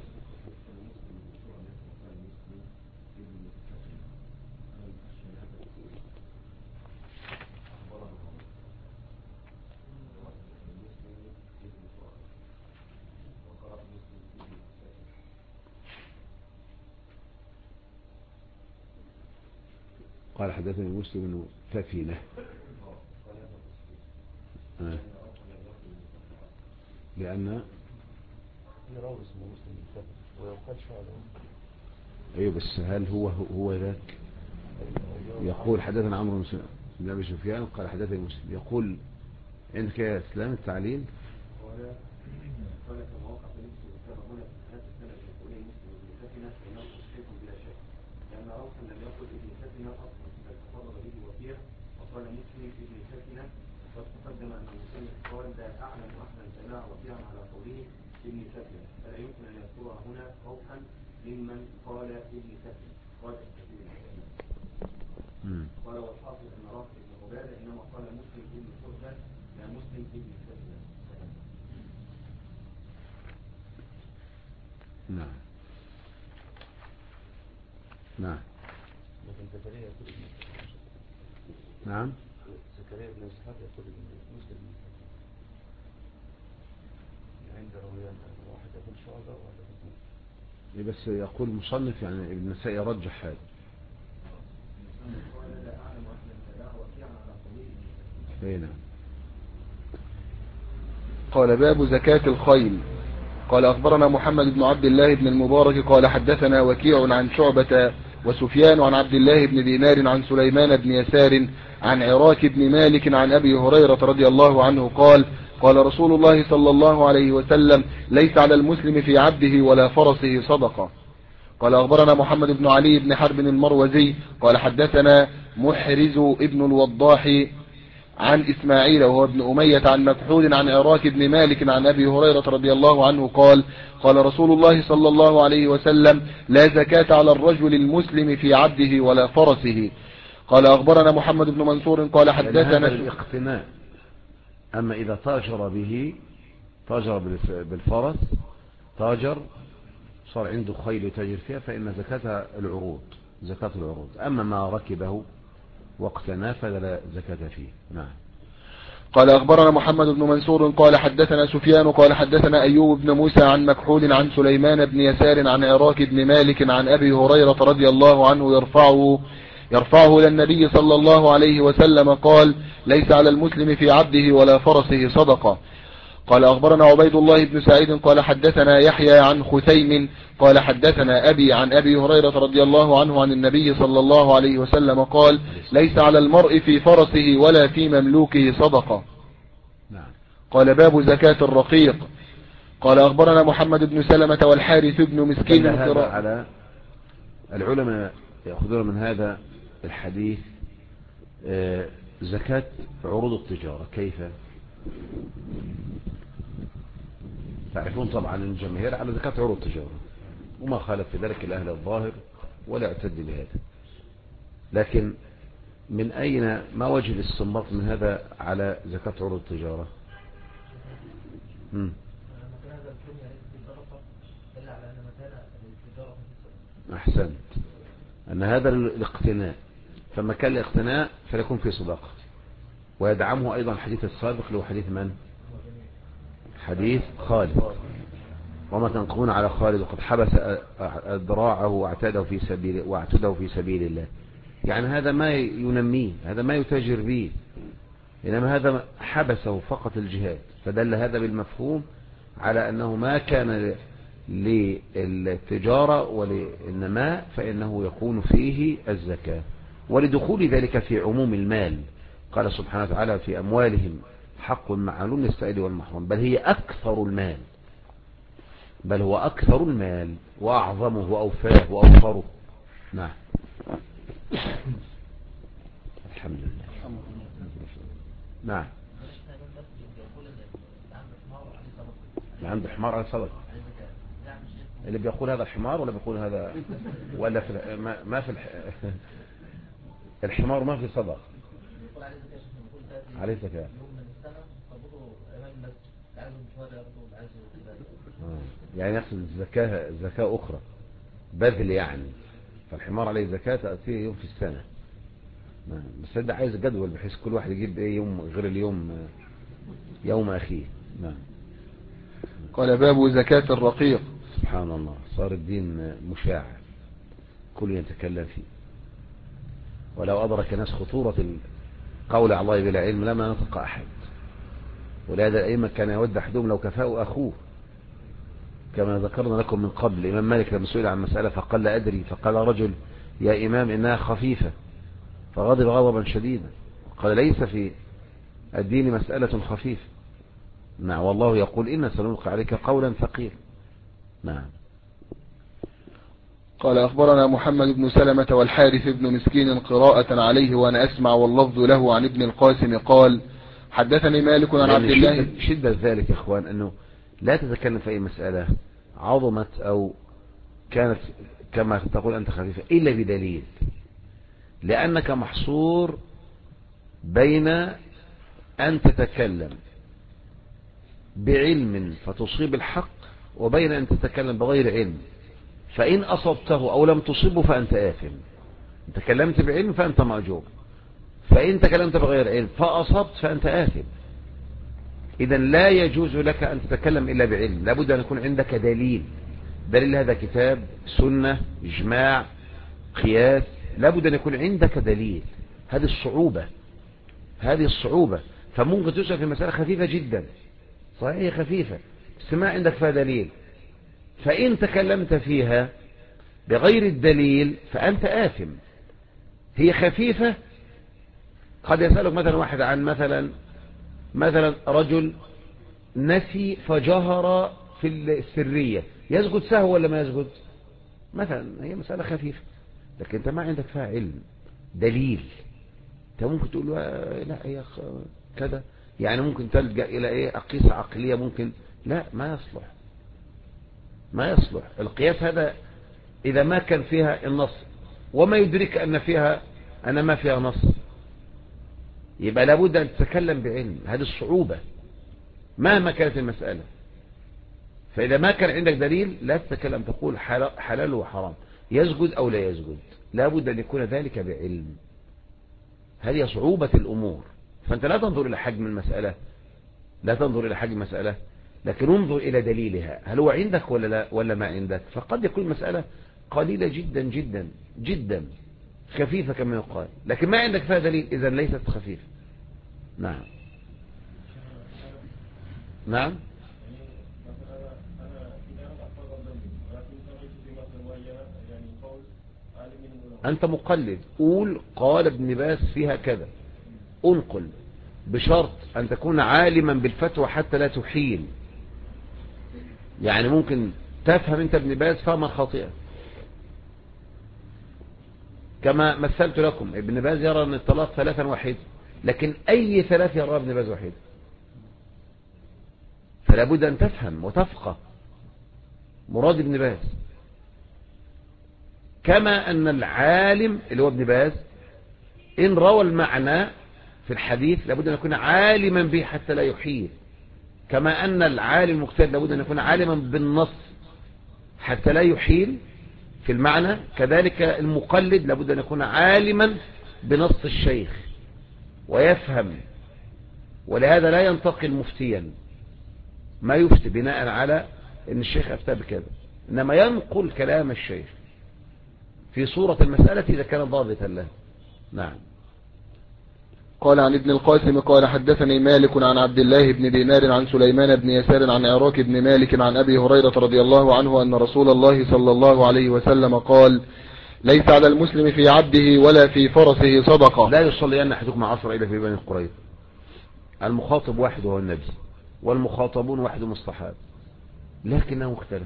قال حدثني مسلم بن ثافنة لأن أيوة، بس هل هو ذاك؟ يقول حدثنا عمرو بن أبي سفيان قال حدثني مسلم، يقول عندك يا إسلام التعليل وقال مسلم ابن سكنة قد تقدم أن المسلم قال: لا أعلم أحدا سمع وفيعا على قوله ابن سكنة، فلا يمكن أن يذكرها هنا خوفا ممن قال ابن سكنة. قال والحافظ أن رافع بن عبادة إنما قال مسلم ابن سكنة لا مسلم ابن سكنة. نعم. نعم. نعم. زكريا بن إسحاق يقول مسلم عند رويان واحد يقول شعبة وواحد يقول بس يقول مصنف يعني ابن النسائي يرجح هذا. قال: باب زكاة الخيل. قال أخبرنا محمد بن عبد الله بن المبارك قال حدثنا وكيع عن شعبة وسفيان عن عبد الله بن دينار عن سليمان بن يسار عن عراك بن مالك عن أبي هريرة رضي الله عنه قال: قال رسول الله صلى الله عليه وسلم: ليس على المسلم في عبده ولا فرسه صدقة. قال أخبرنا محمد بن علي بن حرب المروزي قال حدثنا محرز ابن الوضاح عن إسماعيل وهو ابن أمية عن مكحول عن عراك بن مالك عن أبي هريرة رضي الله عنه قال: قال رسول الله صلى الله عليه وسلم: لا زكاة على الرجل المسلم في عبده ولا فرسه. قال أخبرنا محمد بن منصور قال حدثنا الاقتناء. أما إذا تاجر به، تاجر بالفرس، تاجر صار عنده خيل يتاجر فيها، فإن زكاة العروض. أما ما ركبه واقتناه فلا زكاة فيه. نعم. قال أخبرنا محمد بن منصور قال حدثنا سفيان قال حدثنا أيوب بن موسى عن مكحول عن سليمان بن يسار عن عراك بن مالك عن أبي هريرة رضي الله عنه يرفعه يرفعه إلى النبي صلى الله عليه وسلم قال: ليس على المسلم في عبده ولا فرسه صدقة. قال أخبرنا عبيد الله بن سعيد قال حدثنا يحيى عن خثيم قال حدثنا أبي عن أبي هريرة رضي الله عنه عن النبي صلى الله عليه وسلم قال: ليس على المرء في فرسه ولا في مملوكه صدقة. قال: باب زكاة الرقيق. قال أخبرنا محمد بن سلمة والحارث بن مسكين. هذا على العلماء يأخذون من هذا الحديث زكاة عروض التجارة. كيف؟ تعرفون طبعا الجماهير على زكاة عروض التجارة، وما خالف في ذلك الأهل الظاهر ولا اعتد بهذا، لكن من أين ما وجه الاستنباط من هذا على زكاة عروض التجارة؟ أحسنت، أن هذا الاقتناء، فما كان الاقتناء فليكون في صداقة، ويدعمه أيضا الحديث السابق اللي هو حديث من؟ حديث خالد: وما تنقمون على خالد وقد حبس ذراعه واعتده في سبيل الله. يعني هذا ما ينميه، هذا ما يتاجر به، إنما هذا حبسه فقط الجهاد، فدل هذا بالمفهوم على أنه ما كان للتجارة وللنماء فإنه يكون فيه الزكاة، ولدخول ذلك في عموم المال. قال سبحانه وتعالى: في أموالهم حق معلوم للسائل والمحروم، بل هي أكثر المال، بل هو أكثر المال وأعظمه وأوفاه وأوفره. نعم، الحمد لله. نعم، اللي عنده حمار على صدقة. اللي بيقول هذا الحمار ولا بيقول هذا ولا في ما في الحمار ما في صدقة عليه زكاة. يعني يقصد زكاة أخرى بذل يعني، فالحمار عليه زكاة تأتيه يوم في السنة. بس ده عايز جدول بحيث كل واحد يجيب ايه يوم غير اليوم يوم أخيه. نعم. قال: باب زكاة الرقيق. سبحان الله، صار الدين مشاع كل يتكلم فيه، ولو أدرك ناس خطورة القول على الله بلا علم لما نطق أحد. ولهذا الأئمة كان يود أحدهم لو كفاه أخوه، كما ذكرنا لكم من قبل. الإمام مالك لما سئل عن مسألة فقال: لا أدري، فقال رجل: يا إمام إنها خفيفة، فغضب غضبا شديدا، قال: ليس في الدين مسألة خفيفة. نعم، والله يقول: إن سنلقي عليك قولا ثقيلا. نعم. قال: أخبرنا محمد بن سلمة والحارث بن مسكين قراءة عليه وأنا أسمع، واللفظ له عن ابن القاسم قال: حدثني مالك عن عبد الله. شدة ذلك يا إخوان أنه لا تتكلم في أي مسألة عظمت أو كانت كما تقول أنت خفيفة إلا بدليل، لأنك محصور بين أن تتكلم بعلم فتصيب الحق وبين أن تتكلم بغير علم، فإن أصبته أو لم تصبه فأنت آثم. تكلمت بعلم فأنت مأجور، فإن تكلمت بغير علم فأصبت فأنت آثم. إذا لا يجوز لك أن تتكلم إلا بعلم، لابد أن يكون عندك دليل. دليل هذا كتاب، سنة، إجماع، قياس، لابد أن يكون عندك دليل. هذه الصعوبة. فممكن تسأل في مسألة خفيفة جدا، صحيح خفيفة، بس ما عندك فيها دليل، فإن تكلمت فيها بغير الدليل فأنت آثم. هي خفيفة، قد يسألك مثلا واحد عن مثلا رجل نسي فجهر في السرية، يسجد سهو ولا ما يسجد؟ مثلا هي مسألة خفيفة، لكن انت ما عندك فيها علم دليل. انت ممكن تقول لا هي كذا، يعني ممكن تلجأ الى ايه اقيسة عقلية، ممكن لا، ما يصلح القياس هذا اذا ما كان فيها النص، وما يدرك ان ما فيها نص، يبقى لابد ان تتكلم بعلم. هذه الصعوبة مهما كانت المسألة. فإذا ما كان عندك دليل لا تتكلم، تقول حلال وحرام، يسجد أو لا يسجد، لابد أن يكون ذلك بعلم. هذه صعوبة الأمور. فأنت لا تنظر إلى حجم المسألة، لكن انظر إلى دليلها، هل هو عندك ولا لا ولا ما عندك. فقد يكون المسألة قليلة جدا جدا جدا، خفيفة كما يقال، لكن ما عندك فيها دليل، إذا ليست خفيفة. نعم نعم. أنت مقلد، قول قال ابن باز فيها كذا، انقل، بشرط أن تكون عالما بالفتوى حتى لا تحيل. يعني ممكن تفهم أنت ابن باز فهما خاطئا، كما مثلت لكم ابن باز يرى أن الطلاق 3 واحد، لكن أي 3 يرى ابن باز واحد؟ فلا بد أن تفهم وتفقه مراد ابن باز، كما أن العالم اللي هو ابن باز إن روى المعنى في الحديث لابد أن يكون عالما به حتى لا يحيل، كما أن العالم المجتهد لابد أن يكون عالما بالنص حتى لا يحيل في المعنى، كذلك المقلد لابد أن يكون عالما بنص الشيخ ويفهم. ولهذا لا ينتقل مفتيا ما يفتي بناء على أن الشيخ أفتى بكذا، إنما ينقل كلام الشيخ في صورة المسألة إذا كان ضابطا له. نعم. قال عن ابن القاسم قال حدثني مالك عن عبد الله بن دينار عن سليمان بن يسار عن عراك بن مالك عن أبي هريرة رضي الله عنه أن رسول الله صلى الله عليه وسلم قال ليس على المسلم في عبده ولا في فرسه صدقة. لا يصلي أن أحدكم عصر إلا في بني قريظة. المخاطب واحد وهو النبي، والمخاطبون واحد الصحابة، لكنه مختلف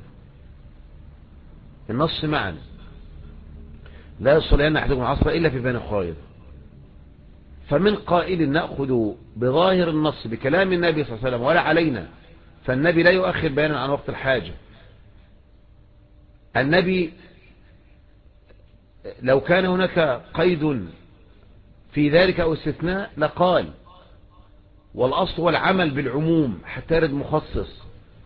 النص معا. لا يصلي أن أحدكم عصر إلا في بني قريظة. فمن قائل نأخذ بظاهر النص بكلام النبي صلى الله عليه وسلم ولا علينا، فالنبي لا يؤخر بيانا عن وقت الحاجة. النبي لو كان هناك قيد في ذلك أو استثناء لقال، والأصل هو العمل بالعموم حتى يرد مخصص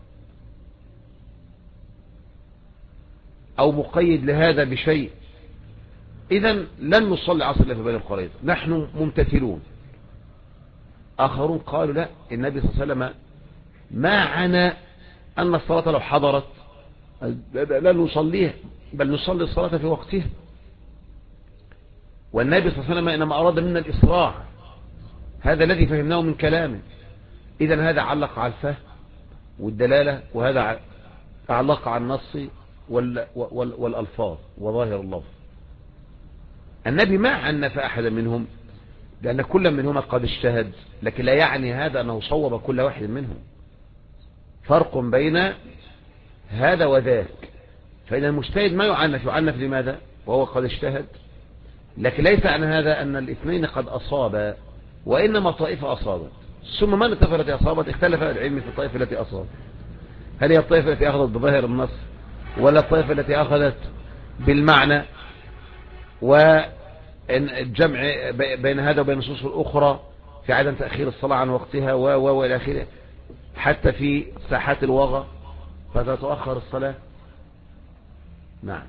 أو مقيد لهذا بشيء. إذن لن نصلي عصر إلا في بني قريظة، نحن ممتثلون. آخرون قالوا لا، النبي صلى الله عليه وسلم ما عنى أن الصلاة لو حضرت لا نصليها، بل نصلي الصلاة في وقتها، والنبي صلى الله عليه وسلم إنما أراد منا الإسراع، هذا الذي فهمناه من كلامه. إذن هذا علق على الفهم والدلالة، وهذا علق على النص والألفاظ وظاهر اللفظ. النبي ما عنف أحدا منهم، لأن كل منهما قد اجتهد، لكن لا يعني هذا أنه صوب كل واحد منهم. فرق بين هذا وذاك. فإن المجتهد ما يعنف، يعنف لماذا؟ وهو قد اجتهد، لكن ليس عن هذا أن الاثنين قد أصابا، وإنما طائفة أصابت. ثم من الطائفة التي أصابت؟ اختلف العلم في الطائفة التي أصابت، هل هي الطائفة التي أخذت بظاهر النص، ولا الطائفة التي أخذت بالمعنى، والجمع بين هذا وبين النصوص الأخرى في عدم تأخير الصلاة عن وقتها وإلى آخره، حتى في ساحات الوغى فتتأخر الصلاة. نعم.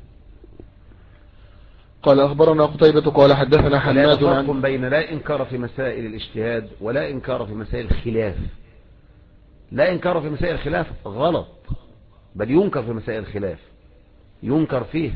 قال أخبرنا قتيبة قال حدثنا حماد لا فرق بين لا إنكار في مسائل الاجتهاد ولا إنكار في مسائل الخلاف. لا إنكار في مسائل الخلاف غلط، بل ينكر في مسائل الخلاف، ينكر فيه.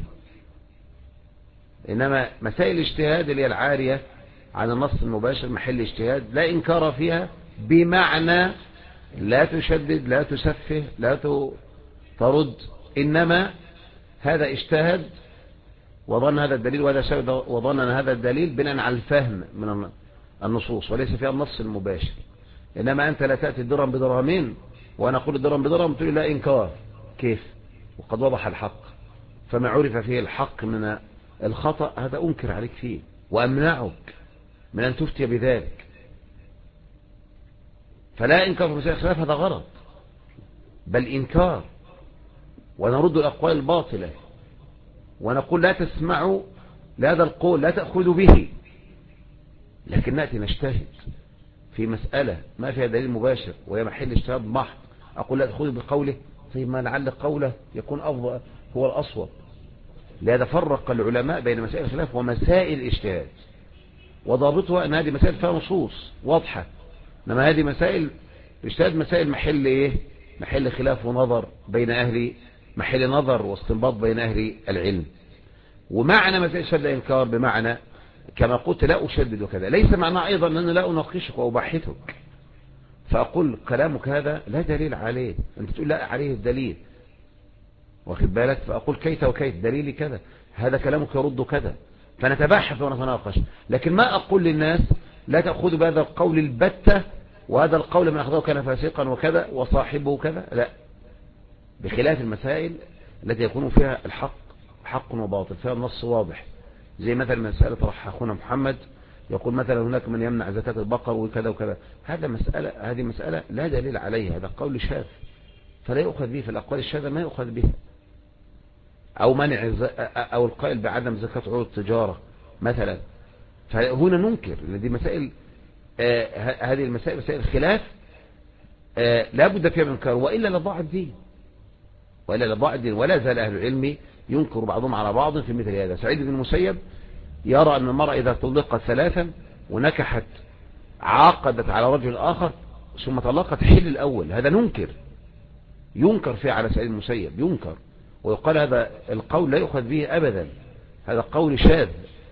إنما مسائل الاجتهاد اللي هي العارية عن النص المباشر محل اجتهاد لا إنكار فيها، بمعنى لا تشدد لا تسفه لا ترد، إنما هذا اجتهد وظن هذا الدليل وهذا شهد وظن أن هذا الدليل بناء على الفهم من النصوص وليس فيها النص المباشر. إنما أنت لا تأتي الدرهم بدرهمين وأنا أقول الدرهم بدرهم تقول لا إنكار، كيف؟ وقد وضح الحق، فما عرف فيه الحق من الخطأ هذا أنكر عليك فيه وأمنعك من أن تفتي بذلك. فلا إنكار في مسائل الخلاف هذا غلط، بل إنكار، ونرد الأقوال الباطلة ونقول لا تسمعوا لهذا القول، لا تأخذوا به، لكن نأتي نجتهد في مسألة ما فيها دليل مباشر وهي محل اجتهاد محض، أقول لا تأخذوا بقوله، طيب ما لعل قوله يكون أفضل هو الأصوب. لهذا فرق العلماء بين مسائل الخلاف ومسائل الاجتهاد، وضابطها أن هذه مسائل فيها نصوص واضحة، إنما هذه مسائل الاجتهاد مسائل محل إيه؟ محل خلاف ونظر بين أهل محل نظر واستنباط بين أهل العلم. ومعنى مسائل الشاذ لا إنكار بمعنى كما قلت لا أشدد وكذا، ليس معناه أيضا أن أنا لا أناقشك وأباحثك فأقول كلامك هذا لا دليل عليه، أنت تقول لا عليه الدليل، واخد بالك، فأقول كيت وكيت دليلي كذا، هذا كلامك يرد كذا، فنتباحث ونتناقش. لكن ما أقول للناس لا تأخذوا بهذا القول البتة، وهذا القول من أخذه كان فاسقا وكذا وصاحبه كذا، لا، بخلاف المسائل التي يكون فيها الحق حق وباطل، فيها النص واضح، زي مثلا مسألة رح أخونا محمد يقول مثلا هناك من يمنع زكاة البقر وكذا وكذا، هذه مسألة لا دليل عليها، هذا قول شاذ فلا يؤخذ به، في الأقوال الشاذة ما يؤخذ به، أو منع أو القائل بعدم زكاة عروض التجارة مثلا، فهنا ننكر لأن دي مسائل، هذه المسائل مسائل خلاف لا بد فيها من انكار، وإلا لضاع الدين، ولا زال أهل العلم ينكر بعضهم على بعض في مثل هذا. سعيد بن المسيب يرى أن المرأة إذا طلقت ثلاثا ونكحت عاقدت على رجل آخر ثم طلقت حل الأول، هذا ينكر فيه على سعيد بن المسيب، ينكر، ويقال هذا القول لا يؤخذ به أبدا، هذا قول شاذ.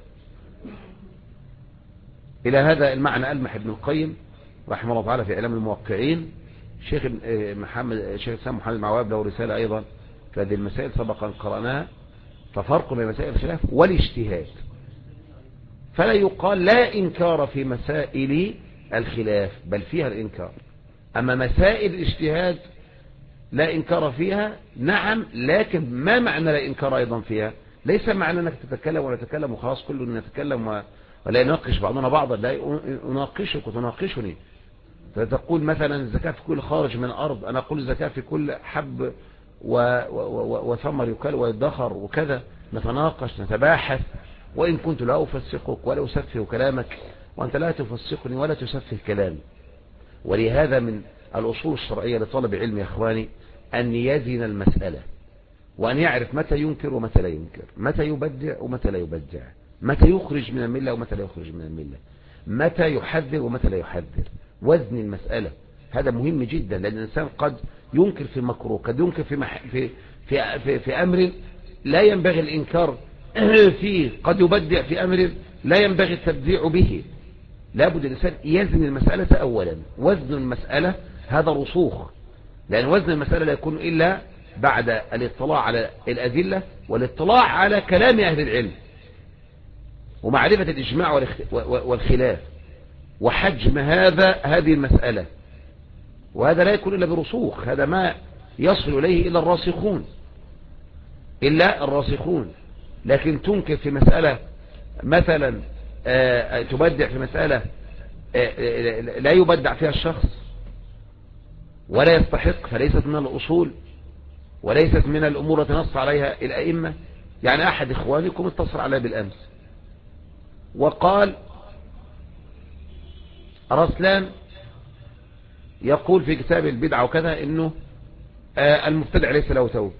إلى هذا المعنى ألمح ابن القيم رحمه الله تعالى في إعلام الموقعين. شيخ الإسلام محمد المعواب له رسالة أيضا في هذه المسائل سبقا قرأناها، ففرق بين مسائل الخلاف والاجتهاد، فلا يقال لا إنكار في مسائل الخلاف بل فيها الإنكار، أما مسائل الاجتهاد لا إنكار فيها نعم، لكن ما معنى لا إنكار أيضا فيها؟ ليس معنى أنك تتكلم ولا تتكلم وخلاص كله نتكلم ولا يناقش بعضنا بعضا، لا أناقشك وتناقشني، فتقول مثلا الزكاة في كل خارج من أرض، أنا أقول الزكاة في كل حب وثمر يكال ويدخر وكذا، نتناقش نتباحث، وإن كنت لا أفسقك ولا أسفه كلامك وأنت لا تفسقني ولا تسفه كلامي. ولهذا من الأصول الشرعية لطلب علم يا إخواني أن يزن المسألة، وأن يعرف متى ينكر ومتى لا ينكر، متى يبدع ومتى لا يبدع، متى يخرج من الملة ومتى لا يخرج من الملة، متى يحذر ومتى لا يحذر، وزن المسألة هذا مهم جدا، لأن الإنسان قد ينكر في مكروه، قد ينكر في أمر لا ينبغي الإنكار فيه، قد يبدع في أمر لا ينبغي التبديع به. لابد الإنسان يزن المسألة أولا، وزن المسألة هذا رسوخ، لأن وزن المسألة لا يكون إلا بعد الاطلاع على الأدلة والاطلاع على كلام أهل العلم ومعرفة الإجماع والخلاف وحجم هذه المسألة، وهذا لا يكون إلا برسوخ، هذا ما يصل إليه إلا الراسخون. لكن تنكر في مسألة مثلا تبدع في مسألة لا يبدع فيها الشخص ولا يستحق، فليست من الأصول وليست من الأمور التي نص عليها الأئمة. يعني أحد إخوانكم اتصل علي بالأمس وقال رسلان يقول في كتاب البدعة وكذا إنه المبتدع ليس له توبة،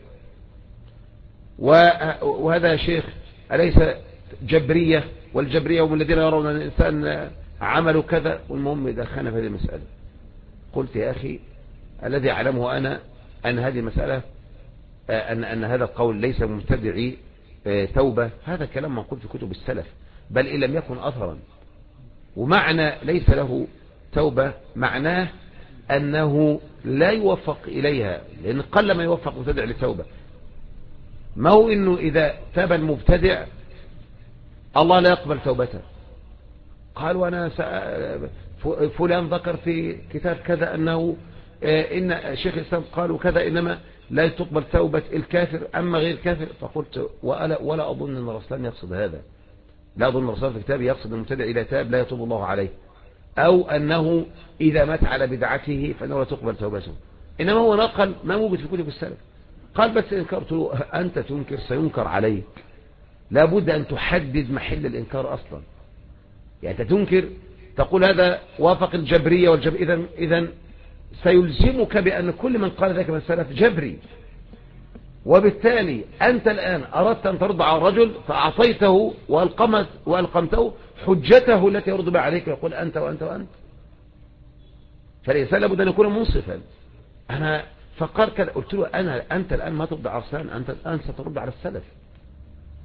وهذا يا شيخ أليس جبرية، والجبرية هم الذين يرون أن الإنسان عمل كذا، والمهم دخلنا في هذه المسألة. قلت يا أخي الذي أعلمه أنا أن هذه المسألة أن هذا القول ليس مبتدعي توبة، هذا كلام منقول في كتب السلف، بل إن لم يكن أثرا. ومعنى ليس له توبة معناه أنه لا يوفق إليها، لأن قل ما يوفق مبتدع لتوبة. ما هو إنه إذا تاب المبتدع الله لا يقبل توبته. قال وأنا فلان ذكر في كتاب كذا أنه إن شيخ الإسلام قالوا كذا إنما لا تقبل توبة الكافر أما غير كافر. فقلت ولا أظن أن رسلان يقصد هذا، لا أظن رسلان في كتابه يقصد المبتدع إذا تاب لا يتوب الله عليه، أو أنه إذا مات على بدعته فإنه لا تقبل توبته، إنما هو نقل ما موجود في كتب السلف. قال بس إنكرت له، أنت تنكر سينكر عليك، لابد أن تحدد محل الإنكار أصلا. يعني أنت تنكر تقول هذا وافق الجبرية إذن سيلزمك بأن كل من قال ذلك من السلف جبري، وبالتالي أنت الآن أردت أن ترد على الرجل فأعطيته وألقمته حجته التي يرد بها عليك ويقول أنت وأنت وأنت. فالإنسان لابد أن يكون منصفا. أنا فقال كذا، قلت له أنت الآن ما ترد على رسلان، أنت الآن سترد على السلف.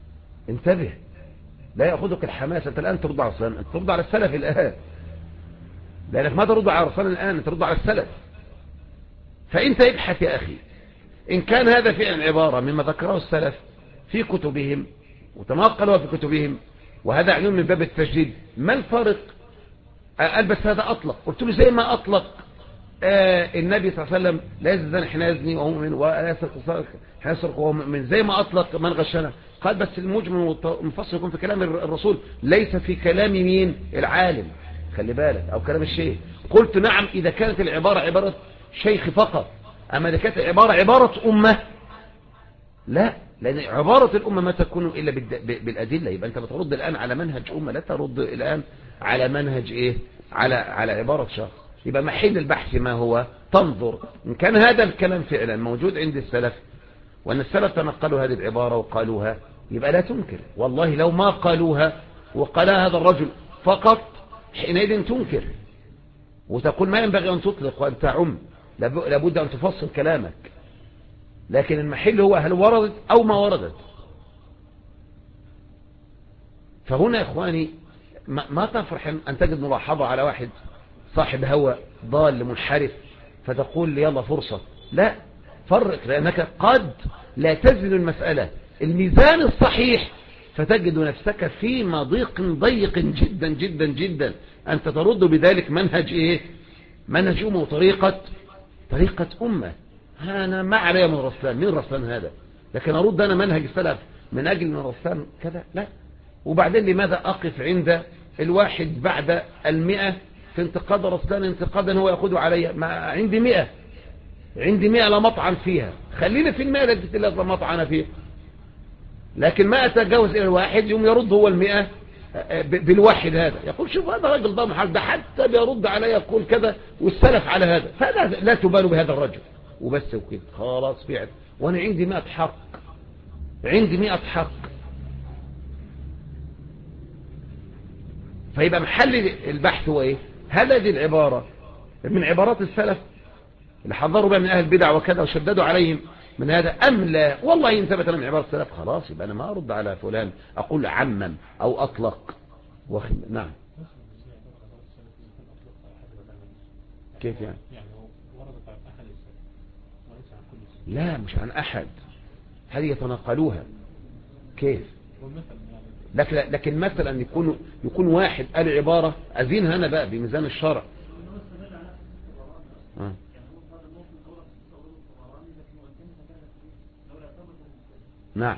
انتبه، لا يأخذك الحماس. أنت الآن ترد على الرسول، أنت ترد على السلف الآن، لأنك ما ترد على الرسول الآن، ترد على السلف. فأنت ابحث يا أخي، إن كان هذا فعلا عبارة مما ذكره السلف في كتبهم وتناقلوا في كتبهم، وهذا علم من باب التجديد، ما الفرق؟ قال بس هذا أطلق. قلت له زي ما أطلق النبي صلى الله عليه وسلم لا يزني حين يزني وهو مؤمن، ولا يسرق حين يسرق وهو مؤمن، زي ما أطلق من غشنا. قال بس المجمل والمفصل يكون في كلام الرسول، ليس في كلام مين؟ العالم، خلي بالك، أو كلام الشيخ. قلت نعم إذا كانت العبارة عبارة شيخ فقط، أما إذا كانت العبارة عبارة أمة لا، لأن عبارة الأمة ما تكون إلا بالأدلة. يبقى أنت بترد الآن على منهج أمة، لا ترد الآن على منهج إيه؟ على عبارة شخص. يبقى محل البحث ما هو؟ تنظر إن كان هذا الكلام فعلا موجود عند السلف، وأن السلف تنقلوا هذه العبارة وقالوها، يبقى لا تنكر. والله لو ما قالوها وقالها هذا الرجل فقط، حينئذ تنكر وتقول ما ينبغي أن تطلق وأن تعم، لابد أن تفصل كلامك. لكن المحل هو هل وردت أو ما وردت. فهنا يا إخواني ما تفرح أن تجد ملاحظة على واحد صاحب هوى ضال منحرف فتقول لي يلا فرصة. لا، فرق، لأنك قد لا تزن المسألة الميزان الصحيح فتجد نفسك في مضيق ضيق جدا جدا جدا. أنت ترد بذلك منهج إيه؟ منهج أمة وطريقة أمة. أنا ما علي من رسلان، مين رسلان هذا؟ لكن أرد أنا منهج السلف من أجل من رسلان كذا؟ لا. وبعدين لماذا أقف عند الواحد بعد 100 في انتقاد رسلان انتقادا هو يأخذ علي؟ ما عندي 100، عندي 100 لا مطعن فيها، خلينا في 100 التي لا مطعن فيها. لكن ما أتجاوز إلى الواحد يوم يرد هو 100 بالواحد هذا، يقول شوف هذا راجل ضام حال، ده حتى بيرد علي يقول كذا والسلف على هذا، فلا لا تبالوا بهذا الرجل وبس وكده خلاص فعل. وأنا عندي 100 حق، عندي 100 حق. فيبقى محل البحث هو إيه؟ هل هذه العبارة من عبارات السلف اللي حضروا بها من أهل البدع وكذا وشددوا عليهم من هذا أم لا؟ والله إن ثبت من عبارة السلف خلاص يبقى أنا ما أرد على فلان أقول عمم أو أطلق. نعم. كيف يعني؟ لا مش عن أحد، هذه يتناقلوها. كيف؟ لكن مثلا يكون واحد قال عبارة أزينها أنا بقى بميزان الشرع. نعم،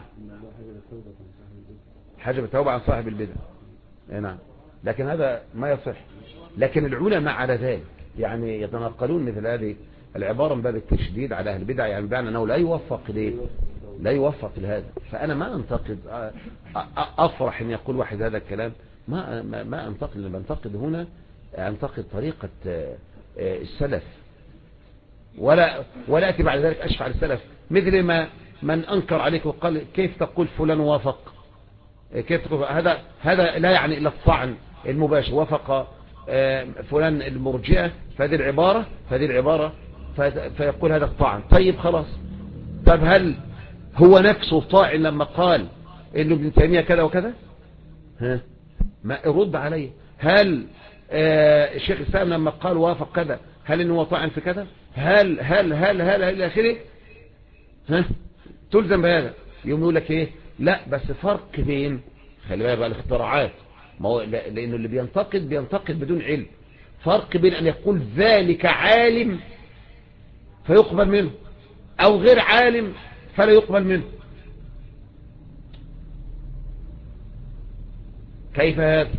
حاجة بالتوبة عن صاحب البدع. نعم، لكن هذا ما يصح. لكن العلماء على ذلك يعني يتنقلون مثل هذه العبارة من باب التشديد على أهل البدع، يعني بمعنى أنه لا يوفق لهذا. فأنا ما أنتقد، أفرح أن يقول واحد هذا الكلام، ما أنتقد. لما أنتقد هنا أنتقد طريقة السلف، ولا أتي بعد ذلك أشفع على السلف، مثل ما من أنكر عليك وقال كيف تقول فلان وافق، كيف تقول هذا لا يعني إلا الطعن المباشر. وافق فلان المرجئة فهذه العبارة فيقول هذا الطعن. طيب خلاص، طب هل هو نفسه طاعن لما قال إنه ابن تيمية كذا وكذا؟ ما يرد عليه. هل الشيخ الإسلام لما قال وافق كذا هل إنه طاعن في كذا؟ هل إلى آخره؟ تلزم بهذا. يوم يقول لك ايه؟ لا بس فرق بين، خلي بالك بقى الاختراعات، ما هو لانه اللي بينتقد بدون علم. فرق بين ان يقول ذلك عالم فيقبل منه او غير عالم فلا يقبل منه. كيف هذا؟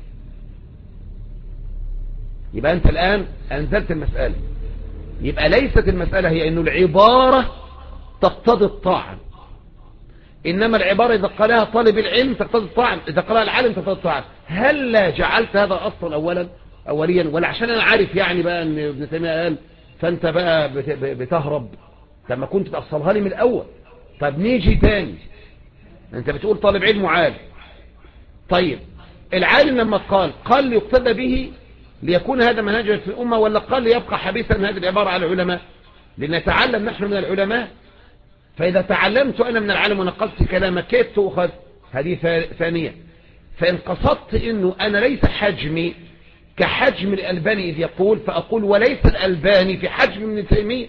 يبقى انت الان انزلت المسألة. يبقى ليست المسألة هي انه العبارة تقتضي الطاعن، إنما العبارة إذا قالها طالب العلم تقتضي الطاعن، إذا قالها العالم تقتضي الطاعن. هل لا جعلت هذا أصلا أوليا؟ ولا عشان أنا عارف يعني بقى أن ابن تيمية قال فأنت بقى بتهرب لما كنت تأصلها لي من الأول؟ طب نيجي تاني، أنت بتقول طالب علم وعالم. طيب العالم لما قال يقتدى به ليكون هذا منهجا في الأمة، ولا قال ليبقى حبيسا هذه العبارة على العلماء لنتعلم نحن من العلماء؟ فإذا تعلمت أنا من العالم ونقلت كلامك كيف تؤخذ هذه ثانية. فإن قصدت أنه أنا ليس حجمي كحجم الألباني إذ يقول، فأقول وليس الألباني في حجم ابن تيمية.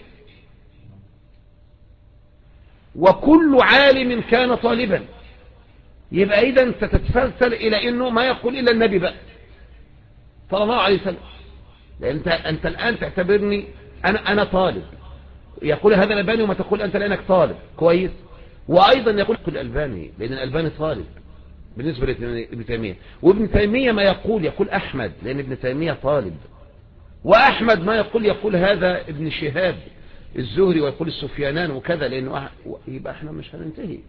وكل عالم كان طالبا، يبقى إذن ستتسلسل إلى أنه ما يقول إلا النبي بقى صلى الله عليه وسلم. لأن أنت الآن تعتبرني أنا طالب، يقول هذا الألباني وما تقول أنت لأنك طالب كويس. وأيضا يقول الألباني لأن الألباني طالب بالنسبة لابن تيمية، وابن تيمية ما يقول أحمد لأن ابن تيمية طالب، وأحمد ما يقول هذا ابن شهاب الزهري ويقول السفيانان وكذا، لأنه يبقى احنا مش هننتهي.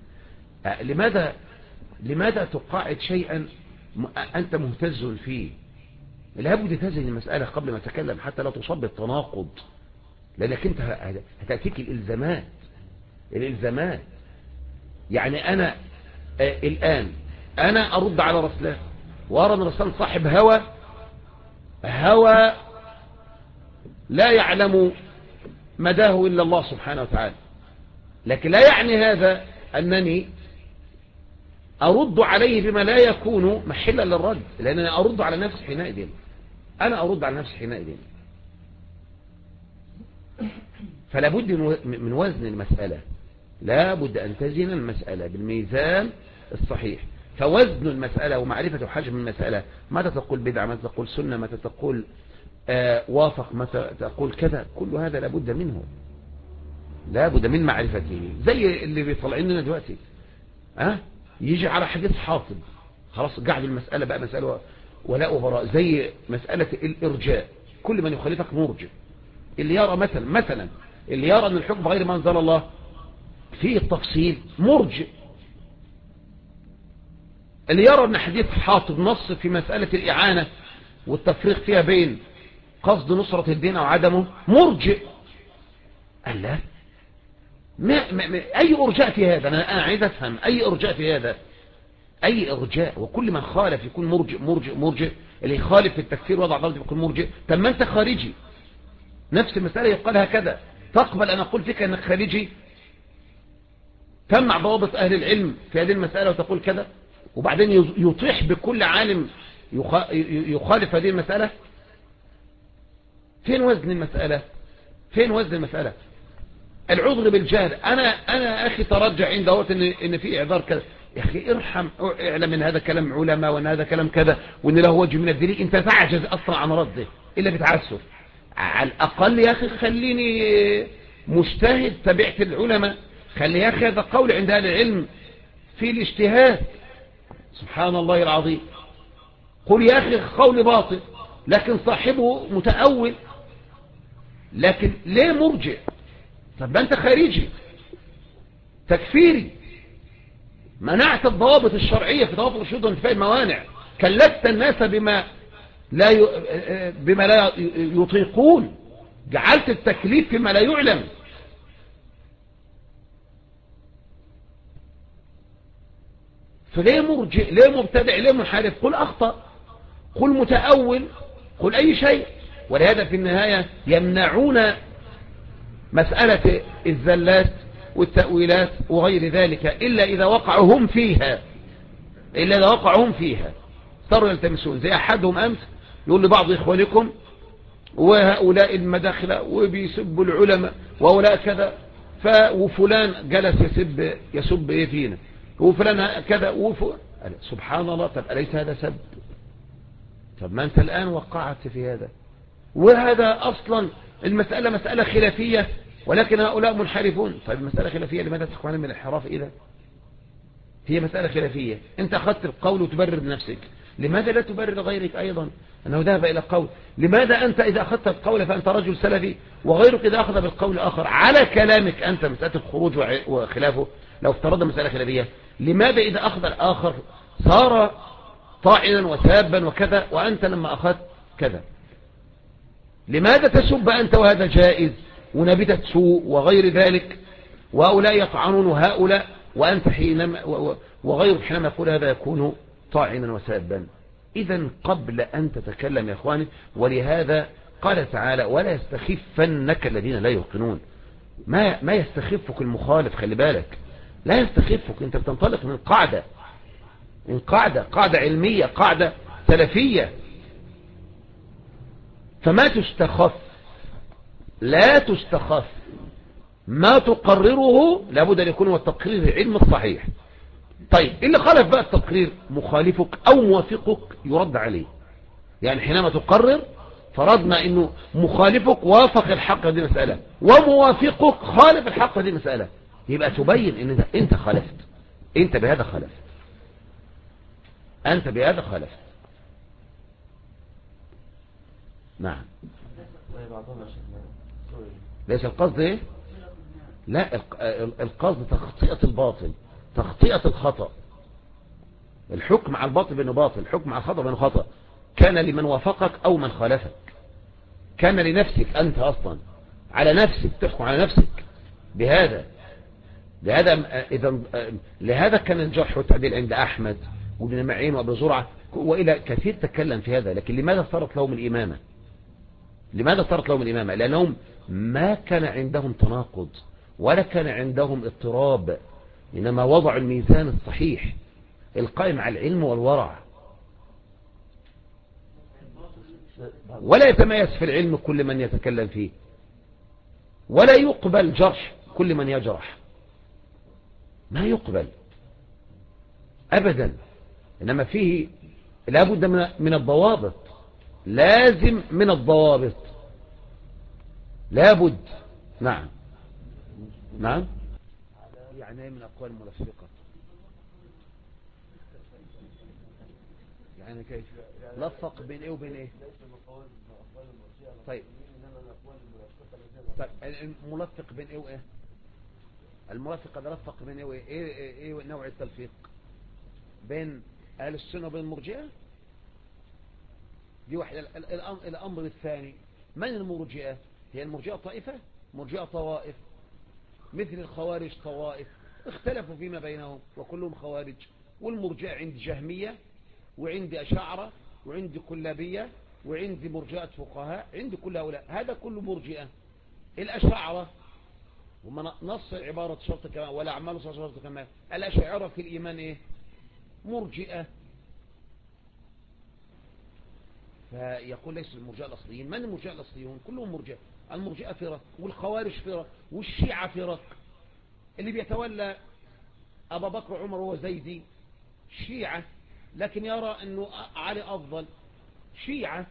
لماذا تقاعد شيئا أنت مهتز فيه؟ لابد تزن المسألة قبل ما تتكلم حتى لا تصاب بالتناقض، لأنك أنت هتأتيك الإلزامات. يعني أنا الآن أنا أرد على رسلان وأرى أن رسلان صاحب هوى لا يعلم مداه إلا الله سبحانه وتعالى، لكن لا يعني هذا أنني أرد عليه بما لا يكون محلا للرد، لأنني أرد على نفسي حينئذ. فلا بد من وزن المسألة، لا بد أن تزن المسألة بالميزان الصحيح. فوزن المسألة ومعرفة حجم المسألة، متى تقول بدعة، متى تقول سنة، متى تقول وافق، متى تقول كذا، كل هذا لا بد منه، لا بد من معرفته. زي اللي بيطلعين لنا دلوقتي يجي على حديث حاطب، خلاص قاعد المسألة بقى مسألة ولاء وبراء، زي مسألة الإرجاء، كل من يخالفك مرجئ. اللي يرى مثلا اللي يرى أن الحكم غير ما أنزل الله فيه التفصيل مرجئ. اللي يرى أن حديث حاطب نص في مسألة الإعانة والتفريق فيها بين قصد نصرة الدين أو عدمه مرجئ. قال لا، أي إرجاء في هذا؟ أنا عايز أفهم أي إرجاء في هذا، أي إرجاء؟ وكل من خالف يكون مرجئ. اللي يخالف في التكفير وضع ضابط يكون مرجئ. طب ما أنت خارجي، نفس المسألة يقال هكذا، تقبل أن أقول فيك أنك خارجي؟ تمنع ضوابط أهل العلم في هذه المسألة وتقول كذا، وبعدين يطيح بكل عالم يخالف هذه المسألة؟ فين وزن المسألة؟ العذر بالجهل. أنا أخي ترجع عند وقت إن في إعذار كذا، يا أخي اعلم ان هذا كلام علماء وان هذا كلام كذا وان له وجه من الدليل. انت تعجز اصلا عن رده الا بتعسف. على الاقل يا اخي خليني مجتهد تبعت العلماء، خلي يا اخي هذا قول عند اهل العلم في الاجتهاد. سبحان الله العظيم. قل يا اخي قول باطل لكن صاحبه متأول، لكن ليه مرجع؟ طب انت خارجي تكفيري، منعت الضوابط الشرعية في ضوابط الشروط وانتفاء الموانع، كلفت الناس بما لا يطيقون، جعلت التكليف فيما لا يعلم. فليه مرجئ؟ ليه مبتدع؟ ليه منحرف؟ قل أخطأ، قل متأول، قل أي شيء. ولهذا في النهاية يمنعون مسألة الزلات والتأويلات وغير ذلك إلا إذا وقعوا هم فيها صاروا يلتمسون. زي أحدهم أمس يقول لبعض إخوانكم وهؤلاء المداخلة وبيسبوا العلماء وهؤلاء كذا، وفلان جلس يسب إيه فينا، وفلان كذا سبحان الله. طب أليس هذا سب؟ طب ما أنت الآن وقعت في هذا، وهذا أصلا المسألة مسألة خلافية ولكن هؤلاء منحرفون. طيب المسألة خلافية لماذا تخوان من الانحراف؟ إذا هي مسألة خلافية، أنت أخذت القول وتبرر لنفسك، لماذا لا تبرر لغيرك أيضا أنه ذهب إلى القول؟ لماذا أنت إذا أخذت القول فأنت رجل سلفي وغيرك إذا أخذ بالقول آخر على كلامك أنت مسألة الخروج وخلافه؟ لو افترضنا مسألة خلافية، لماذا إذا أخذ الآخر صار طاعنا وسابا وكذا وأنت لما أخذت كذا؟ لماذا تسب أنت وهذا جائز ونبتة سوء وغير ذلك، وهؤلاء يطعنون وهؤلاء، وأنت حينما وغيرك حينما يقول هذا يكون طاعنا وسابا؟ إذا قبل أن تتكلم يا إخواني، ولهذا قال تعالى ولا يستخفنك الذين لا يوقنون. ما يستخفك المخالف، خلي بالك، لا يستخفك، أنت بتنطلق من قاعدة من قاعدة علمية، قاعدة سلفية. فما تستخف، لا تستخف، ما تقرره لابد أن يكون هو التقرير العلم الصحيح. طيب اللي خالف بقى التقرير مخالفك أو موافقك يرد عليه. يعني حينما تقرر فرضنا أنه مخالفك وافق الحق دي مسألة، وموافقك خالف الحق دي مسألة، يبقى تبين أن أنت خالفت، أنت بهذا خالفت، أنت بهذا خالفت. نعم. ليس القصد ايه؟ لا، القصد تخطئة الباطل، تخطئة الخطأ. الحكم على الباطل بأنه باطل، الحكم على الخطأ بأنه خطأ. كان لمن وافقك أو من خالفك، كان لنفسك أنت أصلا، على نفسك تحكم على نفسك بهذا. لهذا كان الجرح والتعديل عند أحمد وابن معين وابن زرعة وإلى كثير تكلم في هذا. لكن لماذا صارت لهم الإمامة؟ لماذا صارت لهم الإمامة؟ لأنهم ما كان عندهم تناقض ولا كان عندهم اضطراب، إنما وضعوا الميزان الصحيح القائم على العلم والورع. ولا يتميز في العلم كل من يتكلم فيه، ولا يقبل جرح كل من يجرح، ما يقبل أبدا. إنما فيه لابد من الضوابط، لازم من الضوابط، لابد. نعم. نعم. يعني ايه من أقوال ملفقة؟ يعني كيف لفق بين ايه وبين ايه؟ طيب الملفق بين ايه وايه؟ الملفق ده لفق بين ايه وايه؟ ايه نوع التلفيق بين اهل السنة وبين المرجئة؟ دي واحدة. الامر الثاني، من المرجئة؟ هي المرجئة طائفة، مرجئة طوائف، مثل الخوارج طوائف اختلفوا فيما بينهم وكلهم خوارج. والمرجئة عندي جهمية، وعندي أشاعرة، وعندي كلابية، وعندي مرجئة فقهاء، عندي كل هؤلاء، هذا كله مرجئة. الأشاعرة وما نص عبارة شرط كمال ولا أعمال شرط كمال، الأشاعرة في الإيمان إيه؟ مرجئة. فيقول ليس المرجئة الأصليين. من المرجئة الأصليون؟ كلهم مرجئة. المرجئة فرق، والخوارج فرق، والشيعة فرق. اللي بيتولى أبا بكر وعمر هو زيدي شيعة، لكن يرى أنه علي أفضل شيعة.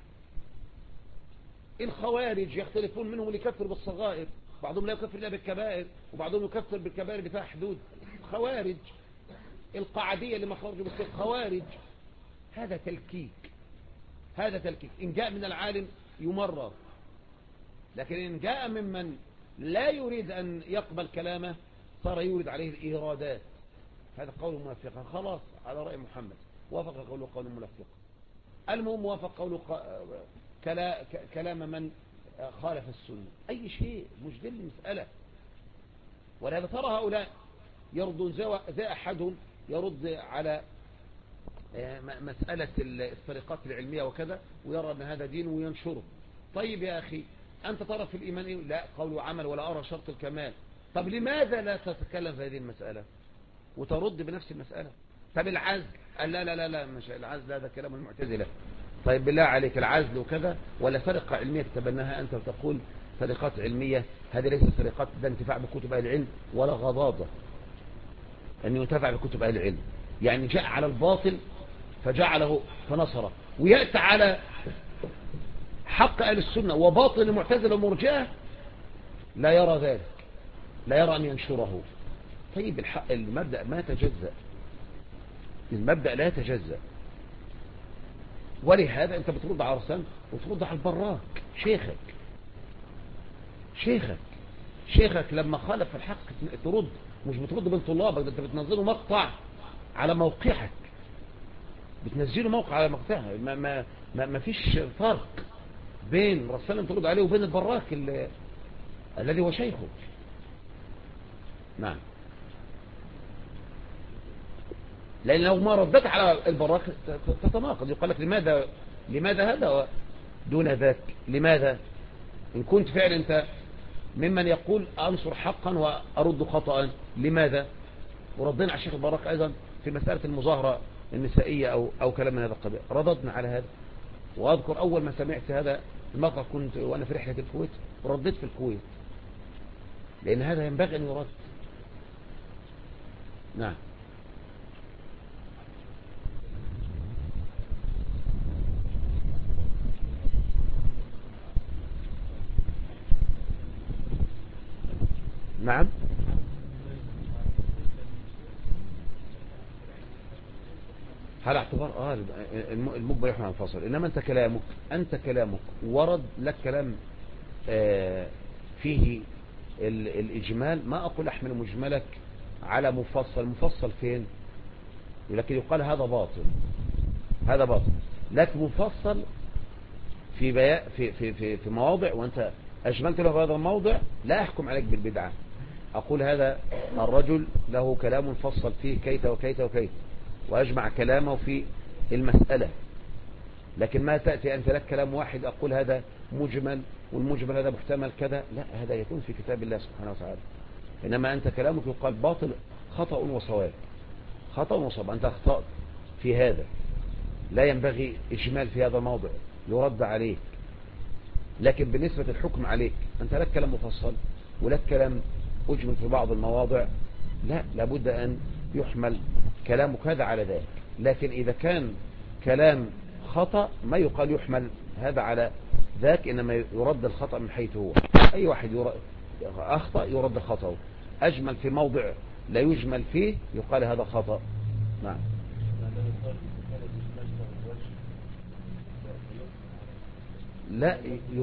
الخوارج يختلفون، منهم اللي يكفر بالصغائر، بعضهم لا يكفر إلا بالكبائر، وبعضهم يكفر بالكبائر اللي فيها حدود. خوارج. القاعدية اللي ما خرجوا بالسيف خوارج. هذا تلكيك، هذا تلكيك. إن جاء من العالم يمرر، لكن إن جاء ممن لا يريد أن يقبل كلامه صار يورد عليه الإيرادات. هذا قول منافق. خلاص على رأي محمد وافق قوله قول منافق. المهم وافق قوله كلام من خالف السنة. أي شيء مش دي المسألة. ولهذا ترى هؤلاء يردون زي أحدهم يرد على مسألة الطريقات العلمية وكذا، ويرى أن هذا دين وينشره. طيب يا أخي أنت ترى في الإيمان إيه؟ لا قول وعمل ولا أرى شرط الكمال. طب لماذا لا تتكلم في هذه المسألة وترد بنفس المسألة؟ طب العزل، قال لا لا لا لا مش العزل، هذا كلام المعتزلة. طيب بالله عليك العزل وكذا ولا طريقة علمية تتبناها أنت وتقول طريقات علمية؟ هذه ليست طريقات، ده انتفاع بكتب أهل العلم ولا غضاضة أن ينتفع بكتب أهل العلم. يعني جاء على الباطل فجعله فنصره، ويأتي على حق أهل السنة وباطل المعتزلة ومرجئة لا يرى ذلك، لا يرى أن ينشره. طيب الحق المبدأ ما تجزأ، المبدأ لا يتجزأ. ولهذا أنت بترد على رسام وترد على البراك شيخك لما خالف الحق ترد، مش بترد بين طلابك، انت بتنزله مقطع على موقعك، بتنزله موقع على موقعها. ما فيش فرق بين رسام ترد عليه وبين البراك الذي هو شيخه. نعم. لأن لو ما ردت على البراك تتناقض، يقول لك لماذا هذا دون ذاك؟ لماذا إن كنت فعلا أنت ممن يقول أنصر حقا وأرد خطأ، لماذا؟ وردنا على الشيخ البراك أيضا في مسألة المظاهرة النسائية أو كلام من هذا القبيل. رددنا على هذا. وأذكر أول ما سمعت هذا المقطع كنت وأنا في رحلة الكويت ورديت في الكويت، لأن هذا ينبغي أن يرد. نعم. نعم. هذا اعتبار المقبل يحمل الفصل. إنما أنت كلامك ورد لك كلام فيه الإجمال. ما أقول أحمل مجملك على مفصل فين؟ لكن يقال هذا باطل، هذا باطل. لكن مفصل في مواضع، وأنت أجملت له في هذا الموضع، لا أحكم عليك بالبدعة. أقول هذا الرجل له كلام مفصل فيه كيت وكيت وكيت، وأجمع كلامه في المسألة. لكن ما تأتي أنت لك كلام واحد أقول هذا مجمل، والمجمل هذا محتمل كذا، لا، هذا يكون في كتاب الله سبحانه وتعالى. إنما أنت كلامك يقال باطل، خطأ وصواب، خطأ وصواب. أنت أخطأت في هذا، لا ينبغي إجمال في هذا الموضع، يرد عليك. لكن بالنسبة الحكم عليك، أنت لك كلام مفصل ولك كلام أجمل في بعض المواضع، لا، لابد أن يحمل كلامك هذا على ذلك. لكن إذا كان كلام خطأ ما يقال يحمل هذا على ذاك، إنما يرد الخطأ من حيث هو. أي واحد أخطأ يرد خطأه. أجمل في موضع لا يجمل فيه يقال هذا خطأ. نعم. لا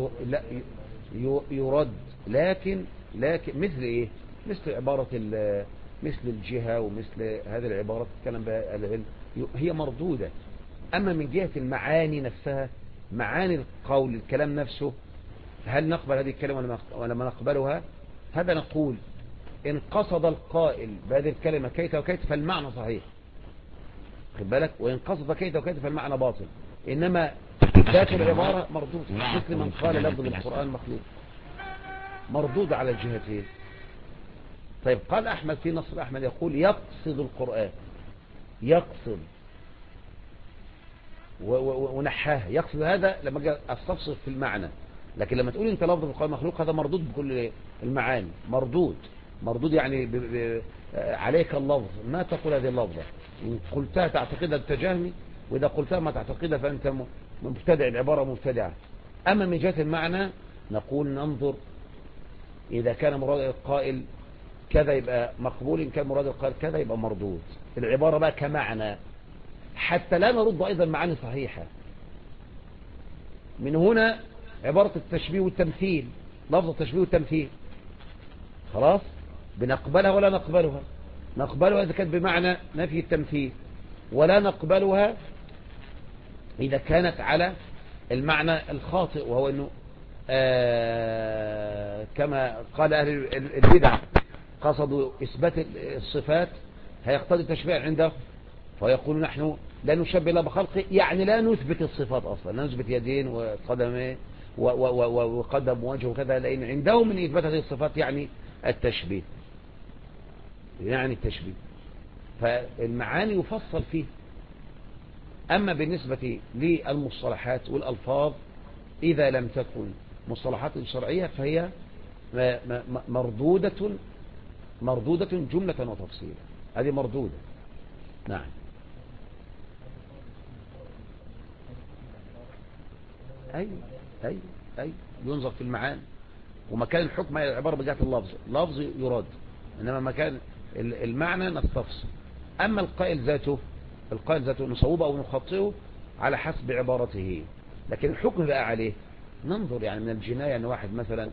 يرد، لكن مثل إيه؟ مثل عبارة مثل الجهة ومثل هذه العبارات تتكلم بها العلم، هي مردودة. أما من جهة المعاني نفسها، معاني القول، الكلام نفسه، هل نقبل هذه الكلمة ولا ما نقبلها؟ هذا نقول إن قصد القائل بهذه الكلمة كيت وكيت فالمعنى صحيح، خد بالك، وإن قصد كيت وكيت فالمعنى باطل. إنما ذات العبارة مردود، مثل من قال لفظ القرآن مخلوق، مردود على الجهتين. طيب قال أحمد في نصر أحمد يقول يقصد القرآن، يقصد ونحاه، يقصد هذا لما جاء استفصل في المعنى. لكن لما تقول انت لفظ القرآن مخلوق هذا مردود بكل المعاني، مردود يعني عليك اللفظ، ما تقول هذه اللفظة، إن قلتها تعتقدها التجاهمي، وإذا قلتها ما تعتقدها فأنت مبتدع، العبارة مبتدعة. أما من جهة المعنى نقول ننظر، إذا كان مراد القائل كذا يبقى مقبول، إن كان مراد القائل كذا يبقى مردود. العبارة بقى كمعنى، حتى لا نرد أيضا معاني صحيحة. من هنا عبارة التشبيه والتمثيل، لفظ التشبيه والتمثيل خلاص بنقبلها ولا نقبلها؟ نقبلها إذا كانت بمعنى نفي التمثيل، ولا نقبلها إذا كانت على المعنى الخاطئ، وهو أنه كما قال أهل البدع قصدوا إثبات الصفات هيقتضي التشبيه عنده، فيقول نحن لا نشبه الله بخلقه، يعني لا نثبت الصفات أصلا، لا نثبت يدين وقدمين وقدم وجه وكذا، لأن عندهم من إثبات هذه الصفات يعني التشبيه، فالمعاني يفصل فيه. أما بالنسبة للمصطلحات والألفاظ إذا لم تكن مصطلحات شرعية فهي مردودة جملة وتفصيلا، هذه مردودة. نعم. أي ينظر في المعاني، ومكان الحكم عبارة بجهة اللفظ يراد، إنما مكان المعنى نستفصل. أما القائل ذاته نصوبه أو نخطئه على حسب عبارته، لكن الحكم بقى عليه ننظر. يعني من الجناية أن واحد مثلا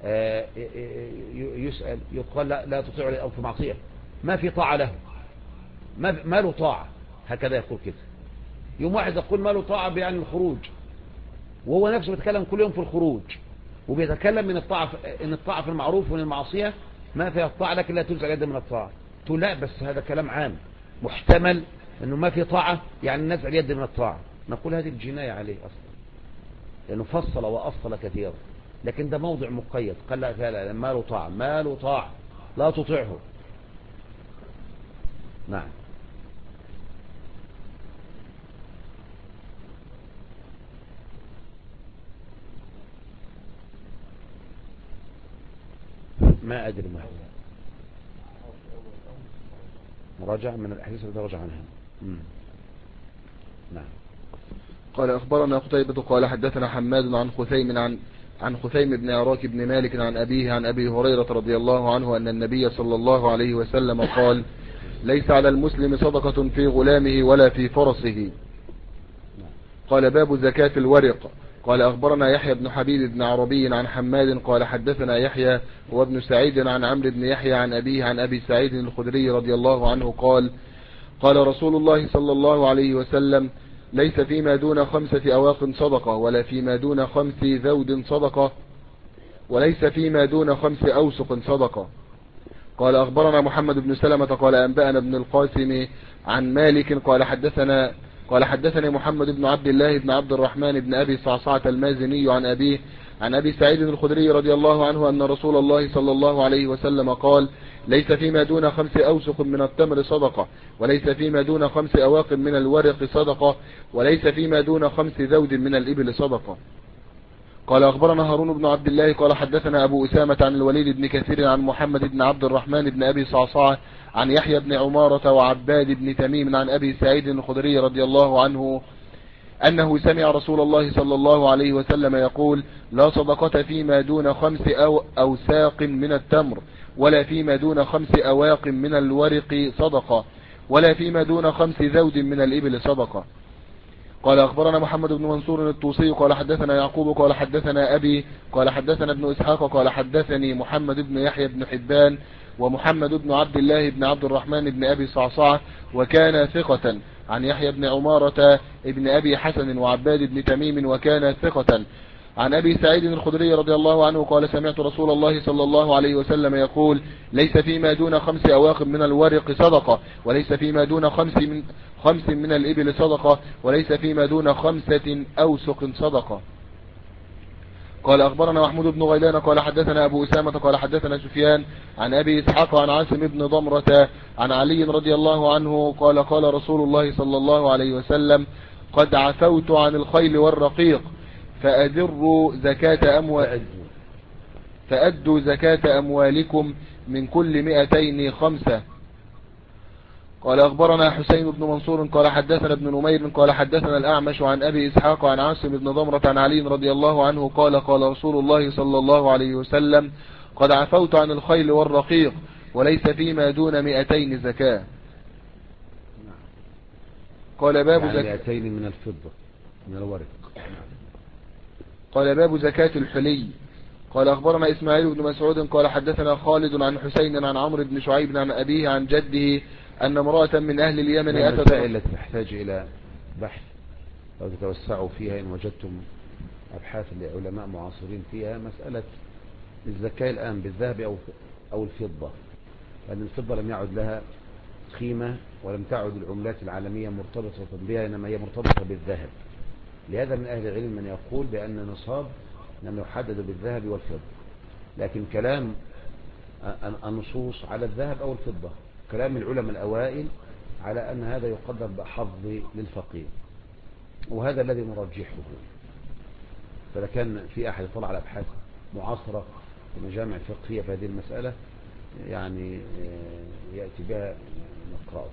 يسأل يقال لا تطيع لي أو في معصية، ما في طاعة له، ما له طاعة، هكذا يقول كده. يوم واحد يقول ما له طاعة بيعني الخروج، وهو نفسه بيتكلم كل يوم في الخروج، وبيتكلم من الطاعة، إن الطاعة في المعروف ومن المعصية ما فيها الطاعة لكن لا تنزع يد من الطاعة. تقول لا، بس هذا كلام عام محتمل انه ما في طاعة يعني نزع اليد من الطاعة. نقول هذه الجناية عليه اصلا، لانه فصل واصل كثيرا، لكن ده موضع مقيد. قال لا ما له طاعة لا تطيعه. نعم. ما أدري ما هو مراجع من الأحاديث التي رجع عنها. نعم. قال أخبرنا قتيبة قال حدثنا حماد عن خثيم بن عراك بن مالك عن أبيه عن أبي هريرة رضي الله عنه أن النبي صلى الله عليه وسلم قال ليس على المسلم صدقة في غلامه ولا في فرسه. قال باب زكاة الورق. قال أخبرنا يحيى بن حبيب بن عربي عن حماد قال حدثنا يحيى وابن سعيد عن عمرو بن يحيى عن أبيه عن أبي سعيد الخدري رضي الله عنه قال قال رسول الله صلى الله عليه وسلم ليس فيما دون 5 أواق صدقة ولا فيما دون 5 ذود صدقة وليس فيما دون 5 أوسق صدقة. قال أخبرنا محمد بن سلمة قال أنبأنا ابن القاسم عن مالك قال حدثني محمد بن عبد الله بن عبد الرحمن بن أبي صعصعة المازني عن أبيه عن أبي سعيد الخدري رضي الله عنه أن رسول الله صلى الله عليه وسلم قال ليس فيما دون 5 أوسق من التمر صدقة وليس فيما دون 5 أواق من الورق صدقة وليس فيما دون 5 ذود من الإبل صدقة. قال أخبرنا هارون بن عبد الله قال حدثنا أبو أسامة عن الوليد بن كثير عن محمد بن عبد الرحمن بن أبي صعصعة عن يحيى بن عمارة وعباد بن تميم عن أبي سعيد الخدري رضي الله عنه أنه سمع رسول الله صلى الله عليه وسلم يقول لا صدقة فيما دون 5 أوساق من التمر ولا فيما دون 5 أواق من الورق صدقة ولا فيما دون 5 ذود من الإبل صدقة. قال أخبرنا محمد بن منصور الطوسي قال حدثنا يعقوب قال حدثنا أبي قال حدثنا ابن إسحاق قال حدثني محمد بن يحيى بن حبان ومحمد بن عبد الله بن عبد الرحمن بن أبي صعصعة وكان ثقة عن يحيى بن عمارة ابن أبي حسن وعباد بن تميم وكان ثقة عن أبي سعيد الخدري رضي الله عنه قال سمعت رسول الله صلى الله عليه وسلم يقول ليس فيما دون 5 أواق من الورق صدقة وليس فيما دون 5 من الإبل صدقة وليس فيما دون 5 أوسق صدقة. قال أخبرنا محمود بن غيلان قال حدثنا أبو أسامة قال حدثنا سفيان عن أبي إسحاق عن عاصم بن ضمرة عن علي رضي الله عنه قال قال رسول الله صلى الله عليه وسلم قد عفوت عن الخيل والرقيق فأدوا زكاة أموالكم من كل 200 5. قال أخبرنا حسين بن منصور قال حدثنا ابن نمير قال حدثنا الأعمش عن أبي إسحاق عن عاصم بن ضمرة عن علي رضي الله عنه قال قال رسول الله صلى الله عليه وسلم قد عفوت عن الخيل والرقيق وليس فيما دون 200 زكاة. قال باب يعني 200 من الفضة من الورق. قال باب زكاة الحلي. قال أخبرنا إسماعيل بن مسعود قال حدثنا خالد عن حسين عن عمرو بن شعيب عن أبيه عن جده أن امرأة من أهل اليمن أتت. المسائل التي تحتاج إلى بحث لو تتوسعوا فيها إن وجدتم أبحاث لعلماء معاصرين فيها مسألة الزكاة الآن بالذهب أو الفضة، لأن الفضة لم يعد لها قيمة ولم تعد العملات العالمية مرتبطة بها، إنما هي مرتبطة بالذهب. لهذا من أهل العلم من يقول بأن النصاب لم يحدد بالذهب والفضة، لكن كلام النصوص على الذهب أو الفضة، كلام العلماء الأوائل على أن هذا يقدر بحظ للفقير، وهذا الذي نرجحه. فإذا كان في أحد يطلع على أبحاث معاصرة في مجامع فقهية في هذه المسألة يعني يأتي بها نقرأها،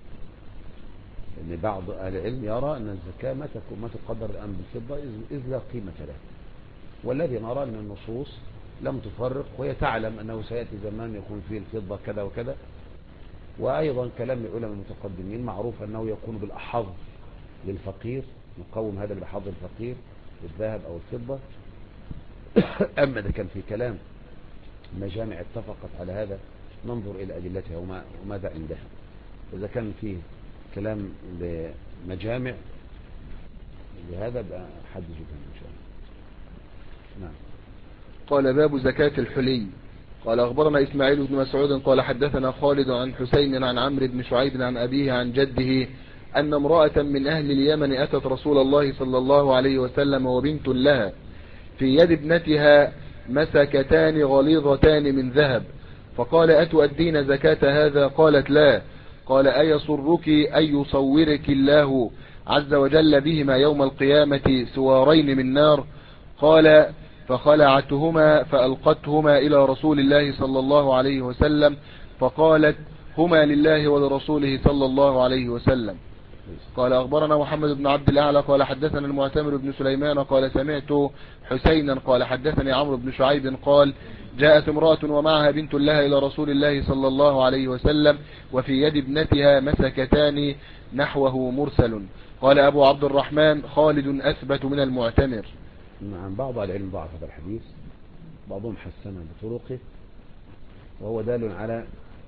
لأن بعض أهل العلم يرى أن الزكاة ما تقدر الآن بالفضة إذ لا قيمة لها، والذي نرى أن النصوص لم تفرق، وهي تعلم أنه سيأتي زمان يكون فيه الفضة كذا وكذا. وأيضا كلام العلماء المتقدمين معروف أنه يكون بالأحظ للفقير، نقوم هذا بحظ الفقير بالذهب أو الفضة. أما إذا كان في كلام مجامع اتفقت على هذا ننظر إلى أدلتها وماذا عندها. إذا كان فيه كلام لمجامع لهذا بقى حد جدا إن شاء الله. نعم. قال باب زكاة الحلي. قال أخبرنا إسماعيل بن مسعود قال حدثنا خالد عن حسين عن عمرو بن شعيب عن أبيه عن جده أن امرأة من أهل اليمن أتت رسول الله صلى الله عليه وسلم وبنت لها في يد ابنتها مسكتان غليظتان من ذهب، فقال أتؤدين زكاة هذا؟ قالت لا. قال أيسرك أن يصورك الله عز وجل بهما يوم القيامة سوارين من نار؟ قال فخلعتهما فألقتهما إلى رسول الله صلى الله عليه وسلم فقالت هما لله ولرسوله صلى الله عليه وسلم. قال أخبرنا محمد بن عبد الأعلى قال حدثنا المعتمر بن سليمان قال سمعت حسينا قال حدثني عمرو بن شعيب قال جاءت امرأة ومعها بنت لها إلى رسول الله صلى الله عليه وسلم وفي يد ابنتها مسكتان نحوه مرسل. قال أبو عبد الرحمن خالد أثبت من المعتمر. عن بعض العلم ضعف هذا الحديث، بعضهم حسنه بطرقه، وهو دال على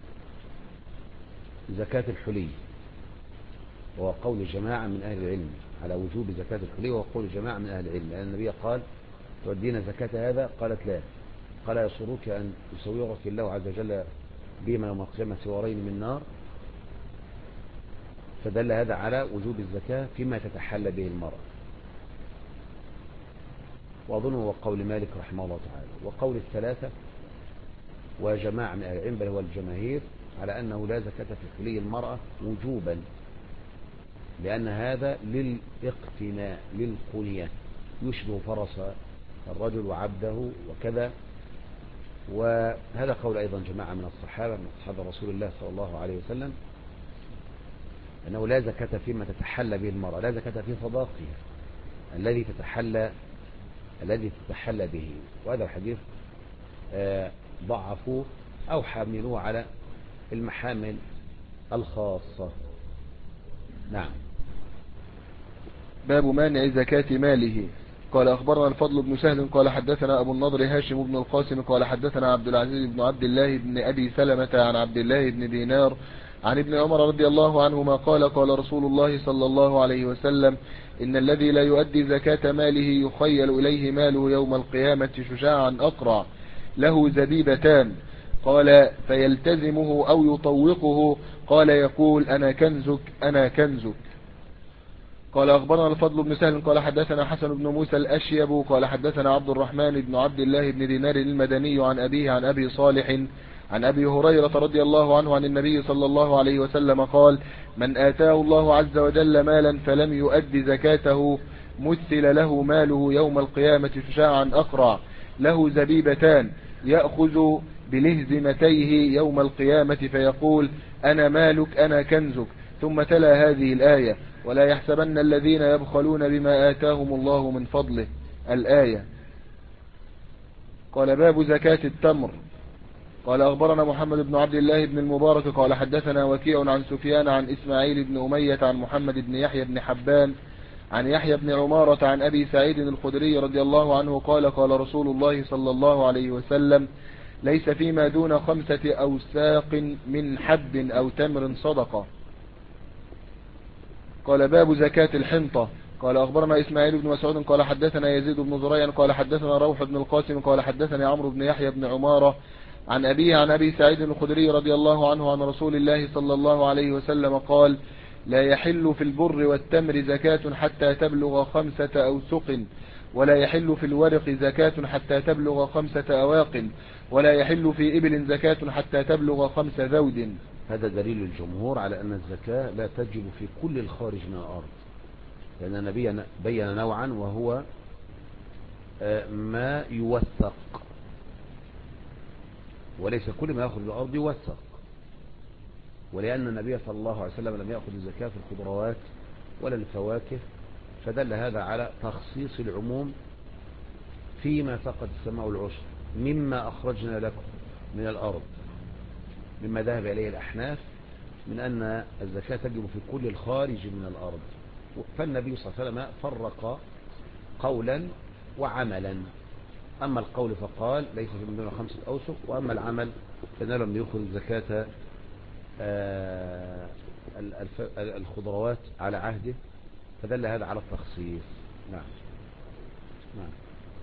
زكاة الحلي، وهو قول جماعة من أهل العلم على وجوب زكاة الحلي، وهو قول جماعة من أهل العلم، لأن النبي قال تودين زكاة هذا؟ قالت لا. قال يسرك أن يسويرك الله عز وجل بما يوم القيامة سوارين من نار، فدل هذا على وجوب الزكاة فيما تتحلى به المرأة، وأظنه هو قول مالك رحمه الله تعالى. وقول الثلاثة وجماعة من أهل العلم بل هو الجماهير على أنه لا زكاة في حلي المرأة وجوبا، لأن هذا للاقتناء للقنية، يشبه فرس الرجل وعبده وكذا. وهذا قول أيضا جماعة من الصحابة من أصحاب رسول الله صلى الله عليه وسلم، أنه لا زكاة فيما تتحلى به المرأة، لا زكاة في صداقها الذي تتحلى به. وهذا الحديث ضعفوه أو حاملوه على المحامل الخاصة. نعم. باب مانع زكاة ماله. قال أخبرنا الفضل بن سهل قال حدثنا أبو النضر هاشم بن القاسم قال حدثنا عبد العزيز بن عبد الله بن أبي سلمة عن عبد الله بن دينار عن ابن عمر رضي الله عنهما قال قال رسول الله صلى الله عليه وسلم إن الذي لا يؤدي زكاة ماله يخيل إليه ماله يوم القيامة شجاعا أقرع له زبيبتان، قال فيلتزمه أو يطوقه، قال يقول أنا كنزك أنا كنزك. قال أخبرنا الفضل بن سهل قال حدثنا حسن بن موسى الأشيب قال حدثنا عبد الرحمن بن عبد الله بن دينار المدني عن أبيه عن أبي صالح عن أبي هريرة رضي الله عنه عن النبي صلى الله عليه وسلم قال من آتاه الله عز وجل مالا فلم يؤد زكاته مثل له ماله يوم القيامة شجاعا أقرع له زبيبتان يأخذ بلهزمتيه يوم القيامة فيقول أنا مالك أنا كنزك. ثم تلا هذه الآية ولا يحسبن الذين يبخلون بما آتاهم الله من فضله الآية. قال باب زكاة التمر. قال أخبرنا محمد بن عبد الله بن المبارك قال حدثنا وكيع عن سفيان عن إسماعيل بن أمية عن محمد بن يحيى بن حبان عن يحيى بن عمارة عن أبي سعيد الخدري رضي الله عنه قال قال رسول الله صلى الله عليه وسلم ليس فيما دون 5 أوساق من حب أو تمر صدقة. قال باب زكاة الحنطة. قال أخبرنا إسماعيل بن مسعود قال حدثنا يزيد بن زريع قال حدثنا روح بن القاسم قال حدثني عمرو بن يحيى بن عمارة عن أبيه عن أبي سعيد الخدري رضي الله عنه عن رسول الله صلى الله عليه وسلم قال لا يحل في البر والتمر زكاة حتى تبلغ 5 أوسق، ولا يحل في الورق زكاة حتى تبلغ 5 أواق، ولا يحل في إبل زكاة حتى تبلغ 5 ذود. هذا دليل الجمهور على أن الزكاة لا تجب في كل الخارج من الأرض، لأن النبي بين نوعا وهو ما يوثق، وليس كل ما يأخذ الأرض يوثق، ولأن النبي صلى الله عليه وسلم لم يأخذ الزكاة في الخضروات ولا الفواكه، فدل هذا على تخصيص العموم فيما سقط السماء العشر مما أخرجنا لكم من الأرض، مما ذهب إليه الأحناف من أن الزكاة تجب في كل الخارج من الأرض. فالنبي صلى الله عليه وسلم فرق قولا وعملا، أما القول فقال ليس من دون 5 أوسق، وأما العمل فإنه لم يأخذ زكاة الخضروات على عهده، فدل هذا على التخصيص. نعم نعم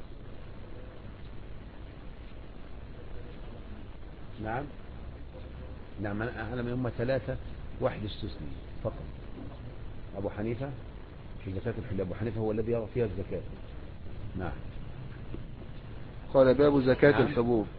نعم نعم. أنا من هم 3 واحد استثني فقط، أبو حنيفة في زكاة الحلي، أبو حنيفة هو الذي يرى فيها الزكاة. نعم. قال باب زكاة الحبوب.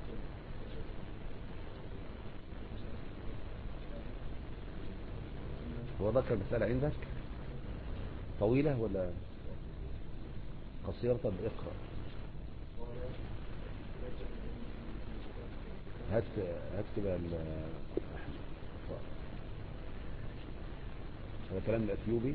هو ذكر مسألة عندك طويلة ولا قصيرة؟ طب اقرأ. هات كده هذا كلام الأثيوبي.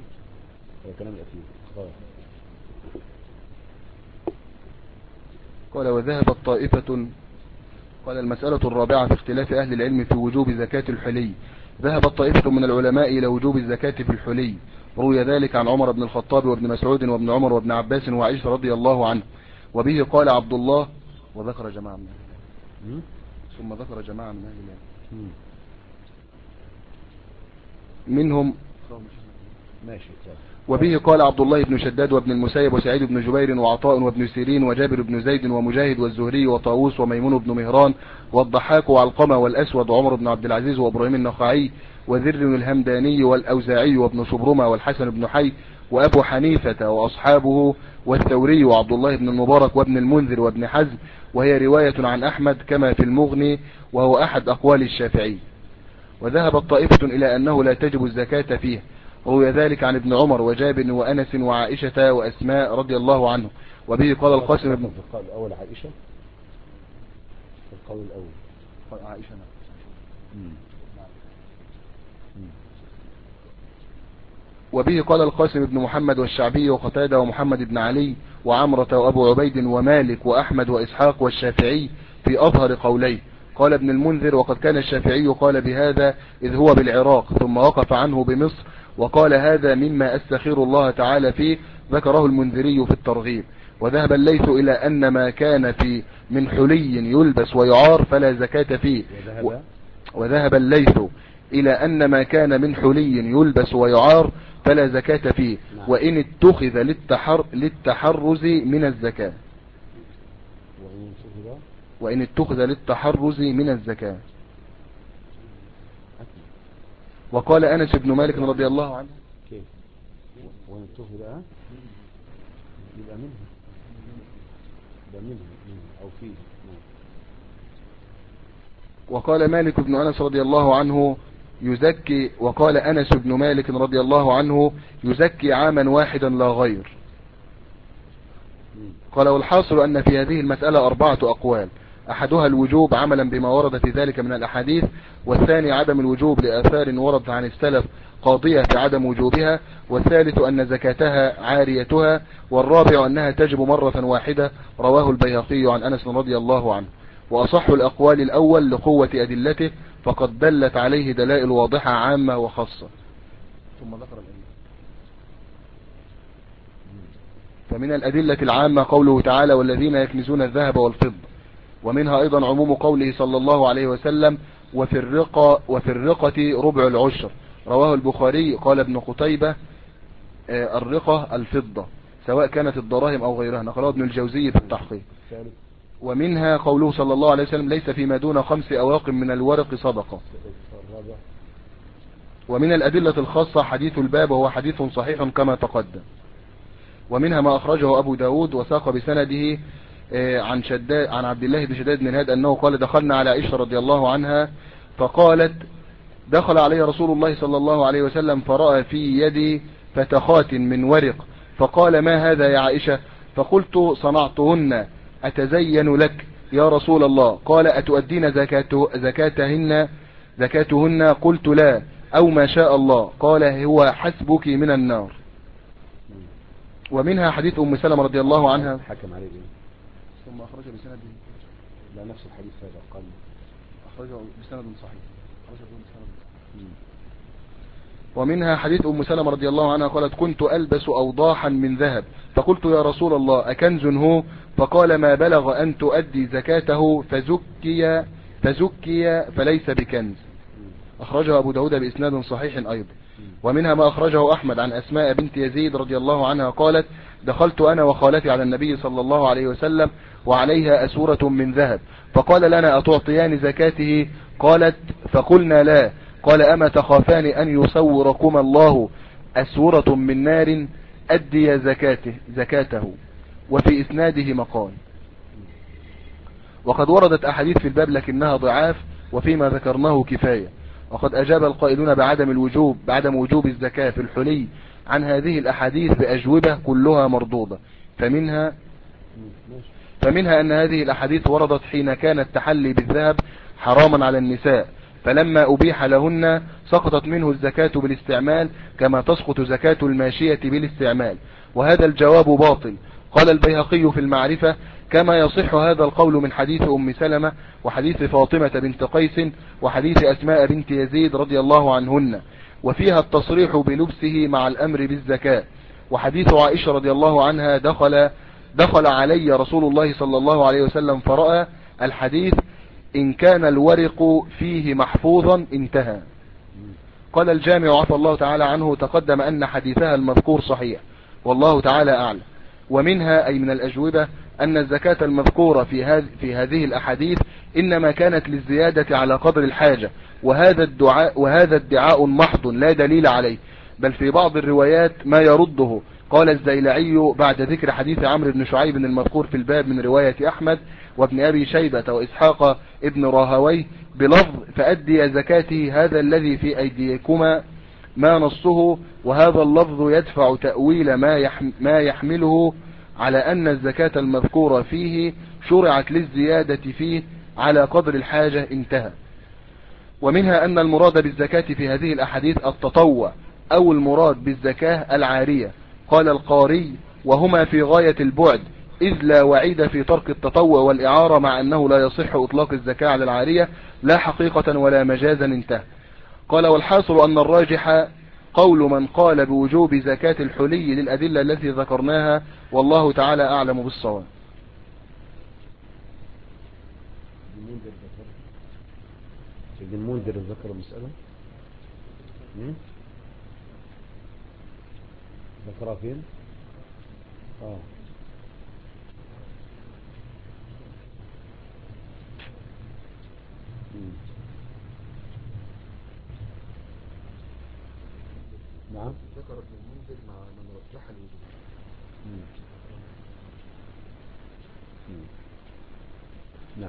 قال وذهبت طائفة. قال المسألة الرابعة في اختلاف أهل العلم في وجوب زكاة الحلي. ذهبت طائفة من العلماء إلى وجوب الزكاة في الحلي، روي ذلك عن عمر بن الخطاب وابن مسعود وابن عمر وابن عباس وعائشة رضي الله عنه. وبه قال عبد الله وذكر جماعة من أهل ثم ذكر جماعة من أهل العلم منهم. ماشي. وبه قال عبد الله بن شداد وابن المسيب وسعيد بن جبير وعطاء وابن سيرين وجابر بن زيد ومجاهد والزهري وطاووس وميمون بن مهران والضحاك وعلقمة والأسود وعمر بن عبد العزيز وإبراهيم النخعي وذر الهمداني والأوزاعي وابن شبرمة والحسن بن حي وأبو حنيفة وأصحابه والثوري وعبد الله بن المبارك وابن المنذر وابن حزم، وهي رواية عن أحمد كما في المغني وهو أحد أقوال الشافعي. وذهبت طائفة إلى أنه لا تجب الزكاة فيه، روي ذلك عن ابن عمر وجابر وأنس وعائشة وأسماء رضي الله عنه. وبه قال القاسم بن. في القول الأول عائشة، في القول الأول قال عائشة. وبه قال القاسم بن محمد والشعبي وقتادة ومحمد بن علي وعمرة وأبو عبيد ومالك وأحمد وإسحاق والشافعي في أظهر قوليه. قال ابن المنذر وقد كان الشافعي قال بهذا إذ هو بالعراق ثم وقف عنه بمصر، وقال هذا مما أستخير الله تعالى فيه، ذكره المنذري في الترغيب. وذهب الليث إلى أن ما كان في من حلي يلبس ويعار فلا زكاة فيه. وذهب الليث إلى أن ما كان من حلي يلبس ويعار فلا زكاة فيه، وإن اتخذ للتحرز من الزكاة. وإن اتخذ للتحرز من الزكاة. وقال أنس بن مالك رضي الله عنه كيف وإن اتخذ يبقى منه أو فيه. وقال مالك بن أنس رضي الله عنه يزكي. وقال أنس بن مالك رضي الله عنه يزكي عاما واحدا لا غير. قال والحاصل أن في هذه المسألة 4 أقوال، أحدها الوجوب عملا بما ورد في ذلك من الأحاديث، والثاني عدم الوجوب لآثار وردت عن السلف قاضية في عدم وجوبها، والثالث أن زكاتها عاريتها، والرابع أنها تجب مرة واحدة، رواه البيهقي عن أنس رضي الله عنه. وأصح الأقوال الأول لقوة أدلته، فقد دلت عليه دلائل واضحة عامة وخاصة. ثم ذكر الأدلة. فمن الأدلة العامة قوله تعالى والذين يكنزون الذهب والفضة، ومنها أيضا عموم قوله صلى الله عليه وسلم وفي الرقة ربع العشر، رواه البخاري. قال ابن قتيبة الرقة الفضة سواء كانت الدراهم أو غيرها، نقله ابن الجوزي في التحقيق. ومنها قوله صلى الله عليه وسلم ليس فيما دون 5 أواق من الورق صدقة. ومن الأدلة الخاصة حديث الباب وهو حديث صحيح كما تقدم. ومنها ما أخرجه أبو داود وساق بسنده عن عبد الله بن شداد بن هاد أنه قال دخلنا على عائشة رضي الله عنها فقالت دخل علي رسول الله صلى الله عليه وسلم فرأى في يدي فتخات من ورق، فقال ما هذا يا عائشة؟ فقلت صنعتهن أتزين لك يا رسول الله. قال أتؤدين زكاتهن؟ قلت لا، أو ما شاء الله. قال هو حسبك من النار. ومنها حديث أم سلمة رضي الله عنها حكم عليه ثم أخرج بسند لا نفس الحديث هذا قال أخرجه بسند صحيح. ومنها حديث أم سلمة رضي الله عنها قالت كنت ألبس أوضاحا من ذهب، فقلت يا رسول الله أكنز هو؟ فقال ما بلغ أن تؤدي زكاته فزكي فليس بكنز. أخرجه أبو داود بإسناد صحيح أيضا. ومنها ما أخرجه أحمد عن أسماء بنت يزيد رضي الله عنها قالت دخلت أنا وخالتي على النبي صلى الله عليه وسلم وعليها أسورة من ذهب، فقال لنا أتعطيان زكاته؟ قالت فقلنا لا. قال أما تخافان أن يصوركم الله أسورة من نار؟ أدي زكاته. وفي إسناده مقال. وقد وردت أحاديث في الباب لكنها ضعاف، وفيما ذكرناه كفاية. وقد أجاب القائلون بعدم وجوب الزكاة في الحلي فمنها أن هذه الأحاديث وردت حين كان التحلي بالذهب حراما على النساء، فلما أبيح لهن سقطت منه الزكاة بالاستعمال كما تسقط زكاة الماشية بالاستعمال، وهذا الجواب باطل. قال البيهقي في المعرفة: كما يصح هذا القول من حديث أم سلمة وحديث فاطمة بنت قيس وحديث أسماء بنت يزيد رضي الله عنهن، وفيها التصريح بلبسه مع الأمر بالزكاة. وحديث عائشة رضي الله عنها: دخل علي رسول الله صلى الله عليه وسلم فرأى الحديث إن كان الورق فيه محفوظا انتهى. قال الجامع عفى الله تعالى عنه: تقدم أن حديثها المذكور صحيح والله تعالى أعلم. ومنها أي من الأجوبة أن الزكاة المذكورة في هذه الأحاديث إنما كانت للزيادة على قدر الحاجة، وهذا ادعاء محض لا دليل عليه، بل في بعض الروايات ما يرده. قال الزيلعي بعد ذكر حديث عمرو بن شعيب المذكور في الباب من رواية أحمد وابن أبي شيبة وإسحاق ابن راهويه بلفظ: فأدي زكاته هذا الذي في أيديكما، ما نصه، وهذا اللفظ يدفع تأويل ما يحمله على أن الزكاة المذكورة فيه شرعت للزيادة فيه على قدر الحاجة انتهى. ومنها أن المراد بالزكاة في هذه الأحاديث التطوع أو المراد بالزكاة العارية. قال القاري: وهما في غاية البعد، إذ لا وعيد في ترك التطوع والإعارة، مع أنه لا يصح إطلاق الزكاة على العارية لا حقيقة ولا مجازا انتهى. قال: والحاصل أن الراجح قول من قال بوجوب زكاة الحلي للأدلة التي ذكرناها، والله تعالى أعلم بالصواب. ابن المنذر ذكر المسألة ذكرها فين؟ نعم، ذكر ابن المنذر مع من رجح الوجوب. نعم.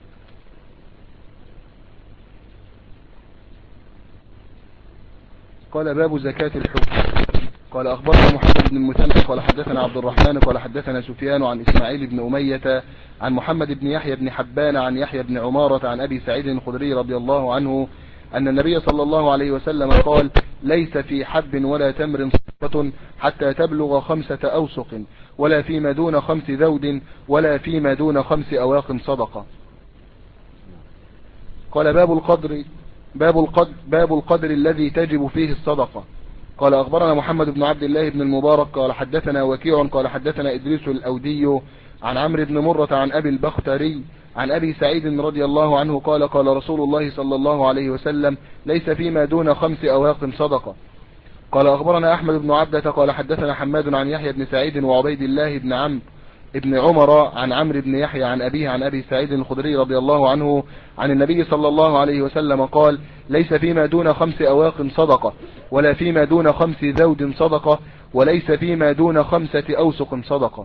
قال: باب زكاة الحب. قال: أخبرنا محمد بن المثنى قال حدثنا عبد الرحمن قال حدثنا سفيان عن إسماعيل بن أمية عن محمد بن يحيى بن حبان عن يحيى بن عمارة عن أبي سعيد الخدري رضي الله عنه أن النبي صلى الله عليه وسلم قال: ليس في حب ولا تمر صدقة حتى تبلغ 5 أوسق، ولا فيما دون 5 ذود، ولا فيما دون 5 أواق صدقة. قال: باب القدر الذي تجب فيه الصدقة. قال: أخبرنا محمد بن عبد الله بن المبارك قال حدثنا وكيع قال حدثنا إدريس الأودي عن عمرو بن مرة عن أبي البختري عن أبي سعيد رضي الله عنه قال: قال رسول الله صلى الله عليه وسلم: ليس فيما دون 5 أواق صدقة. قال: أخبرنا أحمد بن عبدة قال حدثنا حماد عن يحيى بن سعيد وعبيد الله ابن عمر عن عمرو بن يحيى عن أبيه عن أبي سعيد الخدري رضي الله عنه عن النبي صلى الله عليه وسلم قال: ليس فيما دون 5 أواق صدقة، ولا فيما دون 5 ذود صدقة، وليس فيما دون 5 أوسق صدقة.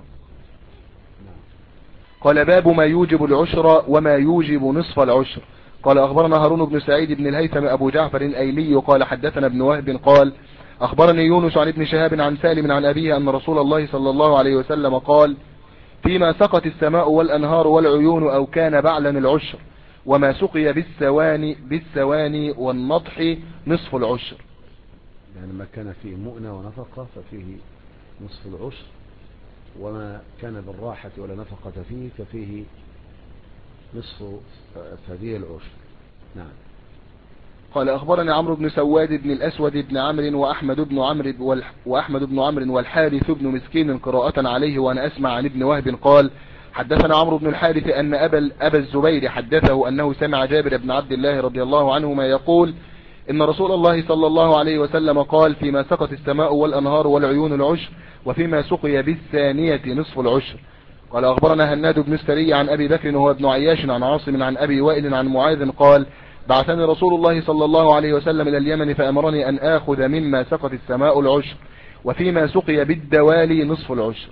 قال: باب ما يوجب العشر وما يوجب نصف العشر. قال: أخبرنا هارون بن سعيد بن الهيثم أبو جعفر الأيلي قال حدثنا ابن وهب قال: أخبرني يونس عن ابن شهاب عن سالم عن أبيه أن رسول الله صلى الله عليه وسلم قال: فيما سقت السماء والأنهار والعيون أو كان بعلا العشر، وما سقي بالثواني والنضح نصف العشر. يعني ما كان فيه مؤنة ونفقة ففيه نصف العشر، وما كان بالراحة ولا نفقة فيه ففيه نصف فدي العشر. نعم. قال: أخبرني عمرو بن سواد بن الأسود بن عمرو وأحمد بن عمرو والحارث بن مسكين قراءة عليه وأنا أسمع عن ابن وهب قال: حدثنا عمرو بن الحارث أن أبا الزبير حدثه أنه سمع جابر بن عبد الله رضي الله عنهما يقول: إن رسول الله صلى الله عليه وسلم قال: فيما سقت السماء والأنهار والعيون العشر، وفيما سقي بالثانية نصف العشر. قال: أخبرنا هناد بن السري عن أبي بكر وهو ابن عياش عن عاصم عن أبي وائل عن معاذ قال: بعثني رسول الله صلى الله عليه وسلم إلى اليمن فأمرني أن آخذ مما سقت السماء العشر، وفيما سقي بالدوالي نصف العشر.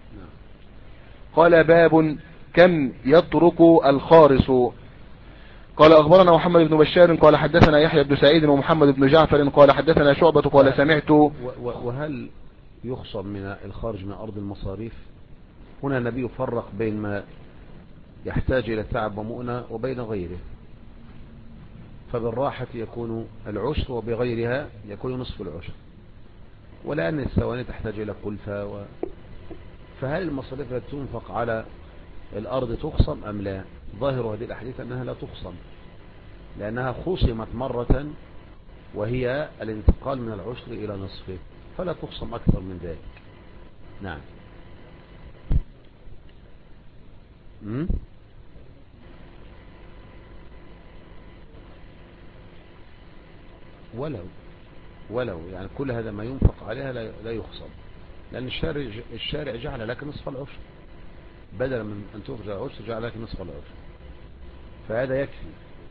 قال: باب كم يترك الخارص. قال: أخبرنا محمد بن بشار قال حدثنا يحيى بن سعيد ومحمد بن جعفر قال حدثنا شعبة قال سمعت. وهل يخصم من الخارج من أرض المصاريف؟ هنا النبي فرق بين ما يحتاج إلى تعب ومؤنة وبين غيره، فبالراحة يكون العشر وبغيرها يكون نصف العشر، ولأن الثواني تحتاج إلى كلفة فهل المصاريف التي تنفق على الأرض تخصم أم لا؟ ظاهر هذه الأحاديث أنها لا تخصم، لأنها خصمت مرة وهي الانتقال من العشر إلى نصفه، فلا تخصم أكثر من ذلك. نعم. ولو يعني كل هذا ما ينفق عليها لا يخصم، لأن الشارع جعل لك نصف العشر، بدلا من أن تخرج العشر جعل لك نصف العشر، فهذا يكفي.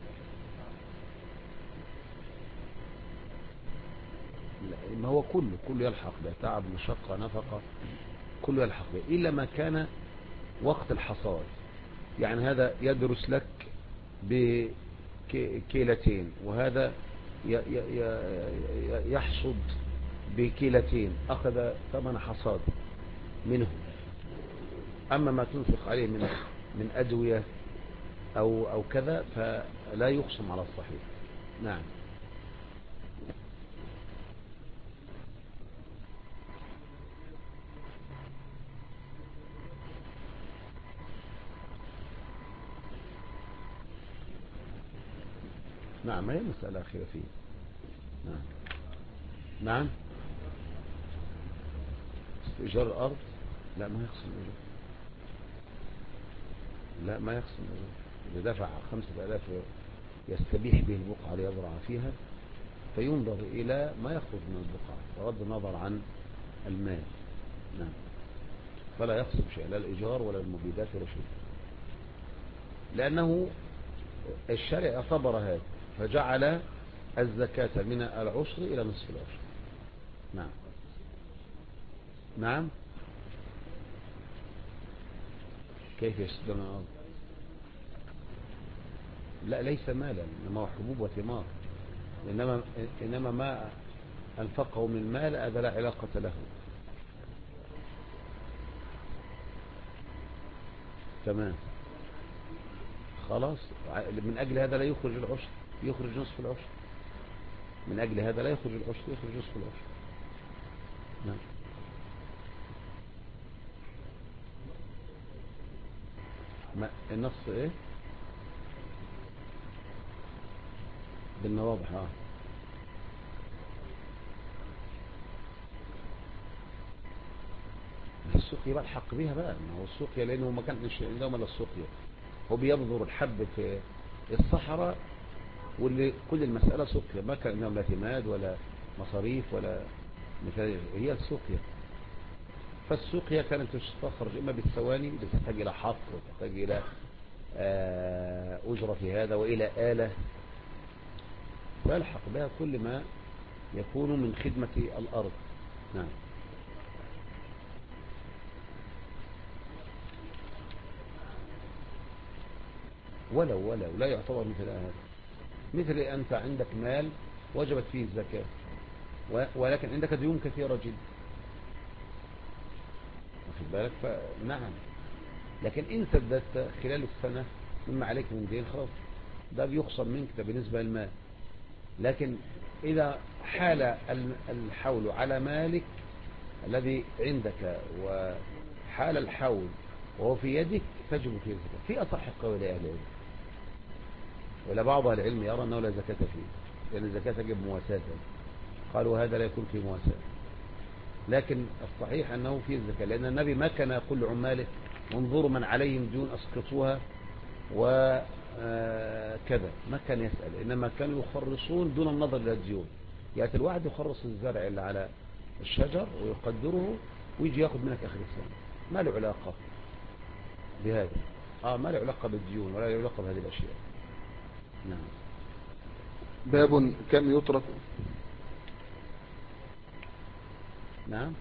ما هو كله يلحق به، تعب مشقة نفقة كله يلحق به، إلا ما كان وقت الحصاد، يعني هذا يدرس لك بكيلتين وهذا يحصد بكيلتين، أخذ ثمن حصاد منه. أما ما تنفق عليه من أدوية أو كذا فلا يقسم على الصحيح. نعم. نعم، هي مسألة خلافية. نعم. نعم. استئجار الأرض لا ما يخصم الأجر، لا ما يخصم الأجر. إذا دفع 5000 يستبيح به البقعة ليزرع فيها فينظر إلى ما يخرج من البقعة بغض النظر عن المال. نعم. فلا يخصم شيء، لا الإيجار ولا المبيدات ولا شيء، لأنه الشارع اعتبر هذا فجعل الزكاة من العشر إلى نصف العشر. نعم. نعم. كيف يسدون الأرض؟ لا ليس مالا، إنما هو حبوب وثمار، إنما ما أنفقه من مال هذا لا علاقة له. تمام. خلاص، من أجل هذا لا يخرج العشر، يخرج نصف العشر. من أجل هذا لا يخرج العشر، يخرج نصف العشر. نعم. ما النص ايه؟ بالنواضح. السقيا بقى الحق بيها بقى، ما هو السقيا لانه ما كانش عندهم الا السقيا، هو بيبذر الحب في الصحراء واللي كل المسألة سقيا، ما كان عندهم لا اعتماد ولا مصاريف ولا مثال، هي السقيا. فالسقيا كانت تستخرج اما بالثواني بتحتاج الى حفر وتحتاج الى أجرة في هذا وإلى آلة، فيلحق بها كل ما يكون من خدمة الأرض. نعم. ولو لا يعتبر مثل هذا، مثل أنت عندك مال وجبت فيه الزكاة ولكن عندك ديون كثيرة جدا، واخد بالك؟ فنعم، لكن إن سددت خلال السنة مما عليك من دين خلاص ده بيخصم منك، ده بالنسبة للمال. لكن إذا حال الحول على مالك الذي عندك وحال الحول وهو في يدك تجب فيه الزكاة في أصح قول أهل العلم، ولا بعض أهل العلم يرى أنه لا زكاة فيه، لأن الزكاة تجب مواساة، قالوا هذا لا يكون فيه مواساة. لكن الصحيح أنه فيه الزكاة، لأن النبي ما كان يقول لعماله انظروا من عليهم ديون أسقطوها وكذا، ما كان يسأل، إنما كانوا يخرصون دون النظر إلى الديون. يأتي الواحد يخرص الزرع اللي على الشجر ويقدره ويجي ياخد منك آخر السنة، ما له علاقة بهذا، ما له علاقة بالديون ولا له علاقة بهذه الأشياء. نعم. باب كم يترك. نعم.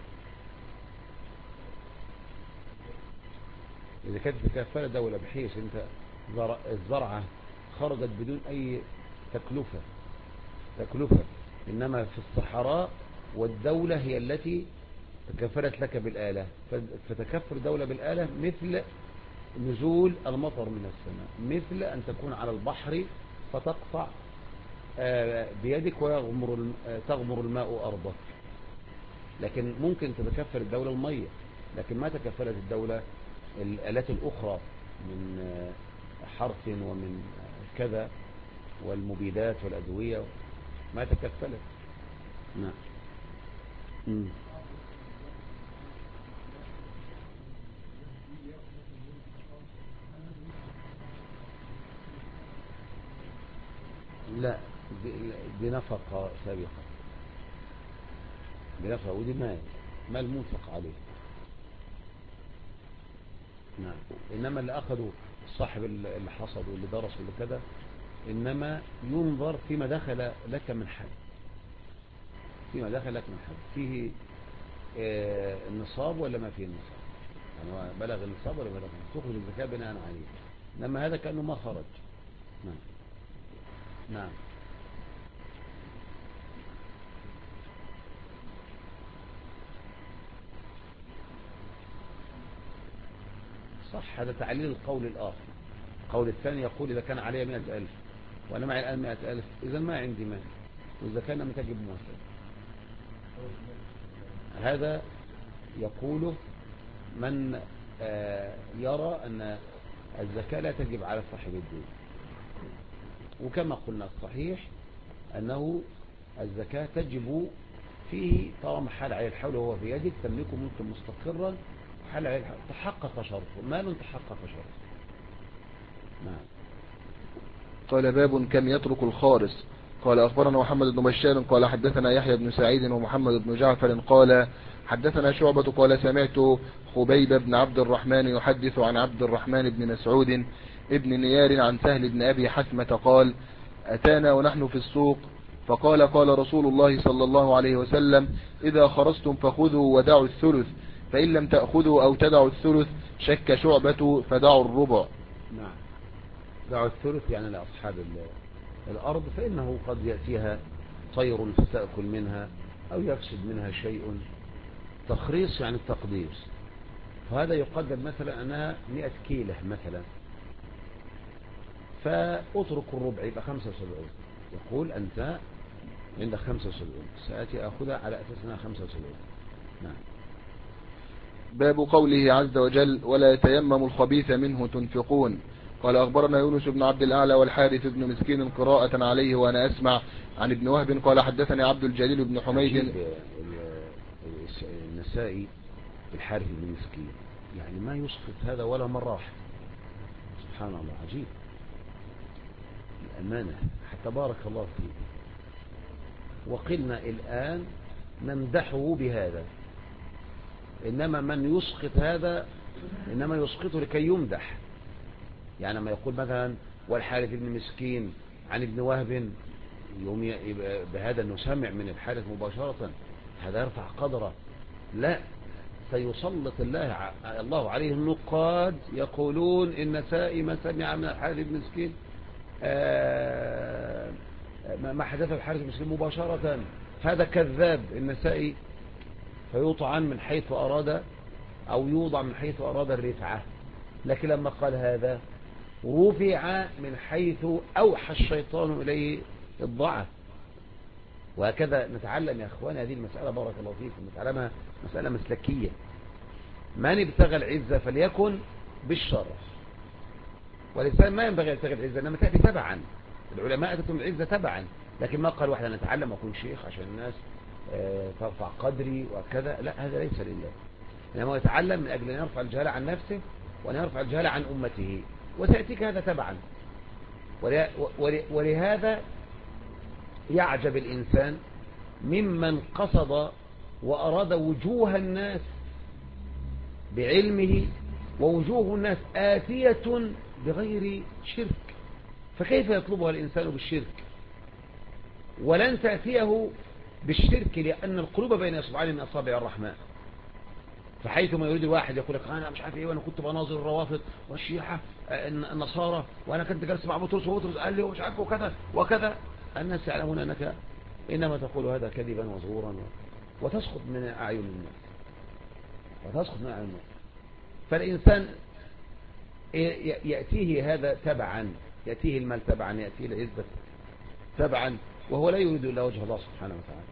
إذا كانت بكفالة دولة بحيث أنت الزرعة خرجت بدون أي تكلفة، إنما في الصحراء والدولة هي التي تكفلت لك بالآلة، فتكفل دولة بالآلة مثل نزول المطر من السماء، مثل أن تكون على البحر فتقطع بيدك تغمر الماء أرضك. لكن ممكن تتكفل الدولة المية، لكن ما تكفلت الدولة الآلات الأخرى من حرث ومن كذا والمبيدات والأدوية ما تكفلت. نعم. لا، دي نفقة سابقة، دي نفقة، ودي مال منفق عليه. نعم. إنما اللي أخذوا صاحب اللي حصد واللي درس واللي كذا، إنما ينظر فيما دخل لك من حد، فيما دخل لك من حد، فيه النصاب ولا ما فيه النصاب، يعني بلغ النصاب ولا بلغ النصاب، تخرج الزكاة بناء عليه. إنما هذا كأنه ما خرج. نعم. نعم. صح، هذا تعليل القول الآخر. القول الثاني يقول إذا كان علي 100,000 وأنا معي الآن 100,000 إذا ما عندي مال، وإذا كان لم تجب موسى. هذا يقوله من يرى أن الزكاة لا تجب على صاحب الدين. وكما قلنا الصحيح أنه الزكاة تجب فيه طالما حال عليه الحول وهو في يدك تملكه ممكن مستقرا، حال عليه الحول تحقق شرطه، مال تحقق شرطه. نعم. قال باب كم يترك الخارص. قال أخبرنا محمد بن بشار قال حدثنا يحيى بن سعيد ومحمد بن جعفر قال حدثنا شعبة قال سمعت خبيب بن عبد الرحمن يحدث عن عبد الرحمن بن مسعود ابن نيار عن سهل بن أبي حثمة قال أتانا ونحن في السوق فقال قال رسول الله صلى الله عليه وسلم إذا خرجتم فخذوا ودعوا الثلث، فإن لم تأخذوا أو تدعوا الثلث شك شعبة فدعوا الربع. نعم. دعوا الثلث يعني لأصحاب الأرض، فإنه قد يأتيها طير فتأكل منها أو يفسد منها شيء. تخريص يعني التقدير، فهذا يقدر مثلا أنها 100 كيلة مثلا، فأترك الربع يبقى 75. يقول أنت عندك 75 سآتي أخذها على أساس أنها 75. نعم. باب قوله عز وجل ولا يتيمموا الخبيث منه تنفقون. قال أخبرنا يونس بن عبد الأعلى والحارث بن مسكين قراءة عليه وأنا أسمع عن ابن وهب قال حدثني عبد الجليل بن حميد. النسائي الحارث بن مسكين يعني ما يسقط هذا ولا مرة واحدة، سبحان الله، عجيب الأمانة، حتى بارك الله فيه. وقلنا الآن نمدحه بهذا، إنما من يسقط هذا إنما يسقطه لكي يمدح. يعني ما يقول مثلا والحارث بن مسكين عن ابن وهب يوم بهذا نسمع من الحارث مباشرة، هذا يرفع قدره. لا، سيسلط الله عليه النقاد يقولون إن سائم سمع من الحارث بن مسكين ما حدث الحارث بن مسكين مباشرة، هذا كذاب النسائي، فيطعن من حيث أراد أو يوضع من حيث أراد الرفعة. لكن لما قال هذا رفع من حيث أوحى الشيطان إليه الضعف. وهكذا نتعلم يا أخوان هذه المسألة، بارك الله فيكم، نتعلمها مسألة مسلكية. من ابتغى العزة فليكن بالشرف، والإنسان ما ينبغي يبتغي العزة إنما تأتي تبعا. العلماء أتتم العزة تبعا، لكن ما قال واحد أنا أتعلم وأكون شيخ عشان الناس ترفع قدري وكذا، لا، هذا ليس لله، إنما يتعلم من أجل أن يرفع الجهالة عن نفسه وأن يرفع الجهالة عن أمته، وسيأتيك هذا تبعا. ولهذا يعجب الإنسان ممن قصد وأراد وجوه الناس بعلمه، ووجوه الناس آتية بغير شرك، فكيف يطلبها الإنسان بالشرك؟ ولن تأتيه بالشرك لأن القلوب بين إصبعين من أصابع الرحمن. فحيثما يريد الواحد يقول لك أنا مش عارف إيه، وأنا كنت بناظر الروافض والشيعة النصارى، وأنا كنت جالس مع بطرس وبطرس قال لي ومش عارف وكذا وكذا، الناس يعلمون أنك إنما تقول هذا كذبا وزورا، وتسقط من أعين الناس، وتسقط من أعين الناس. فالإنسان يأتيه هذا تبعا، يأتيه المال تبعا، يأتيه العزة تبعا، وهو لا يريد إلا وجه الله سبحانه وتعالى.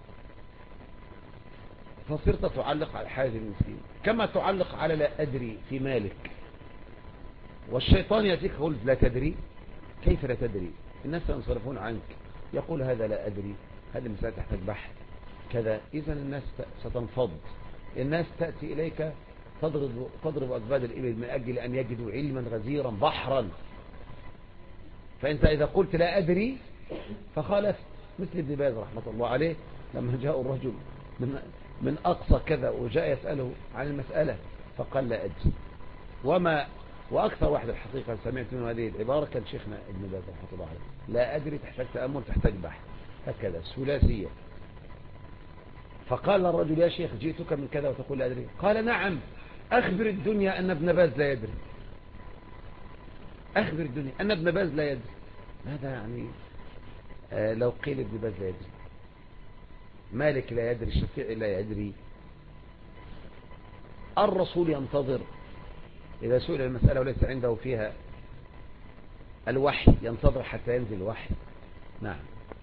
فصرت تعلق على حاجة المسكين كما تعلق على لا أدري في مالك، والشيطان يأتيك يقول لا تدري. كيف لا تدري؟ الناس ينصرفون عنك، يقول هذا لا أدري، هذه المسألة تحتاج بحث كذا. إذن الناس ستنفض، الناس تأتي إليك تضرب أكباد الإبل من أجل أن يجدوا علما غزيرا بحرا. فأنت إذا قلت لا أدري فخالفت، مثل ابن باز رحمة الله عليه لما جاء الرجل من أقصى كذا وجاء يسأله عن المسألة فقال لا أدري. وأكثر واحد الحقيقة سمعت منه هذه العبارة كان شيخنا ابن باز رحمة الله عليه. لا أدري تحتاج تأمل، تحتاج بحث، هكذا ثلاثية. فقال الرجل يا شيخ جئتك من كذا وتقول لا أدري. قال نعم، أخبر الدنيا أن ابن باز لا يدري، أخبر الدنيا أن ابن باز لا يدري. هذا يعني لو قيل ابن باز لا يدري، مالك لا يدري، الشافعي لا يدري، الرسول ينتظر إذا سئل المسألة وليس عنده فيها الوحي ينتظر حتى ينزل الوحي. نعم.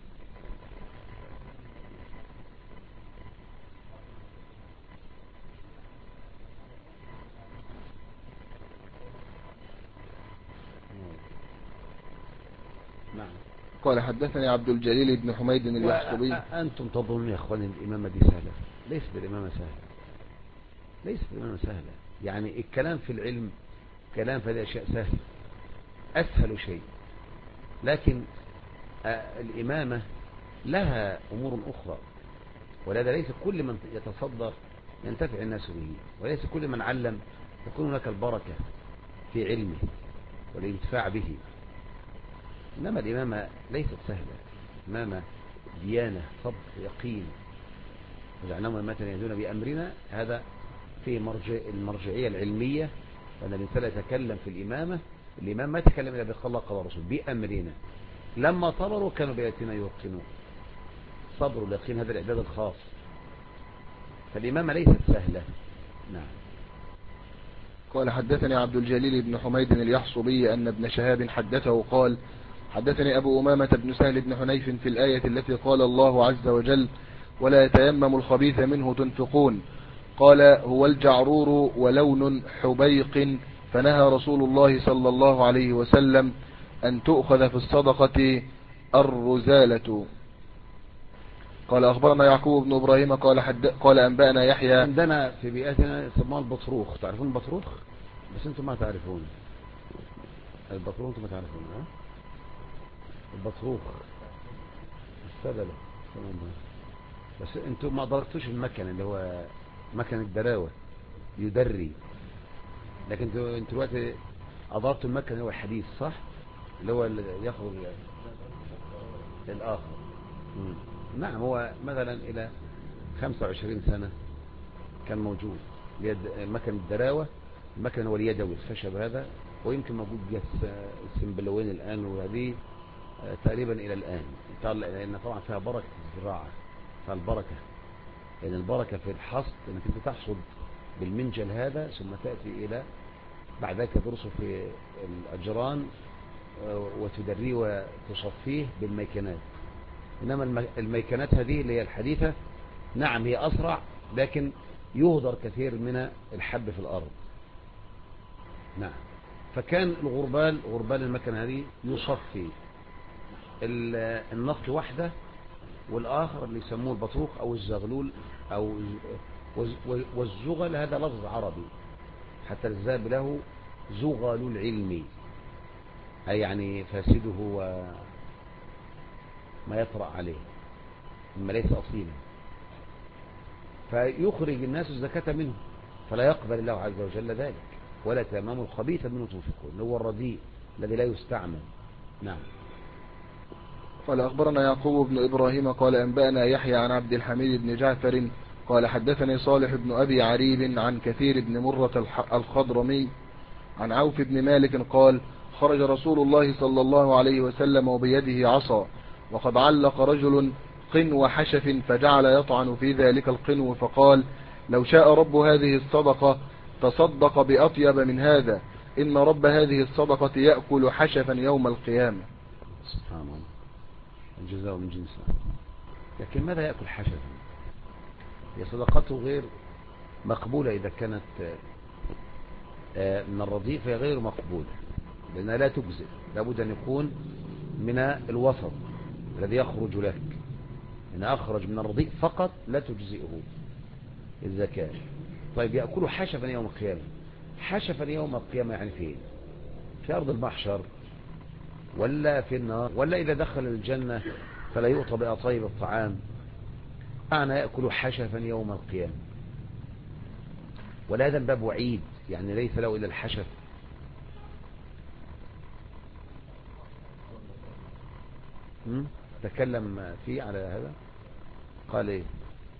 نعم. قال حدثني عبد الجليل بن حميد اليحصبي. أنتم تظنون يا أخواني الإمامة دي سهلة؟ ليست الإمامة سهلة، ليست الإمامة سهلة. يعني الكلام في العلم كلام في هذه أشياء سهل، أسهل شيء، لكن الإمامة لها أمور أخرى، ولذا ليس كل من يتصدر ينتفع الناس به، وليس كل من علم تكون هناك البركة في علمه والانتفاع به. إنما الإمامة ليست سهلة، الإمامة ديانة، صبر، يقين. وجعلناهم أئمة يهدون بأمرنا، هذا في المرجعية العلمية، وأن الإنسان يتكلم في الإمامة. الإمام ما يتكلم إلا بقول الله قال الرسول بأمرنا. لما صبروا كانوا بآياتنا يوقنون. صبر واليقين هذا الإعداد الخاص، فالإمامة ليست سهلة. نعم. قال حدثني عبد الجليل بن حميد اليحصبي أن ابن شهاب حدثه قال حدثني أبو أمامة بن سهل بن حنيف في الآية التي قال الله عز وجل ولا يتيمموا الخبيث منه تنفقون. قال هو الجعرور ولون حبيق، فنهى رسول الله صلى الله عليه وسلم أن تؤخذ في الصدقة الرزالة. قال أخبرنا يعقوب بن إبراهيم قال أنبأنا يحيى. عندنا في بيئتنا يسموها البطروخ، تعرفون البطروخ؟ بس أنتم ما تعرفون البطروخ، أنتم ما تعرفون. البطروخ السبلة، بس أنتم ما ضربتوش المكن اللي هو مكن الدراوة يدري، لكن أنتوا دلوقتي أضربتوا المكن اللي هو الحديث، صح؟ اللي هو اللي يخرج الآخر. نعم. هو مثلا إلى 25 سنة كان موجود مكن الدراوة، المكن هو اليدوي الخشب هذا، ويمكن موجود جهة السنبلوين الآن، وهذه تقريبا إلى الآن، لأن طبعا فيها بركة الزراعة، فالبركة لأن البركة في الحصد أنك أنت تحصد بالمنجل هذا، ثم تأتي إلى بعد ذلك تدرسه في الأجران وتدريه وتصفيه بالميكنات. إنما الميكنات هذه اللي هي الحديثة، نعم هي أسرع، لكن يهدر كثير من الحب في الأرض. نعم. فكان غربال المكنة هذه يصفي النقل واحدة، والآخر اللي يسموه البطروخ أو الزغلول أو والزغل، هذا لفظ عربي حتى الذهب له زغل العلم، أي يعني فاسده وما يطرأ عليه مما ليس أصيلا، فيخرج الناس الزكاة منه، فلا يقبل الله عز وجل ذلك. ولا تيمموا الخبيث منه تنفقون، هو الرديء الذي لا يستعمل. نعم. قال أخبرنا يعقوب بن إبراهيم قال أنبأنا يحيى عن عبد الحميد بن جعفر قال حدثني صالح بن أبي عريب عن كثير بن مرة الخضرمي عن عوف بن مالك قال خرج رسول الله صلى الله عليه وسلم وبيده عصا، وقد علق رجل قنو حشف فجعل يطعن في ذلك القنو، فقال لو شاء رب هذه الصدقة تصدق بأطيب من هذا، إن رب هذه الصدقة يأكل حشفا يوم القيامة. سبحان الله، الجزاء من جنسه. لكن ماذا يأكل حشفا؟ هي صدقته غير مقبولة إذا كانت من الرضيع، فهي غير مقبولة لأنها لا تجزئ، لابد أن يكون من الوسط الذي يخرج لك. إن أخرج من الرضيع فقط لا تجزئه الزكاة. طيب يأكل حشفا يوم القيامة، حشفا يوم القيامة يعني فين؟ في أرض المحشر ولا في النار، ولا إذا دخل الجنة فلا يؤطى بأطيب الطعام؟ معنى يأكل حشفا يوم القيامة، ولا هذا الباب وعيد يعني ليس له إلا الحشف. تكلم فيه على هذا، قال ايه؟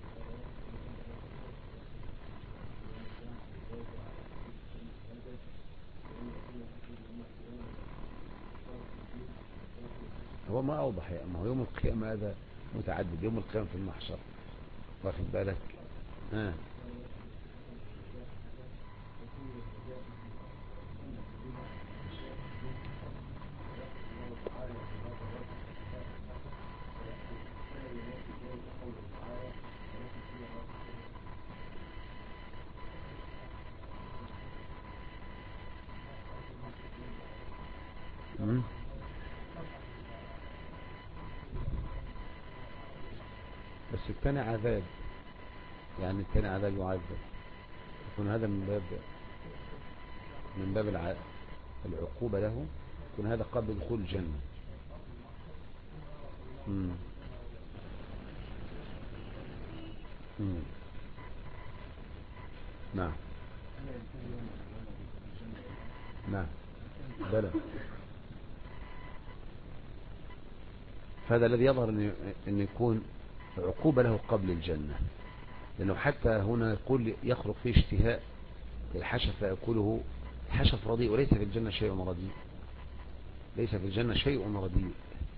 هو ما أوضح يا أما يوم القيامة هذا متعدد، يوم القيامة في المحشر، واخد بالك؟ بس الثاني عذاب، يعني الثاني عذاب يعذب، يكون هذا من باب العقوبة له، يكون هذا قبل دخول الجنة. نعم نعم بلى. فهذا الذي يظهر أن يكون عقوبة له قبل الجنة، لأنه حتى هنا يقول يخرج فيه اشتهاء الحشف فيأكله، الحشف رديء، وليس في الجنة شيء رديء، ليس في الجنة شيء رديء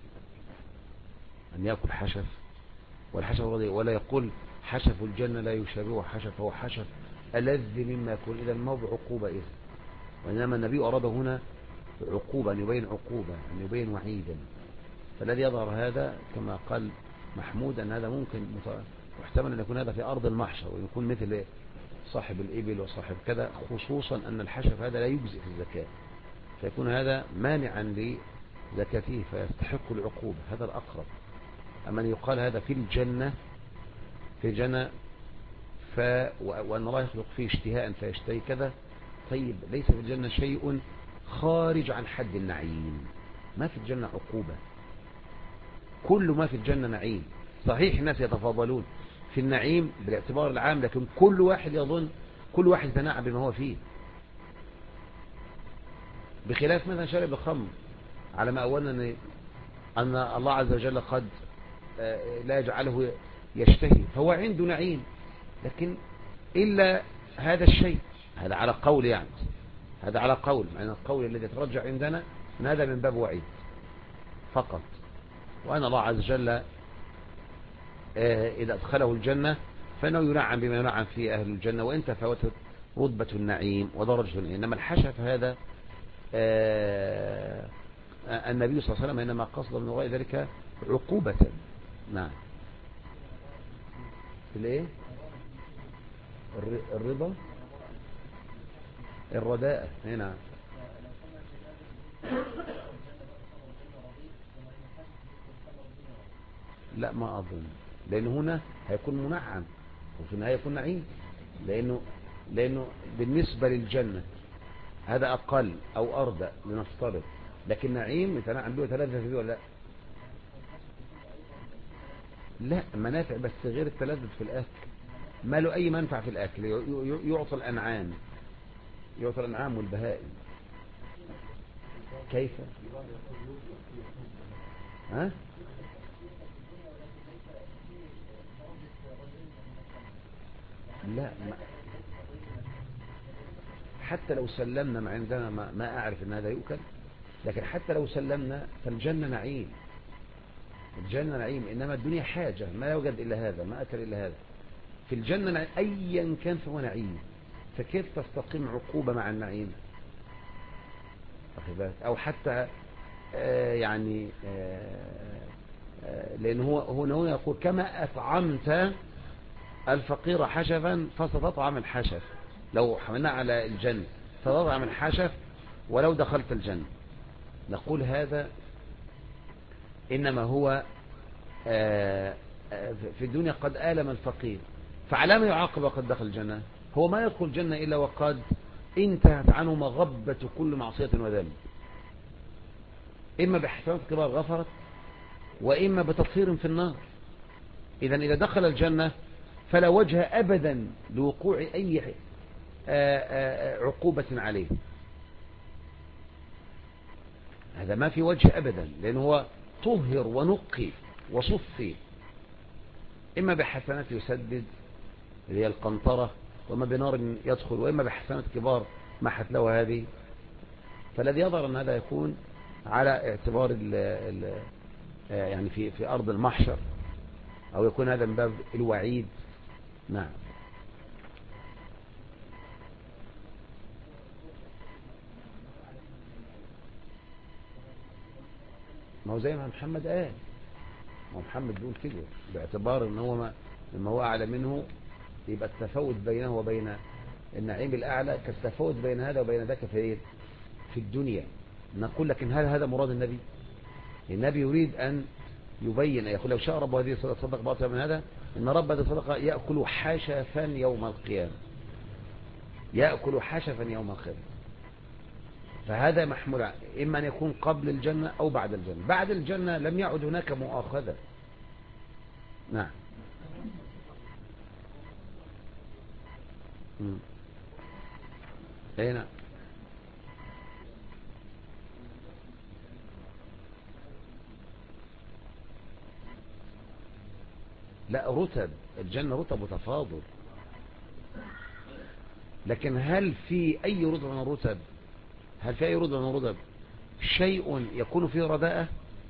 أن يأكل حشف، والحشف رديء. ولا يقول حشف الجنة لا يشابه حشف، هو حشف ألذ مما يكون، إذا ما بعقوبة إذا، وإنما النبي أراد هنا عقوبة، أن يبين عقوبة، أن يبين وعيدا. فالذي يظهر هذا كما قال محمود أن هذا ممكن محتمل أن يكون هذا في أرض المحشر، ويكون مثل صاحب الإبل وصاحب كذا، خصوصا أن الحشف هذا لا يجزئ في الزكاة، فيكون هذا مانعا لزكاته فيستحق العقوبة، هذا الأقرب. أما أن يقال هذا في الجنة، وأن الله يخلق فيه اشتهاء فيشتهي كذا، طيب ليس في الجنة شيء خارج عن حد النعيم، ما في الجنة عقوبة، كل ما في الجنة نعيم. صحيح الناس يتفاضلون في النعيم بالاعتبار العام، لكن كل واحد يظن، كل واحد يتنعم بما هو فيه، بخلاف مثلا شارب الخمر، على ما أولنا أن الله عز وجل قد لا يجعله يشتهي، فهو عنده نعيم، لكن إلا هذا الشيء، هذا على قول، يعني هذا على قول، يعني القول الذي يترجع عندنا أن هذا من باب وعيد فقط، وأن الله عز وجل إذا أدخله الجنة فإنه ينعم بما ينعم فيه أهل الجنة، وإن تفاوتت رتبة النعيم ودرجة النعيم. إنما الحشف هذا النبي صلى الله عليه وسلم إنما قصد من وراء ذلك عقوبة. نعم. الايه؟ الرضا، الرداءة هنا. لا ما أظن، لأن هنا هيكون منعم وفي النهاية يكون نعيم، لأنه بالنسبة للجنة هذا أقل أو أردى لنفترض، لكن نعيم يتنعم به وتلذذ به ولا لا؟ لا، منافع بس غير التلذذ في الأكل، ما له أي منفع في الأكل، يعطى الأنعام، يعطى الأنعام والبهائم. كيف؟ ها؟ لا، حتى لو سلمنا ما عندنا ما أعرف أن هذا يؤكل، لكن حتى لو سلمنا فالجنة نعيم، الجنة نعيم، إنما الدنيا حاجة، ما يوجد إلا هذا، ما أكل إلا هذا. في الجنة أيا كان فهو نعيم، فكيف تستقيم عقوبة مع النعيم؟ واخد بالك؟ أو حتى يعني لأن هو يقول كما أطعمت الفقير حشفا فستطعم الحشف. لو حملنا على الجنة ستطعم الحشف ولو دخلت الجنة. نقول هذا إنما هو في الدنيا قد آلم الفقير، فعلى ما يعاقب وقد دخل الجنة؟ هو ما يدخل الجنة إلا وقد انتهت عنه مغبة كل معصية وذنب، إما بحسنات كبار غفرت وإما بتطهير في النار. إذا دخل الجنة فلا وجه أبدا لوقوع أي عقوبة عليه، هذا ما في وجه أبدا، لأنه هو طهر ونقي وصفي، إما بحسنات يسدد اللي هي القنطرة، وإما بنار يدخل، وإما بحسنات كبار محت له هذه. فالذي يظهر أن هذا يكون على اعتبار يعني في أرض المحشر، أو يكون هذا من باب الوعيد. نعم. ما هو زي ما محمد قال، ما محمد بيقول كده باعتبار ان هو لما هو اعلى منه يبقى التفاوت بينه وبين النعيم الاعلى كالتفاوت بين هذا وبين ذاك في الدنيا. نقول لكن هل هذا مراد النبي؟ النبي يريد ان يبين، يقول لو شاء رب هذه الصدقه صدق باطلا من هذا، ان رب هذه الصدقه ياكل حشفا يوم القيامه، ياكل حشفا يوم القيامه. فهذا محمول إما أن يكون قبل الجنة أو بعد الجنة. بعد الجنة لم يعد هناك مؤاخذة. نعم. أي نعم. لا، رتب الجنة رتب وتفاضل، لكن هل في أي رتب من الرتب، هل في أي رتب من الرتب شيء يكون فيه رداءة؟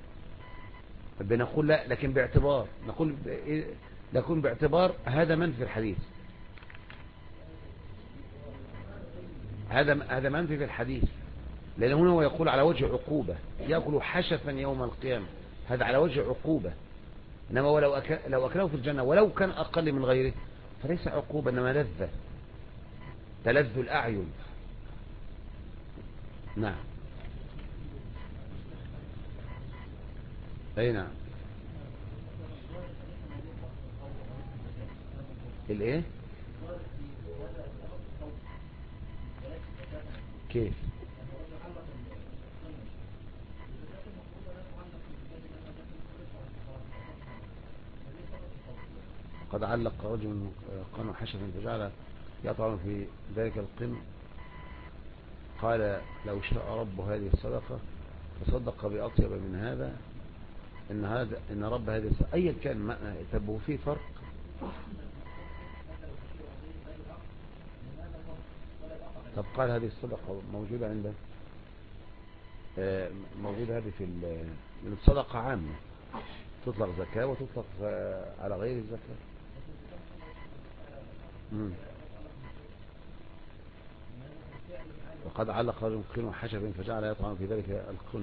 بنقول لا، لكن باعتبار نقول باعتبار هذا منفي الحديث، هذا منفي في الحديث، لأن هنا هو يقول على وجه عقوبة يأكل حشفا يوم القيامة، هذا على وجه عقوبة. إنما هو لو أكله في الجنة ولو كان أقل من غيره فليس عقوبة، إنما لذة، تلذ الأعين. نعم. أي نعم. الايه؟ كيف؟ قد علق رجل قنو حشفا فجعل يطعن في ذلك القن، قال لو شاء رب هذه الصدقة تصدق بأطيب من هذا، إن رب هذه الصدقة أيا كان تبه فيه فرق. طب قال هذه الصدقة موجودة عنده، موجودة هذه من الصدقة عامة، تطلق زكاة وتطلق على غير الزكاة. وقد علق رجل قنو حشب فجعل يطعن في ذلك القنو،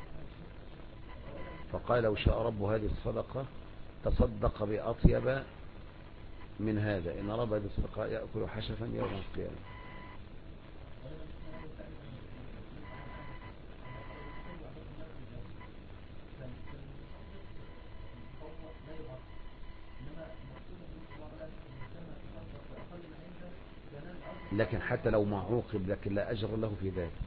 فقال لو شاء رب هذه الصدقة تصدق بأطيب من هذا، إن رب هذه الصدقة يأكل حشفا يوم القيامة. لكن حتى لو ما عوقب لكن لا أجر له في ذلك.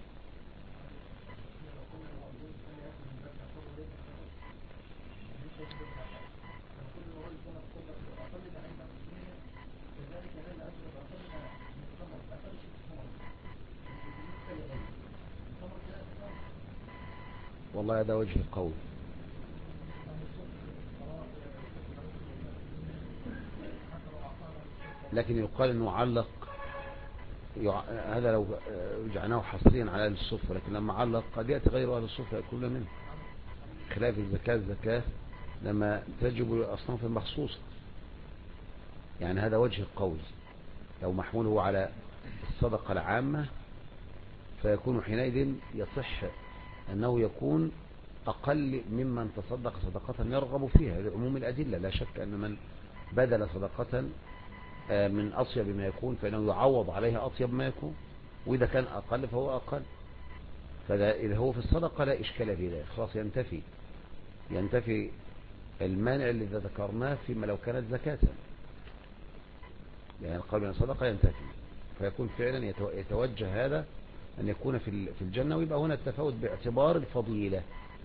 والله هذا وجه القول، لكن يقال انه علق هذا لو جعلناه حصريا على اهل الصفه، لكن لما علق قد ياتي غير اهل الصفه ياكلون منه، خلاف الزكاه لما تجب لاصناف مخصوصه. يعني هذا وجه القول، لو محموله على الصدقه العامه فيكون حينئذ يصح أنه يكون أقل ممن تصدق صدقة يرغب فيها لعموم الأدلة. لا شك أن من بذل صدقة من أطيب ما يكون فإنه يعوض عليها أطيب ما يكون، وإذا كان أقل فهو أقل. فإذا هو في الصدقة لا إشكال في ذلك، خلاص ينتفي المانع الذي ذكرناه فيما لو كانت زكاة، يعني قبل من الصدقة ينتفي، فيكون فعلا يتوجه هذا أن يكون في الجنة. ويبقى هنا التفاوت باعتبار الفضيلة،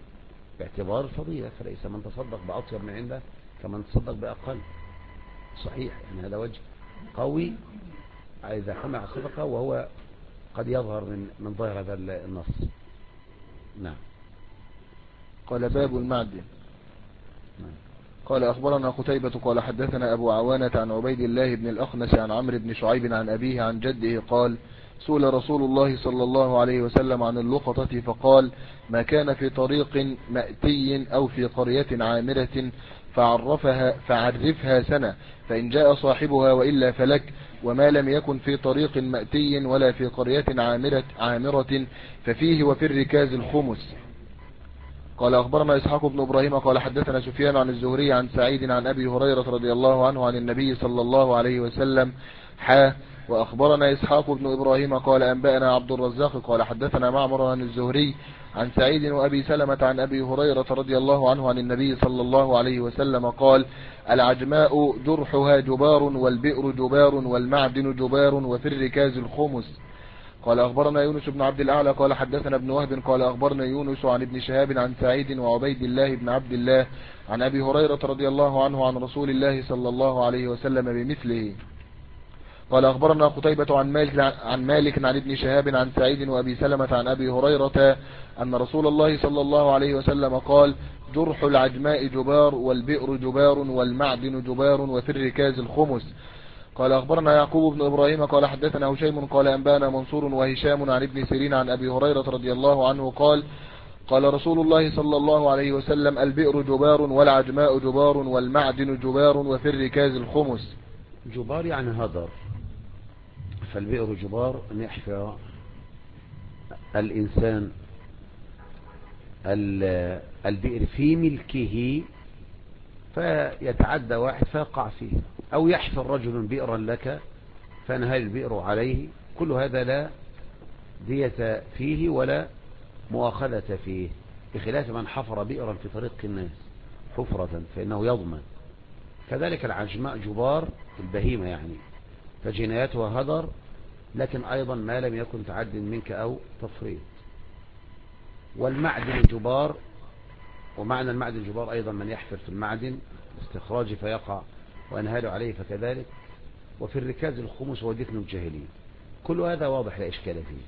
فليس من تصدق بأطيب من عنده كمن تصدق بأقل. صحيح، يعني هذا وجه قوي إذا حمل الصدقة، وهو قد يظهر من ظاهر هذا النص. نعم. قال باب المعدن. نعم. قال أخبرنا قتيبة قال حدثنا أبو عوانة عن عبيد الله بن الأخنس عن عمرو بن شعيب عن أبيه عن جده قال سئل رسول الله صلى الله عليه وسلم عن اللقطة فقال ما كان في طريق مأتي أو في قرية عامرة فعرفها سنة، فإن جاء صاحبها وإلا فلك، وما لم يكن في طريق مأتي ولا في قرية عامرة ففيه وفي الركاز الخمس. قال أخبرنا إسحاق بن إبراهيم قال حدثنا سفيان عن الزهري عن سعيد عن أبي هريرة رضي الله عنه عن النبي صلى الله عليه وسلم وأخبرنا إسحاق بن إبراهيم قال أنبأنا عبد الرزاق قال حدثنا معمر عن الزهري عن سعيد وأبي سلمة عن أبي هريرة رضي الله عنه عن النبي صلى الله عليه وسلم قال العجماء جرحها جبار والبئر جبار والمعدن جبار وفي الركاز الخمس. قال أخبرنا يونس بن عبد الأعلى قال حدثنا ابن وهب قال أخبرنا يونس عن ابن شهاب عن سعيد وعبيد الله بن عبد الله عن أبي هريرة رضي الله عنه عن رسول الله صلى الله عليه وسلم بمثله. قال أخبرنا قتيبة عن مالك عن ابن شهاب عن سعيد وأبي سلمة عن أبي هريرة أن رسول الله صلى الله عليه وسلم قال جرح العجماء جبار والبئر جبار والمعدن جبار وفي الركاز الخمس. قال أخبرنا يعقوب بن إبراهيم قال حدثنا هشيم قال أنبانا منصور وهشام عن ابن سيرين عن أبي هريرة رضي الله عنه قال قال رسول الله صلى الله عليه وسلم البئر جبار والعجماء جبار والمعدن جبار وفي الركاز الخمس. جبار يعني هدر، فالبئر جبار أن يحفر الإنسان البئر في ملكه فيتعدى واحد فيقع فيه، أو يحفر رجل بئرا لك فينهال البئر عليه، كل هذا لا دية فيه ولا مؤاخذة فيه، بخلاف من حفر بئرا في طريق الناس حفرة فإنه يضمن. كذلك العجماء جبار البهيمة يعني، فجنايتها هدر، لكن أيضا ما لم يكن تعد منك أو تفريط. والمعدن جبار، ومعنى المعدن جبار أيضا من يحفر في المعدن استخراجه فيقع وأنهال عليه فكذلك. وفي الركاز الخمس ودفن الجاهلين. كل هذا واضح لا إشكال فيه.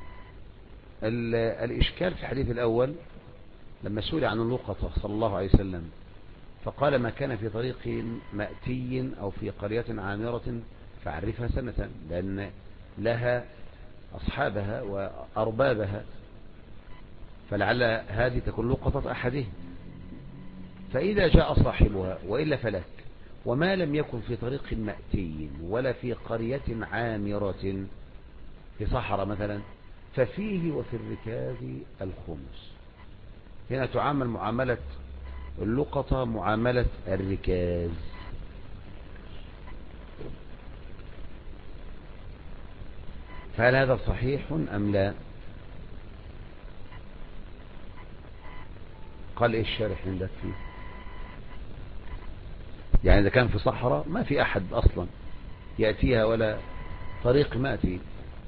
الإشكال في الحديث الأول لما سئل عن اللقطة صلى الله عليه وسلم فقال ما كان في طريق مأتي أو في قرية عامرة فعرفها سنة، لأن لها أصحابها وأربابها، فلعل هذه تكون لقطة أحدهم. فإذا جاء صاحبها وإلا فلك، وما لم يكن في طريق مأتي ولا في قرية عامرة في صحراء مثلا ففيه وفي الركاز الخمس. هنا تعامل معاملة اللقطة معاملة الركاز. فهل هذا صحيح أم لا؟ قال إيه الشارح عندك فيه؟ يعني إذا كان في صحراء ما في أحد أصلا يأتيها ولا طريق مأتي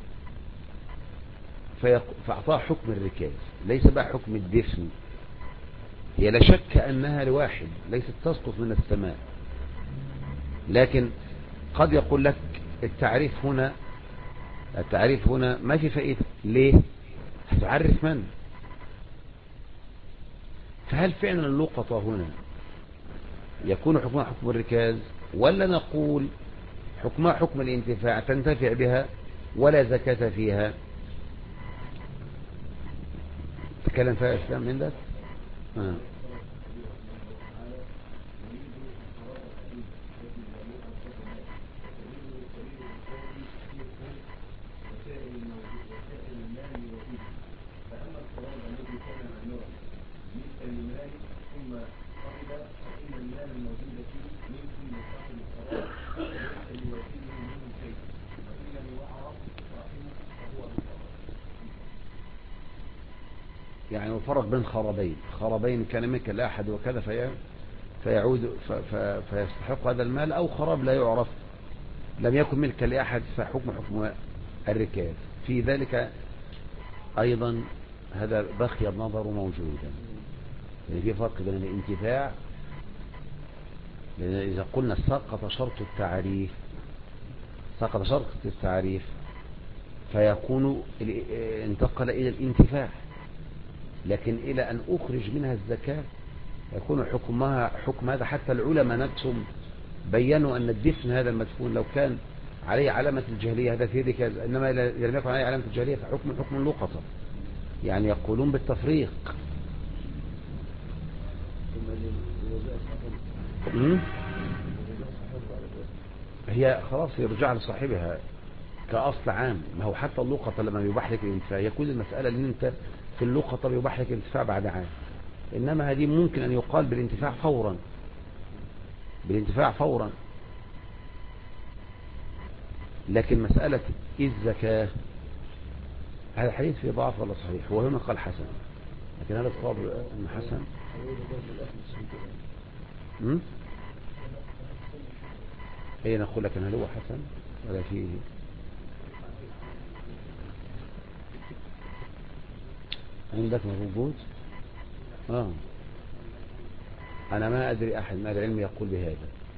فأعطاه حكم الركاز، ليس بقى حكم الدفن. هي لا شك أنها لواحد ليست تسقط من السماء، لكن قد يقول لك التعريف هنا ما في فائدة. ليه؟ هتعرف من؟ فهل فعلا اللقطة هنا يكون حكمها حكم الركاز، ولا نقول حكمها حكم الانتفاع تنتفع بها ولا زكاة فيها؟ تكلم فيها إسلام من ذلك. المال ثم قبل فإن المال الموجود فيه منكم من صاحب القرار وليس لوكيله منه شيء وإن لم يعرف صاحبه فهو بالقرار. يعني الفرق بين خرابين كان منك لأحد وكذا فيعود فيستحق هذا المال، أو خراب لا يعرف لم يكن ملكا لأحد فحكم الركاز. في ذلك أيضا هذا بقي النظر موجودا، يعني في فرق بين الانتفاع، لأن إذا قلنا سقط شرط التعريف فيكون انتقل إلى الانتفاع، لكن إلى أن أخرج منها الزكاة يكون حكمها حكم هذا. حتى العلماء نفسهم بيّنوا أن الدفن هذا المدفون لو كان عليه علامة الجاهلية هذا في ركاز، إنما لم يكن عليه علامة الجاهلية فحكم لقطة، يعني يقولون بالتفريق. هي خلاص يرجع لصاحبها كأصل عام. ما هو حتى اللقطة لما يباح لك الانتفاع هي كل المسألة ان انت في اللقطة يباح لك الانتفاع بعد عام، انما هذه ممكن ان يقال بالانتفاع فورا. لكن مسألة الزكاة هذا الحديث فيه ضعف ولا صحيح؟ هو هنا قال حسن، لكن هذا الصواب انه حسن. ايه نقول لك هل هو حسن ولا فيه؟ عندك موجود؟ انا ما ادري احد من العلم يقول بهذا.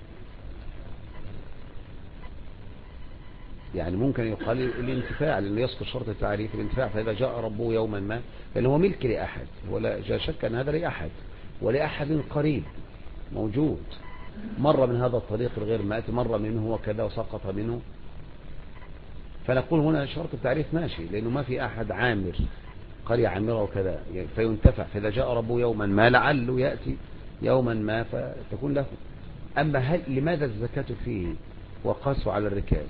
يعني ممكن يقال الانتفاع، لأنه يسقط شرط التعريف الانتفاع، فإذا جاء ربه يوما ما لأنه هو ملك لأحد، ولا جاء شك أن هذا لأحد ولأحد قريب موجود، مر من هذا الطريق الغير مائت، مر منه وكذا وسقط منه، فنقول هنا شرط التعريف ماشي، لأنه ما في أحد عامر قرية عامرة وكذا فينتفع. فإذا جاء ربه يوما ما لعله يأتي يوما ما فتكون له. أما لماذا الزكاة فيه وقاسوا على الركاز؟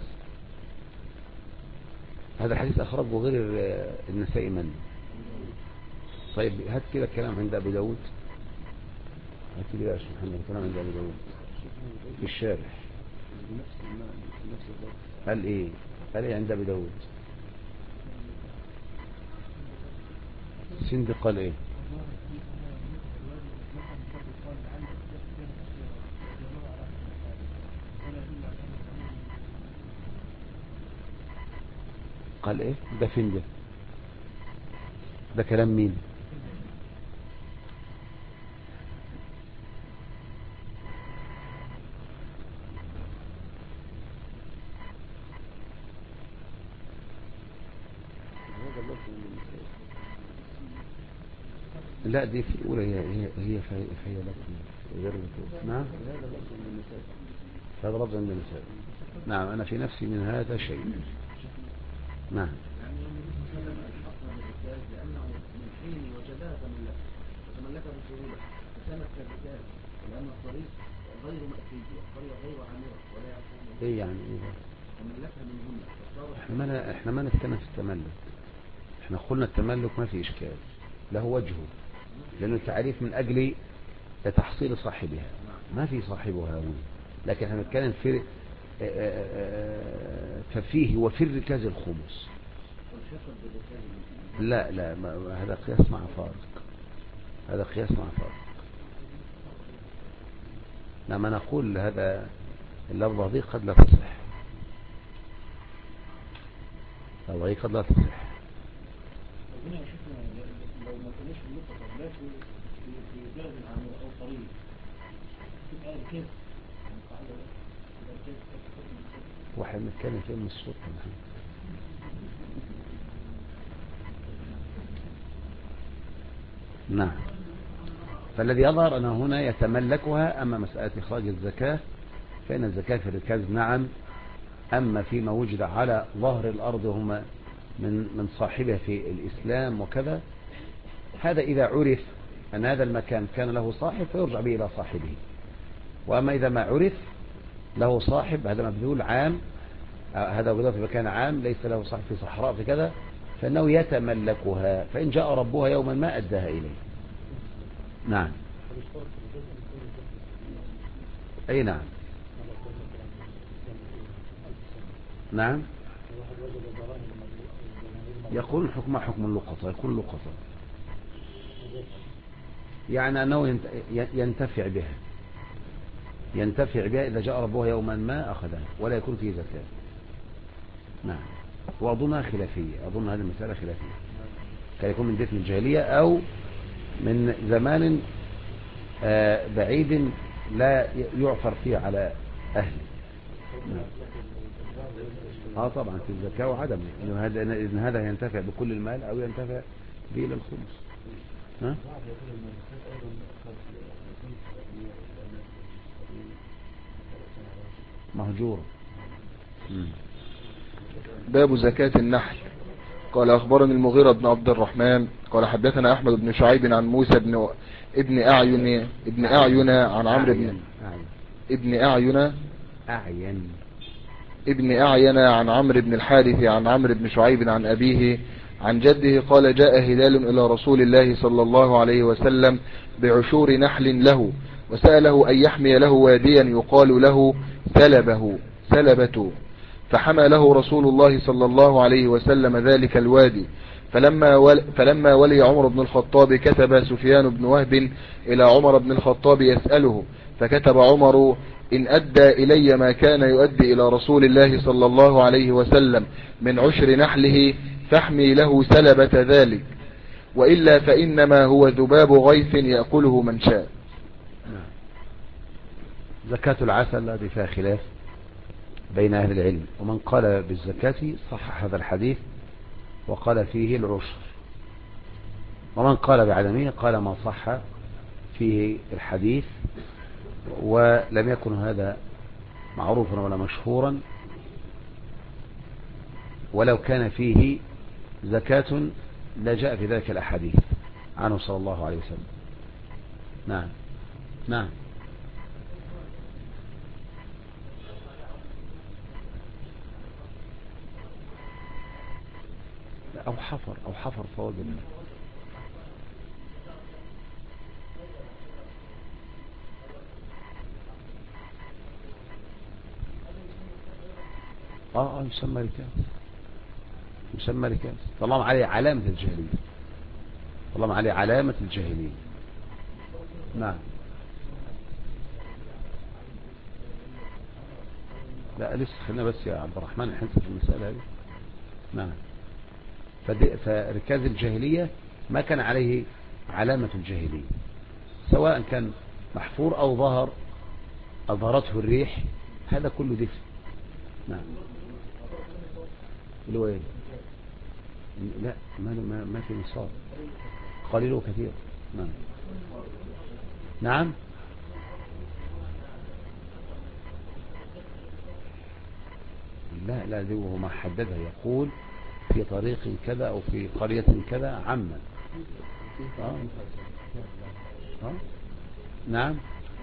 هذا الحديث أخرجه غير النسائي من. طيب هات كده الكلام عند أبي داود، هات كده يا شيخ محمد الكلام عند أبي داود في الشارح. قال إيه عند أبي داود؟ سند قال إيه؟ قال إيه؟ ده فين ده كلام مين؟ لا دي في الأولى هي فهي لكم غير نعم هذا لفظ عند النساء. نعم أنا في نفسي من هذا شيء. نعم لأنه من حين وجدها تملكها بسهولة فكانت كالركاز، لأن الطريق غير مأتي والقرية غير عامرة ولا يعرفون إيه يعني إيه تملكها منهن. احنا ما نتكلم في التملك، احنا قلنا التملك ما في إشكال له وجهه، لأنه التعريف من أجل تحصيل صاحبها ما في صاحبها هنا، لكن احنا نتكلم في ففيه وفي الركاز الخمس. لا هذا قياس مع فارق، لما نقول هذا اللفظة دي قد لا تصح، اللفظة دي قد لا تصح. لو ما كانش اللقطة لا في بلد عامر أو طريق تبقى ركاز واحد نتكلم فيه من الصوت نعم. فالذي يظهر أنه هنا يتملكها. أما مسألة إخراج الزكاة فإن الزكاة في الركاز نعم، أما فيما وجد على ظهر الأرض هم من صاحبه في الإسلام وكذا، هذا إذا عرف أن هذا المكان كان له صاحب فيرجع به إلى صاحبه. وأما إذا ما عرف له صاحب، هذا مبذول عام، هذا وجد في مكان عام ليس له صاحب في صحراء في كذا، فإنه يتملكها، فإن جاء ربها يوما ما أداها إليه. نعم. أي نعم. نعم. يقول حكم اللقطة، يكون لقطة يعني أنه ينتفع بها إذا جاء ربها يوما ما أخذها ولا يكون فيه زكاة. نعم. وأظنها خلافية، أظن هذه المسألة خلافية، كان يكون من دفن الجاهلية أو من زمان بعيد لا يعثر فيه على أهله. طبعا في الزكاة وعدم إن هذا ينتفع بكل المال أو ينتفع به للخمس. مهجورة. باب زكاة النحل. قال أخبرني المغيرة بن عبد الرحمن قال حدثنا أحمد بن شعيب عن موسى ابن أعين عن عمرو ابن أعين عن عمرو بن الحارث عن عمرو بن شعيب عن أبيه عن جده قال جاء هلال إلى رسول الله صلى الله عليه وسلم بعشور نحل له وسأله أن يحمي له واديا يقال له سلبة فحمى له رسول الله صلى الله عليه وسلم ذلك الوادي فلما ولي عمر بن الخطاب كتب سفيان بن وهب إلى عمر بن الخطاب يسأله فكتب عمر إن أدى إلي ما كان يؤدي إلى رسول الله صلى الله عليه وسلم من عشر نحله فاحمي له سلبة ذلك وإلا فإنما هو ذباب غيث يأكله من شاء. زكاة العسل الذي فيها خلاف بين أهل العلم، ومن قال بالزكاة صحح هذا الحديث وقال فيه العشر، ومن قال بعدمه قال ما صح فيه الحديث ولم يكن هذا معروفا ولا مشهورا، ولو كان فيه زكاة لجاء في ذلك الأحاديث عنه صلى الله عليه وسلم. نعم. نعم. أو حفر فوق منه. يسمى ركاز طالما عليه علامة الجاهلية. نعم. لا لسه خلينا بس يا عبد الرحمن نحنسى في المسألة هذه. نعم. فركاز الجاهلية ما كان عليه علامة الجاهلية، سواء كان محفور أو أظهرته الريح، هذا كله دفن. نعم. اللي هو ايه؟ لا ما في نصاب، قليل وكثير. نعم. نعم. لا دي وهو ما حددها، يقول في طريق كذا أو في قرية كذا عما. نعم.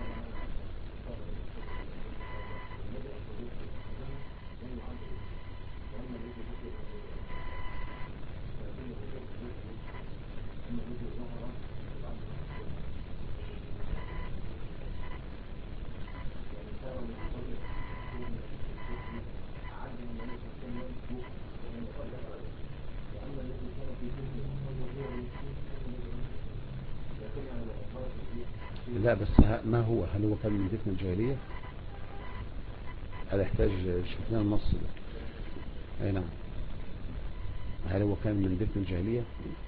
لا بس ما هو، هل هو كان من دفن الجاهلية؟ هذا يحتاج شفنا النص ده. اي نعم. هل هو كان من دفن الجاهلية؟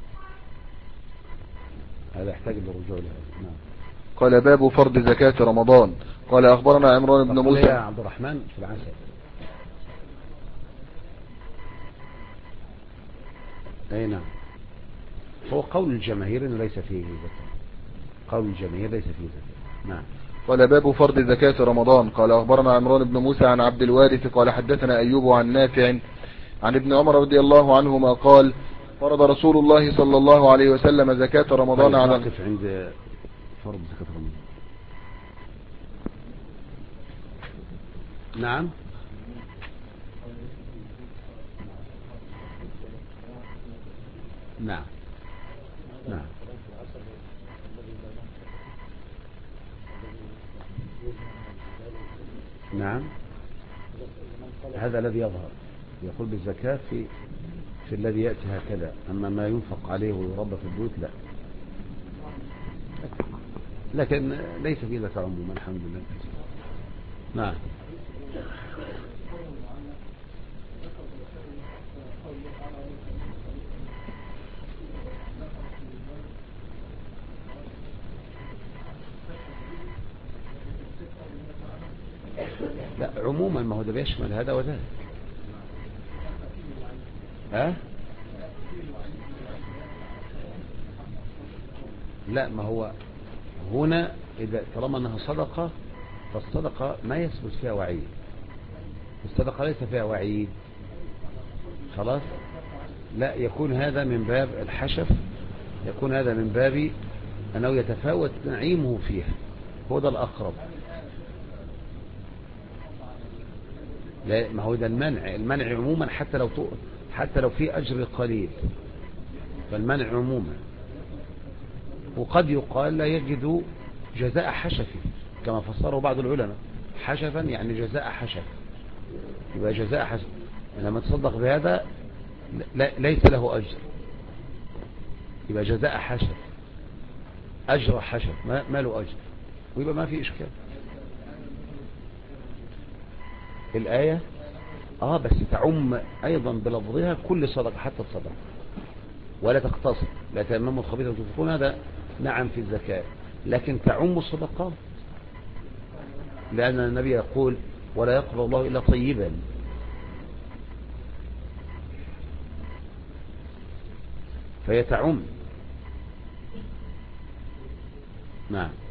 هذا يحتاج للرجوع لهذا. نعم. قال باب فرض زكاة رمضان. قال أخبرنا عمران بن موسى. يا عبد الرحمن في العسل. اي نعم. هو قول الجماهير انه ليس فيه زكاة، قول الجماهير ليس فيه زكاة. نعم. قال باب فرض زكاة رمضان. قال أخبرنا عمران بن موسى عن عبد الوارث قال حدثنا أيوب عن نافع عن ابن عمر رضي الله عنهما قال فرض رسول الله صلى الله عليه وسلم زكاة رمضان على نقف عند فرض زكاة رمضان. نعم. نعم. نعم. نعم، هذا الذي يظهر، يقول بالزكاة في الذي يأتي هكذا، أما ما ينفق عليه ويربى في البيوت لا. لكن ليس في ذلك عموما الحمد لله. نعم. لا عموما، ما هو ده بيشمل هذا وذاك. لا، ما هو هنا إذا طالما أنها صدقة، فالصدقة ما يثبت فيها وعيد، الصدقة ليس فيها وعيد خلاص. لا، يكون هذا من باب الحشف، يكون هذا من باب أنه يتفاوت نعيمه فيها، هو ده الأقرب. لا، ما هو ده المنع عموما، حتى لو في أجر قليل، فالمنع عموما. وقد يقال لا يجد جزاء حشف كما فسره بعض العلماء، حشفا يعني جزاء حشف، يبقى جزاء حشف لما تصدق بهذا ليس له أجر، يبقى جزاء حشف، أجر حشف ما له أجر، ويبقى ما في إشكال. الآية بس تعم أيضا بلفظها كل صدقة حتى الصدقة، ولا تقتصر، لا تيمموا الخبيث وتنفقون، هذا نعم في الزكاة، لكن تعم الصدقات، لأن النبي يقول ولا يقبل الله إلا طيبا. فهي تعم. نعم.